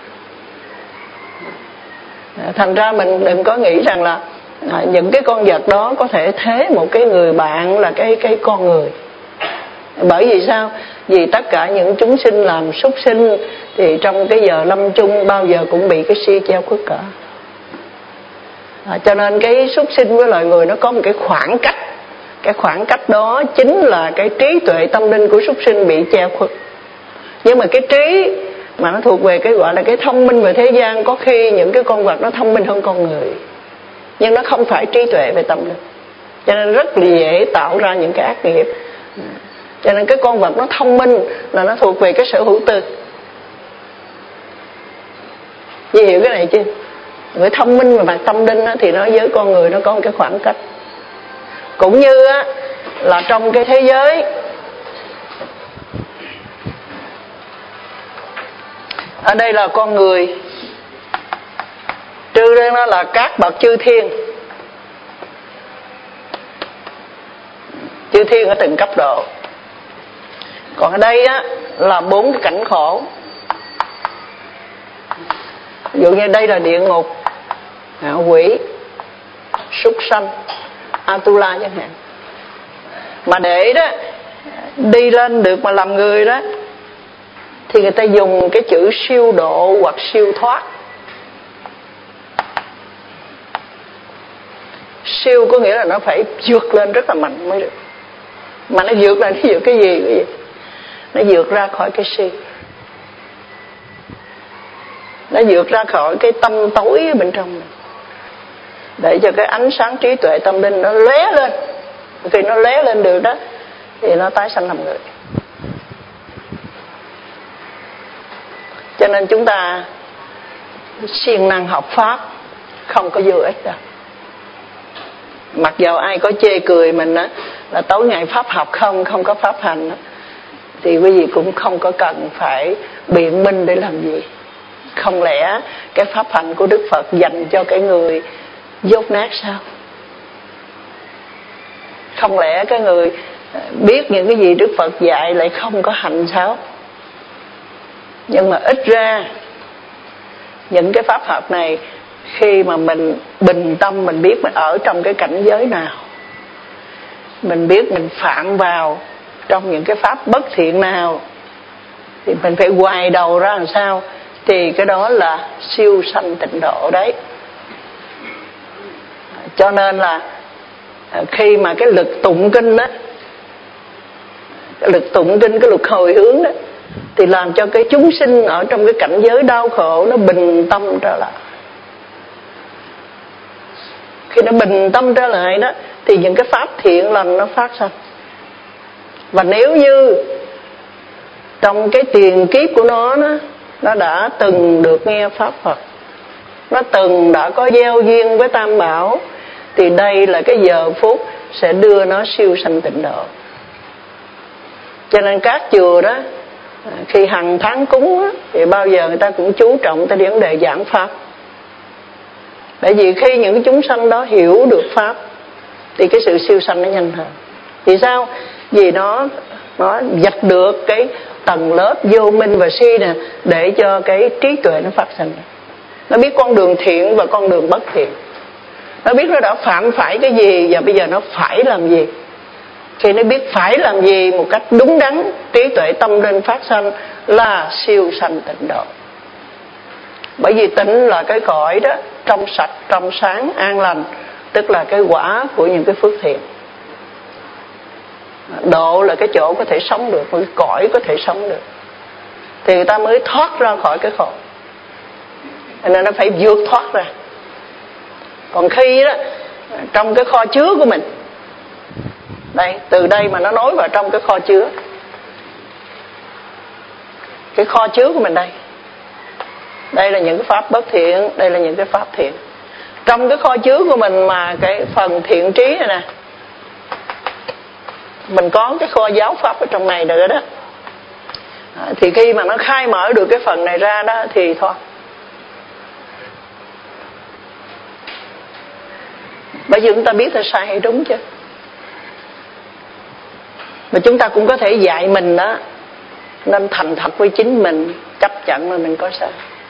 Thành ra mình đừng có nghĩ rằng là những cái con vật đó có thể thế một cái người bạn là cái con người. Bởi vì sao? Vì tất cả những chúng sinh làm súc sinh thì trong cái giờ lâm chung bao giờ cũng bị cái si treo khuất cả. Cho nên cái súc sinh với loài người nó có một cái khoảng cách. Cái khoảng cách đó chính là cái trí tuệ tâm linh của súc sinh bị treo khuất. Nhưng mà cái trí mà nó thuộc về cái gọi là cái thông minh về thế gian, có khi những cái con vật nó thông minh hơn con người, nhưng nó không phải trí tuệ về tâm linh, cho nên rất là dễ tạo ra những cái ác nghiệp. Cho nên cái con vật nó thông minh là nó thuộc về cái sở hữu tư. Vì hiểu cái này chứ? Người thông minh về mặt tâm linh thì nó với con người nó có một cái khoảng cách. Cũng như á, là trong cái thế giới, ở đây là con người, trừ ra nó là các bậc chư thiên. Chư thiên ở từng cấp độ. Còn ở đây á là 4 cái cảnh khổ. Ví dụ như đây là địa ngục, quỷ, súc sanh, Atula chẳng hạn. Mà để đó đi lên được mà làm người đó, thì người ta dùng cái chữ siêu độ hoặc siêu thoát. Siêu có nghĩa là nó phải vượt lên rất là mạnh mới được. Mà nó vượt là nó vượt cái gì? Nó vượt ra khỏi cái si, nó vượt ra khỏi cái tâm tối ở bên trong này, để cho cái ánh sáng trí tuệ tâm linh nó lóe lên. Khi nó lóe lên được đó thì nó tái sanh làm người. Cho nên chúng ta siêng năng học pháp không có vô ích đâu. Mặc dầu ai có chê cười mình á là tối ngày pháp học không có pháp hành á, thì quý vị cũng không có cần phải biện minh để làm gì. Không lẽ cái pháp hành của Đức Phật dành cho cái người dốt nát sao? Không lẽ cái người biết những cái gì Đức Phật dạy lại không có hành sao? Nhưng mà ít ra những cái pháp học này, khi mà mình bình tâm, mình biết mình ở trong cái cảnh giới nào, mình biết mình phạm vào trong những cái pháp bất thiện nào, thì mình phải hoài đầu ra làm sao, thì cái đó là siêu sanh tịnh độ đấy. Cho nên là khi mà cái lực tụng kinh đó, cái lực tụng kinh, cái lực hồi hướng đó, thì làm cho cái chúng sinh ở trong cái cảnh giới đau khổ nó bình tâm trở lại. Khi nó bình tâm trở lại đó, thì những cái pháp thiện lành nó phát sinh. Và nếu như trong cái tiền kiếp của nó đã từng được nghe pháp Phật, nó từng đã có gieo duyên với Tam Bảo, thì đây là cái giờ phút sẽ đưa nó siêu sanh tịnh độ. Cho nên các chùa đó, khi hàng tháng cúng á, thì bao giờ người ta cũng chú trọng tới vấn đề giảng pháp. Bởi vì khi những chúng sanh đó hiểu được pháp thì cái sự siêu sanh nó nhanh hơn. Vì sao? Vì nó dạch được cái tầng lớp vô minh và si nè, để cho cái trí tuệ nó phát sinh. Nó biết con đường thiện và con đường bất thiện. Nó biết nó đã phạm phải cái gì và bây giờ nó phải làm gì. Khi nó biết phải làm gì một cách đúng đắn, trí tuệ tâm linh phát sanh là siêu sanh tịnh độ. Bởi vì tịnh là cái cõi đó trong sạch, trong sáng, an lành, tức là cái quả của những cái phước thiện. Độ là cái chỗ có thể sống được, cái cõi có thể sống được, thì người ta mới thoát ra khỏi cái khổ. Nên nó phải vượt thoát ra. Còn khi đó trong cái kho chứa của mình, đây, từ đây mà nó nối vào trong cái kho chứa, cái kho chứa của mình đây. Đây là những cái pháp bất thiện, đây là những cái pháp thiện. Trong cái kho chứa của mình mà cái phần thiện trí này nè, mình có cái kho giáo pháp ở trong này nữa đó. Thì khi mà nó khai mở được cái phần này ra đó thì thôi. Bởi vì chúng ta biết là sai hay đúng chứ. Mà chúng ta cũng có thể dạy mình đó, nên thành thật với chính mình, chấp nhận là mình có sai.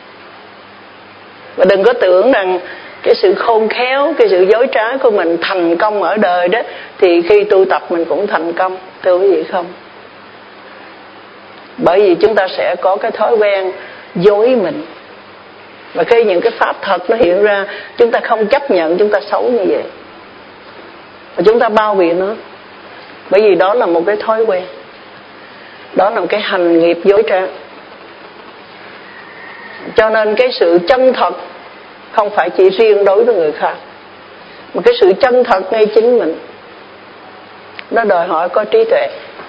Và đừng có tưởng rằng cái sự khôn khéo, cái sự dối trá của mình thành công ở đời đó thì khi tu tập mình cũng thành công. Thưa quý vị không? Bởi vì chúng ta sẽ có cái thói quen dối mình. Và khi những cái pháp thật nó hiện ra, chúng ta không chấp nhận chúng ta xấu như vậy, và chúng ta bao biện nó. Bởi vì đó là một cái thói quen, đó là một cái hành nghiệp dối trá. Cho nên cái sự chân thật không phải chỉ riêng đối với người khác, mà cái sự chân thật ngay chính mình, nó đòi hỏi có trí tuệ.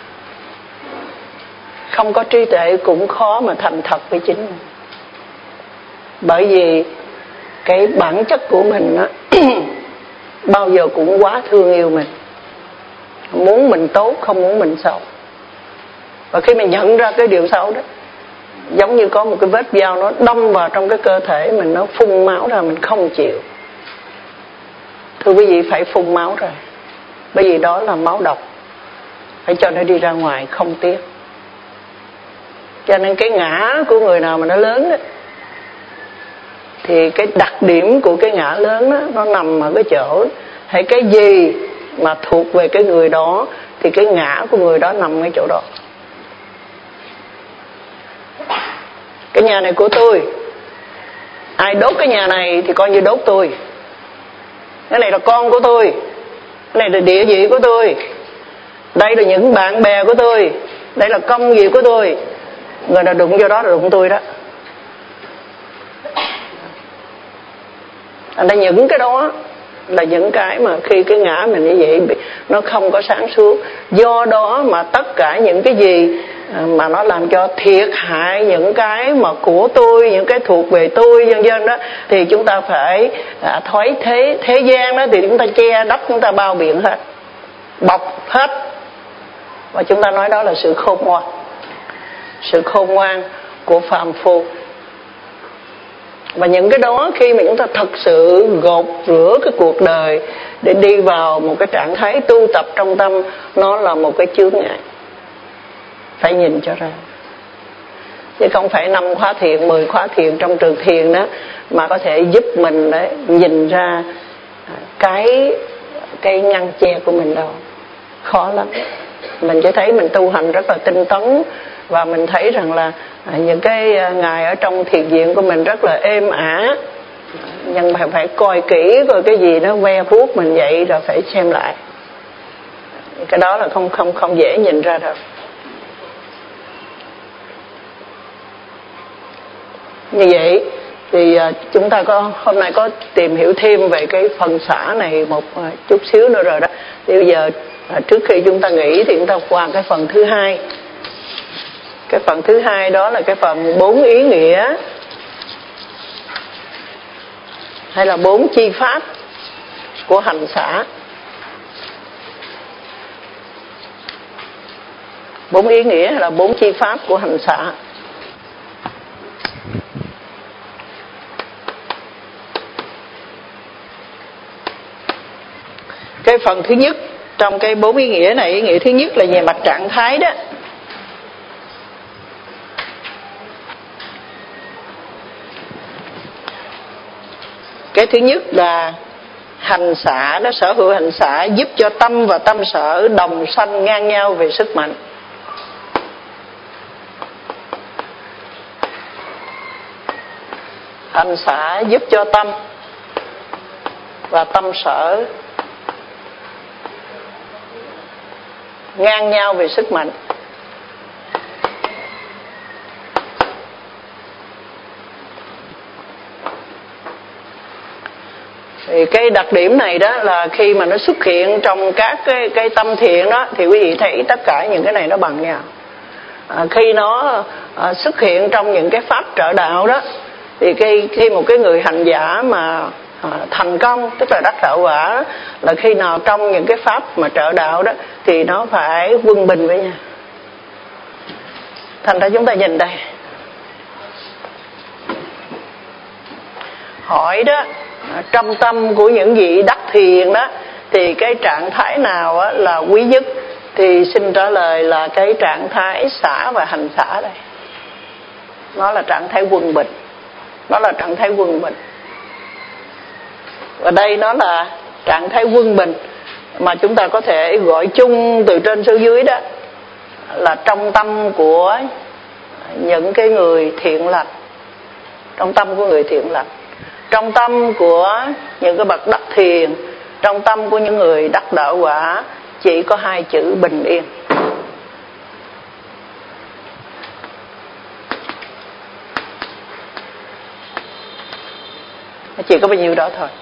Không có trí tuệ cũng khó mà thành thật với chính mình. Bởi vì cái bản chất của mình đó, bao giờ cũng quá thương yêu mình, muốn mình tốt, không muốn mình xấu. Và khi mình nhận ra cái điều xấu đó, giống như có một cái vết dao nó đâm vào trong cái cơ thể mình, nó phun máu ra, mình không chịu. Thưa quý vị, phải phun máu ra, bởi vì đó là máu độc, phải cho nó đi ra ngoài, không tiếc. Cho nên cái ngã của người nào mà nó lớn đó, thì cái đặc điểm của cái ngã lớn đó, nó nằm ở cái chỗ hay cái gì mà thuộc về cái người đó thì cái ngã của người đó nằm ở chỗ đó. Cái nhà này của tôi, ai đốt cái nhà này thì coi như đốt tôi. Cái này là con của tôi, cái này là địa vị của tôi, đây là những bạn bè của tôi, đây là công việc của tôi. Người nào đụng vô đó là đụng tôi đó. Thành ra những cái đó là những cái mà khi cái ngã mình như vậy nó không có sáng suốt. Do đó mà tất cả những cái gì mà nó làm cho thiệt hại những cái mà của tôi, những cái thuộc về tôi vân vân đó, thì chúng ta phải thoái thế gian đó, thì chúng ta che đắp, chúng ta bao biện hết, bọc hết. Và chúng ta nói đó là sự khôn ngoan, sự khôn ngoan của phàm phu. Và những cái đó khi mà chúng ta thật sự gột rửa cái cuộc đời để đi vào một cái trạng thái tu tập trong tâm, nó là một cái chướng ngại, phải nhìn cho ra. Chứ không phải 5 khóa thiền, 10 khóa thiền trong trường thiền đó mà có thể giúp mình đấy nhìn ra cái ngăn che của mình đâu. Khó lắm. Mình chỉ thấy mình tu hành rất là tinh tấn, và mình thấy rằng là những cái ngày ở trong thiền viện của mình rất là êm ả, nhưng mà phải coi kỹ coi cái gì nó ve vuốt mình vậy rồi phải xem lại. Cái đó là không dễ nhìn ra đâu. Như vậy thì chúng ta hôm nay có tìm hiểu thêm về cái phần xả này một chút xíu nữa rồi đó. Thì bây giờ trước khi chúng ta nghỉ thì chúng ta qua cái phần thứ hai. Cái phần thứ hai đó là cái phần 4 ý nghĩa hay là 4 chi pháp của hành xả. 4 ý nghĩa hay là 4 chi pháp của hành xả. Cái phần thứ nhất trong cái 4 ý nghĩa này, ý nghĩa thứ nhất là về mặt trạng thái đó. Cái thứ nhất là hành xả đó, sở hữu hành xả giúp cho tâm và tâm sở đồng sanh ngang nhau về sức mạnh. Hành xả giúp cho tâm và tâm sở ngang nhau về sức mạnh. Thì cái đặc điểm này đó là khi mà nó xuất hiện trong các cái tâm thiện đó, thì quý vị thấy tất cả những cái này nó bằng nhau. Khi nó xuất hiện trong những cái pháp trợ đạo đó, thì khi một cái người hành giả mà thành công, tức là đắc đạo quả, là khi nào trong những cái pháp mà trợ đạo đó thì nó phải quân bình với nhau. Thành ra chúng ta nhìn đây, hỏi đó, trong tâm của những vị đắc thiền đó thì cái trạng thái nào là quý nhất, thì xin trả lời là cái trạng thái xả và hành xả đây. Nó là trạng thái quân bình. Nó là trạng thái quân bình. Và đây nó là trạng thái quân bình mà chúng ta có thể gọi chung từ trên xuống dưới đó là trong tâm của những cái người thiện lành. Trong tâm của người thiện lành, trong tâm của những cái bậc đắc thiền, trong tâm của những người đắc đạo quả chỉ có hai chữ bình yên. Chỉ có bao nhiêu đó thôi.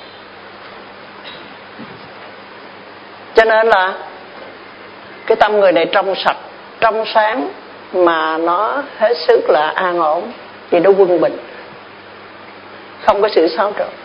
Cho nên là cái tâm người này trong sạch, trong sáng, mà nó hết sức là an ổn, thì nó quân bình, không có sự xáo trộn.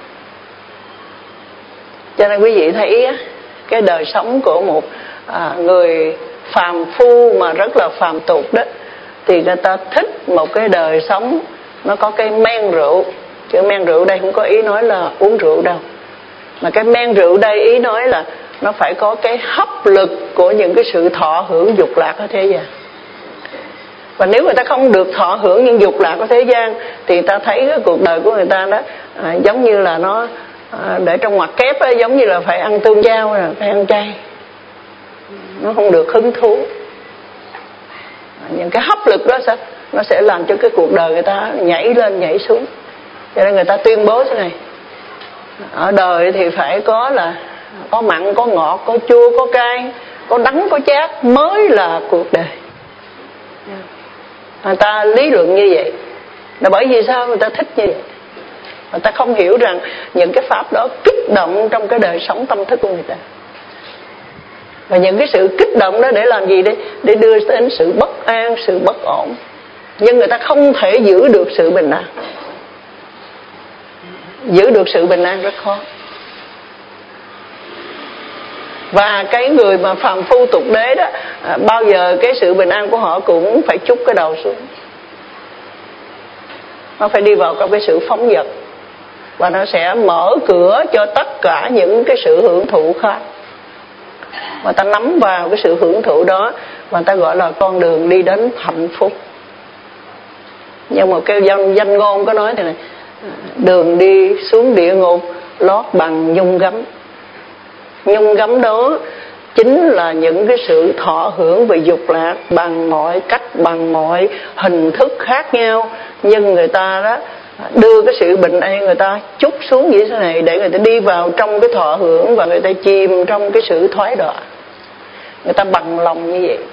Cho nên quý vị thấy cái đời sống của một người phàm phu mà rất là phàm tục đó, thì người ta thích một cái đời sống nó có cái men rượu. Chứ men rượu đây không có ý nói là uống rượu đâu, mà cái men rượu đây ý nói là nó phải có cái hấp lực của những cái sự thọ hưởng dục lạc ở thế gian. Và nếu người ta không được thọ hưởng những dục lạc của thế gian thì người ta thấy cái cuộc đời của người ta đó giống như là nó để trong ngoặc kép ấy, giống như là phải ăn tương chao, là phải ăn chay, nó không được hứng thú. Những cái hấp lực đó nó sẽ làm cho cái cuộc đời người ta nhảy lên nhảy xuống. Cho nên người ta tuyên bố thế này: ở đời thì phải có là có mặn, có ngọt, có chua, có cay, có đắng, có chát mới là cuộc đời. Người ta lý luận như vậy là bởi vì sao người ta thích như vậy? Người ta không hiểu rằng những cái pháp đó kích động trong cái đời sống tâm thức của người ta. Và những cái sự kích động đó để làm gì đây? Để đưa đến sự bất an, sự bất ổn. Nhưng người ta không thể giữ được sự bình an. Giữ được sự bình an rất khó. Và cái người mà phàm phu tục đế đó, bao giờ cái sự bình an của họ cũng phải trút cái đầu xuống. Nó phải đi vào trong cái sự phóng dật, và nó sẽ mở cửa cho tất cả những cái sự hưởng thụ khác. Và ta nắm vào cái sự hưởng thụ đó, và ta gọi là con đường đi đến hạnh phúc. Nhưng mà cái danh ngôn có nói thế này: đường đi xuống địa ngục lót bằng nhung gấm. Nhung gấm đó chính là những cái sự thọ hưởng về dục lạc bằng mọi cách, bằng mọi hình thức khác nhau. Nhưng người ta đó đưa cái sự bình an người ta chút xuống như thế này để người ta đi vào trong cái thọ hưởng, và người ta chìm trong cái sự thoái đọa. Người ta bằng lòng như vậy.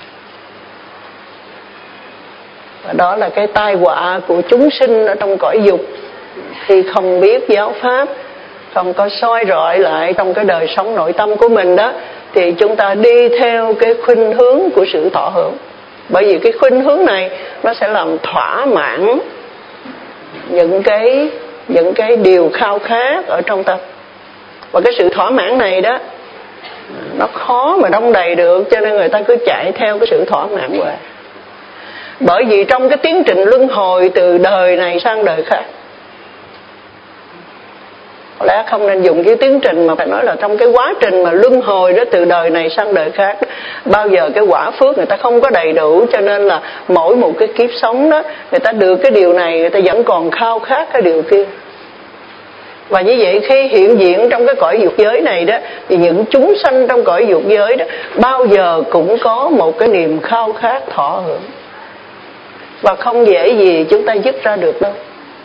Và đó là cái tai họa của chúng sinh ở trong cõi dục, khi không biết giáo pháp, không có soi rọi lại trong cái đời sống nội tâm của mình đó, thì chúng ta đi theo cái khuynh hướng của sự thọ hưởng. Bởi vì cái khuynh hướng này nó sẽ làm thỏa mãn những cái điều khao khát ở trong tâm. Và cái sự thỏa mãn này đó nó khó mà đong đầy được, cho nên người ta cứ chạy theo cái sự thỏa mãn hoài. Bởi vì trong cái tiến trình luân hồi từ đời này sang đời khác, có lẽ không nên dùng cái tiến trình mà phải nói là trong cái quá trình mà luân hồi đó từ đời này sang đời khác, bao giờ cái quả phước người ta không có đầy đủ, cho nên là mỗi một cái kiếp sống đó người ta được cái điều này, người ta vẫn còn khao khát cái điều kia. Và như vậy khi hiện diện trong cái cõi dục giới này đó, thì những chúng sanh trong cõi dục giới đó bao giờ cũng có một cái niềm khao khát thọ hưởng, và không dễ gì chúng ta dứt ra được đâu.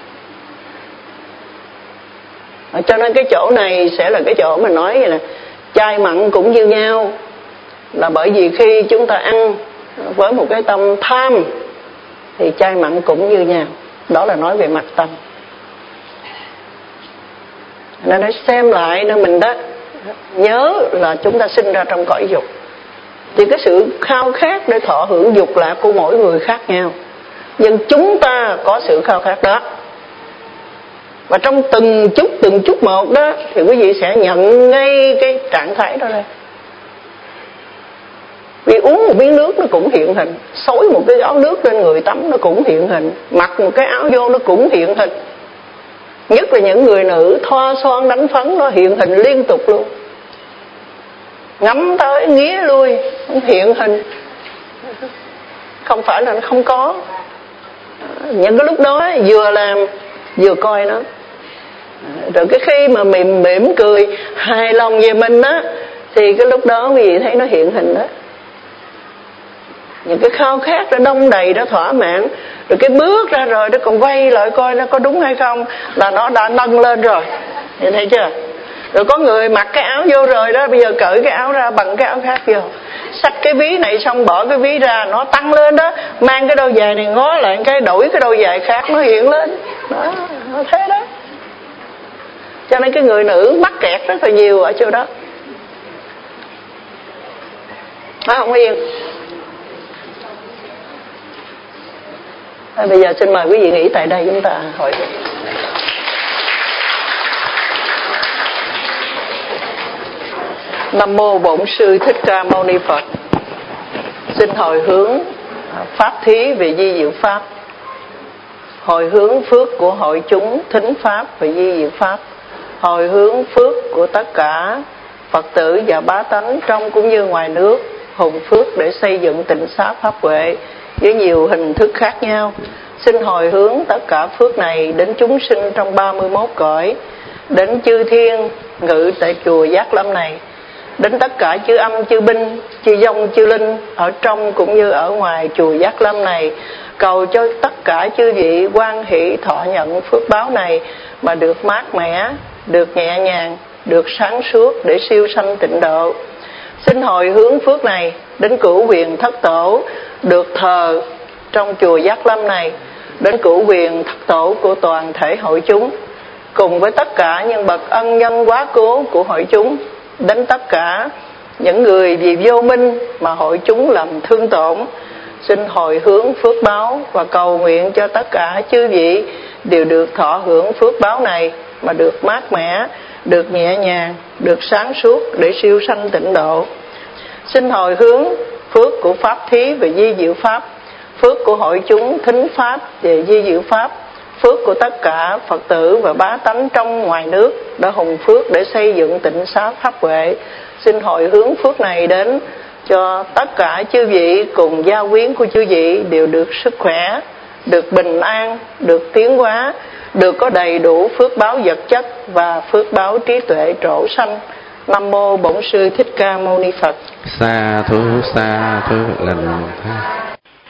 Cho nên cái chỗ này sẽ là cái chỗ mà nói vậy nè, chay mặn cũng như nhau, là bởi vì khi chúng ta ăn với một cái tâm tham thì chay mặn cũng như nhau. Đó là nói về mặt tâm. Nên nó xem lại nơi mình đó, nhớ là chúng ta sinh ra trong cõi dục, thì cái sự khao khát để thọ hưởng dục lạc của mỗi người khác nhau, nhưng chúng ta có sự khao khát đó. Và trong từng chút một đó thì quý vị sẽ nhận ngay cái trạng thái đó đây. Vì uống một miếng nước nó cũng hiện hình, xối một cái áo nước lên người tắm nó cũng hiện hình, mặc một cái áo vô nó cũng hiện hình. Nhất là những người nữ thoa son đánh phấn nó hiện hình liên tục luôn. Ngắm tới nghía lui hiện hình, không phải là nó không có. Những cái lúc đó vừa làm vừa coi nó. Rồi cái khi mà mỉm cười hài lòng về mình á, thì cái lúc đó quý vị thấy nó hiện hình đó. Những cái khao khát nó đông đầy, nó thỏa mãn. Rồi cái bước ra rồi nó còn quay lại coi nó có đúng hay không, là nó đã nâng lên rồi. Nhìn thấy chưa? Rồi có người mặc cái áo vô rồi đó, bây giờ cởi cái áo ra bằng cái áo khác vô, xách cái ví này xong bỏ cái ví ra, nó tăng lên đó. Mang cái đôi giày này ngó lại cái đổi cái đôi giày khác, nó hiện lên đó, nó thế đó. Cho nên cái người nữ mắc kẹt rất là nhiều ở chỗ đó. Không Yên? Bây giờ xin mời quý vị nghỉ tại đây, chúng ta hỏi. Nam mô Bổn Sư Thích Ca Mâu Ni Phật. Xin hồi hướng pháp thí về di diệu pháp, hồi hướng phước của hội chúng thính pháp về di diệu pháp, hồi hướng phước của tất cả Phật tử và bá tánh trong cũng như ngoài nước, hùng phước để xây dựng tịnh xá pháp huệ với nhiều hình thức khác nhau. Xin hồi hướng tất cả phước này đến chúng sinh trong 31 cõi, đến chư thiên ngự tại chùa Giác Lâm này, đến tất cả chư âm, chư binh, chư vong, chư linh ở trong cũng như ở ngoài chùa Giác Lâm này, cầu cho tất cả chư vị hoan hỷ thọ nhận phước báo này mà được mát mẻ, được nhẹ nhàng, được sáng suốt để siêu sanh tịnh độ. Xin hồi hướng phước này đến cửu quyền thất tổ được thờ trong chùa Giác Lâm này, đến cửu quyền thất tổ của toàn thể hội chúng, cùng với tất cả những bậc ân nhân quá cố của hội chúng, đến tất cả những người vì vô minh mà hội chúng làm thương tổn. Xin hồi hướng phước báo và cầu nguyện cho tất cả chư vị đều được thọ hưởng phước báo này mà được mát mẻ, được nhẹ nhàng, được sáng suốt để siêu sanh tịnh độ. Xin hồi hướng phước của pháp thí về di diệu pháp, phước của hội chúng thính pháp về di diệu pháp, phước của tất cả Phật tử và bá tánh trong ngoài nước đã hùng phước để xây dựng tịnh xá pháp huệ. Xin hồi hướng phước này đến cho tất cả chư vị cùng gia quyến của chư vị đều được sức khỏe, được bình an, được tiến hóa, được có đầy đủ phước báo vật chất và phước báo trí tuệ trổ sanh. Nam mô Bổn Sư Thích Ca Mâu Ni Phật. Sa thú lành tha.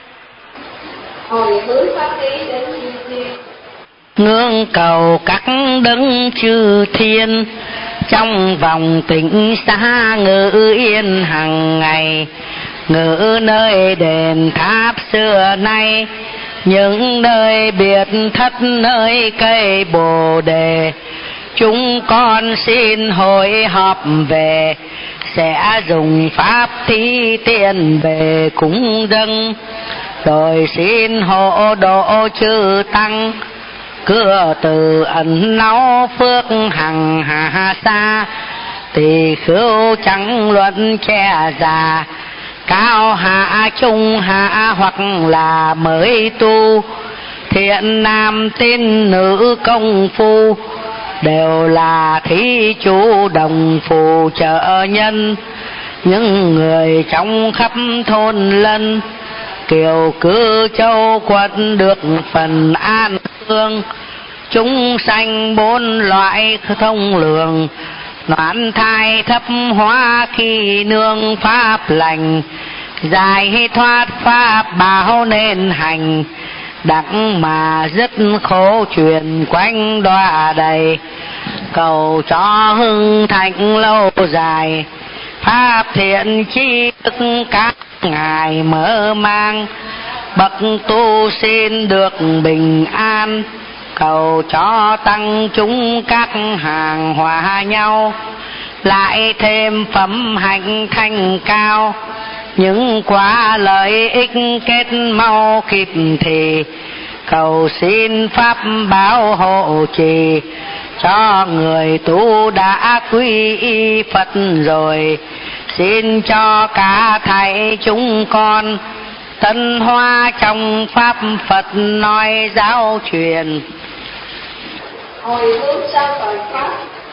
Hồi hướng pháp lý đến chư thiên, ngưỡng cầu các đấng chư thiên trong vòng tịnh xá ngự yên hằng ngày, ngự nơi đền tháp xưa nay, những nơi biệt thất nơi cây bồ đề. Chúng con xin hội họp về, sẽ dùng pháp thí tiền về cúng dâng, rồi xin hộ độ chư tăng, cửa từ ẩn náu phước hằng hà xa. Tỳ khưu chẳng luận che già, cao hạ trung hạ hoặc là mới tu, thiện nam tín nữ công phu, đều là thí chủ đồng phù trợ nhân. Những người trong khắp thôn lân, kiều cư châu quận được phần an hương, chúng sanh bốn loại thông lượng, noãn thai thấp hóa khi nương pháp lành, giải thoát pháp bảo nên hành, đặng mà dứt khổ truyền quanh đọa đầy, cầu cho hưng thịnh lâu dài, pháp thiện chi thức các ngài mở mang, bậc tu xin được bình an, cầu cho tăng chúng các hàng hòa nhau, lại thêm phẩm hạnh thanh cao, những quả lợi ích kết mau kịp thì, cầu xin pháp bảo hộ trì cho người tu đã quy y Phật rồi, xin cho cả thầy chúng con tân hoa trong pháp Phật nói giáo truyền. Hồi hướng sao tội pháp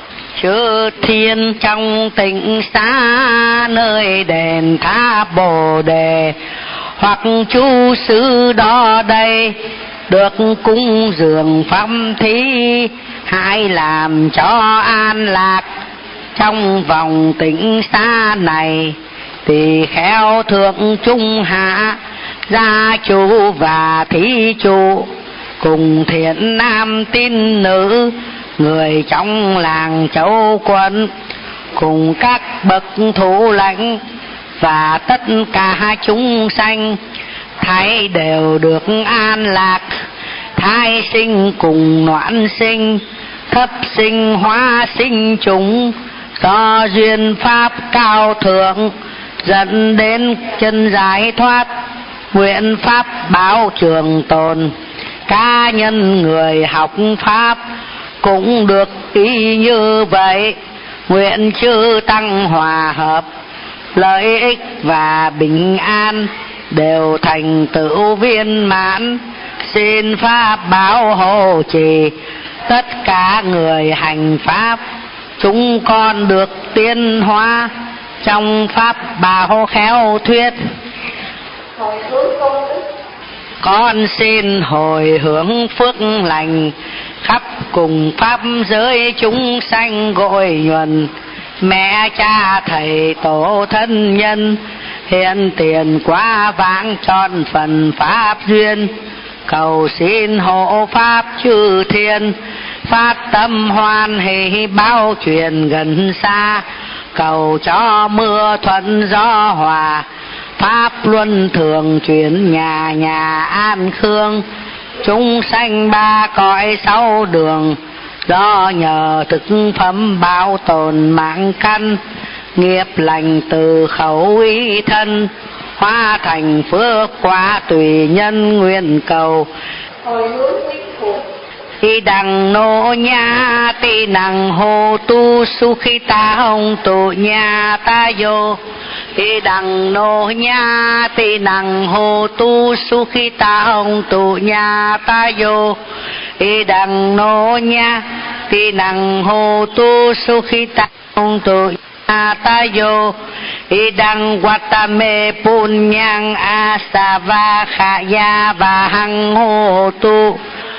Chư thiên trong tịnh xá nơi đền tháp Bồ Đề, hoặc chú sư đó đây được cúng dường pháp thí, hãy làm cho an lạc trong vòng tịnh xá này. Tỳ kheo thượng trung hạ, gia chủ và thí chủ, cùng thiện nam tín nữ, người trong làng Châu Quân, cùng các bậc thủ lãnh và tất cả chúng sanh, thấy đều được an lạc, thai sinh cùng noãn sinh, thấp sinh hóa sinh chúng, do duyên pháp cao thượng dẫn đến chân giải thoát, nguyện pháp bảo trường tồn. Cá nhân người học pháp cũng được ý như vậy, nguyện chư tăng hòa hợp, lợi ích và bình an đều thành tựu viên mãn. Xin pháp bảo hộ trì tất cả người hành pháp, chúng con được tiến hóa trong pháp bảo khéo thuyết. hồi hướng công đức Con xin hồi hướng phước lành khắp cùng pháp giới chúng sanh gội nhuần, mẹ cha thầy tổ thân nhân hiện tiền quá vãng tròn phần pháp duyên, cầu xin hộ pháp chư thiên phát tâm hoan hỷ báo truyền gần xa, cầu cho mưa thuận gió hòa, pháp luân thường chuyển nhà nhà an khương, chúng sanh ba cõi sáu đường, do nhờ thực phẩm bảo tồn mạng căn, nghiệp lành từ khẩu ý thân, hóa thành phước quả tùy nhân nguyện cầu. hồi hướng tích phục Y đằng nô nha ti năng hô tu su khi ta hồng tu nha ta vô. Y đằng nô nha ti năng hô tu su khi ta hồng tu nha ta vô. Y đằng nô nha ti năng hô tu su khi ta hồng tu nha ta vô. Y đằng watame punyang asava khaya và hằng hô tu.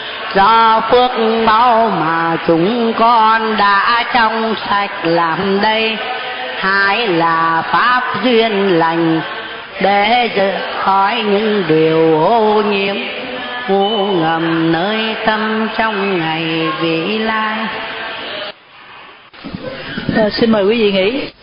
Do phước báu mà chúng con đã trong sạch làm đây, hai là pháp duyên lành để khỏi những điều ô nhiễm ngu ngầm nơi tâm trong ngày vị lai. Xin mời quý vị nghỉ.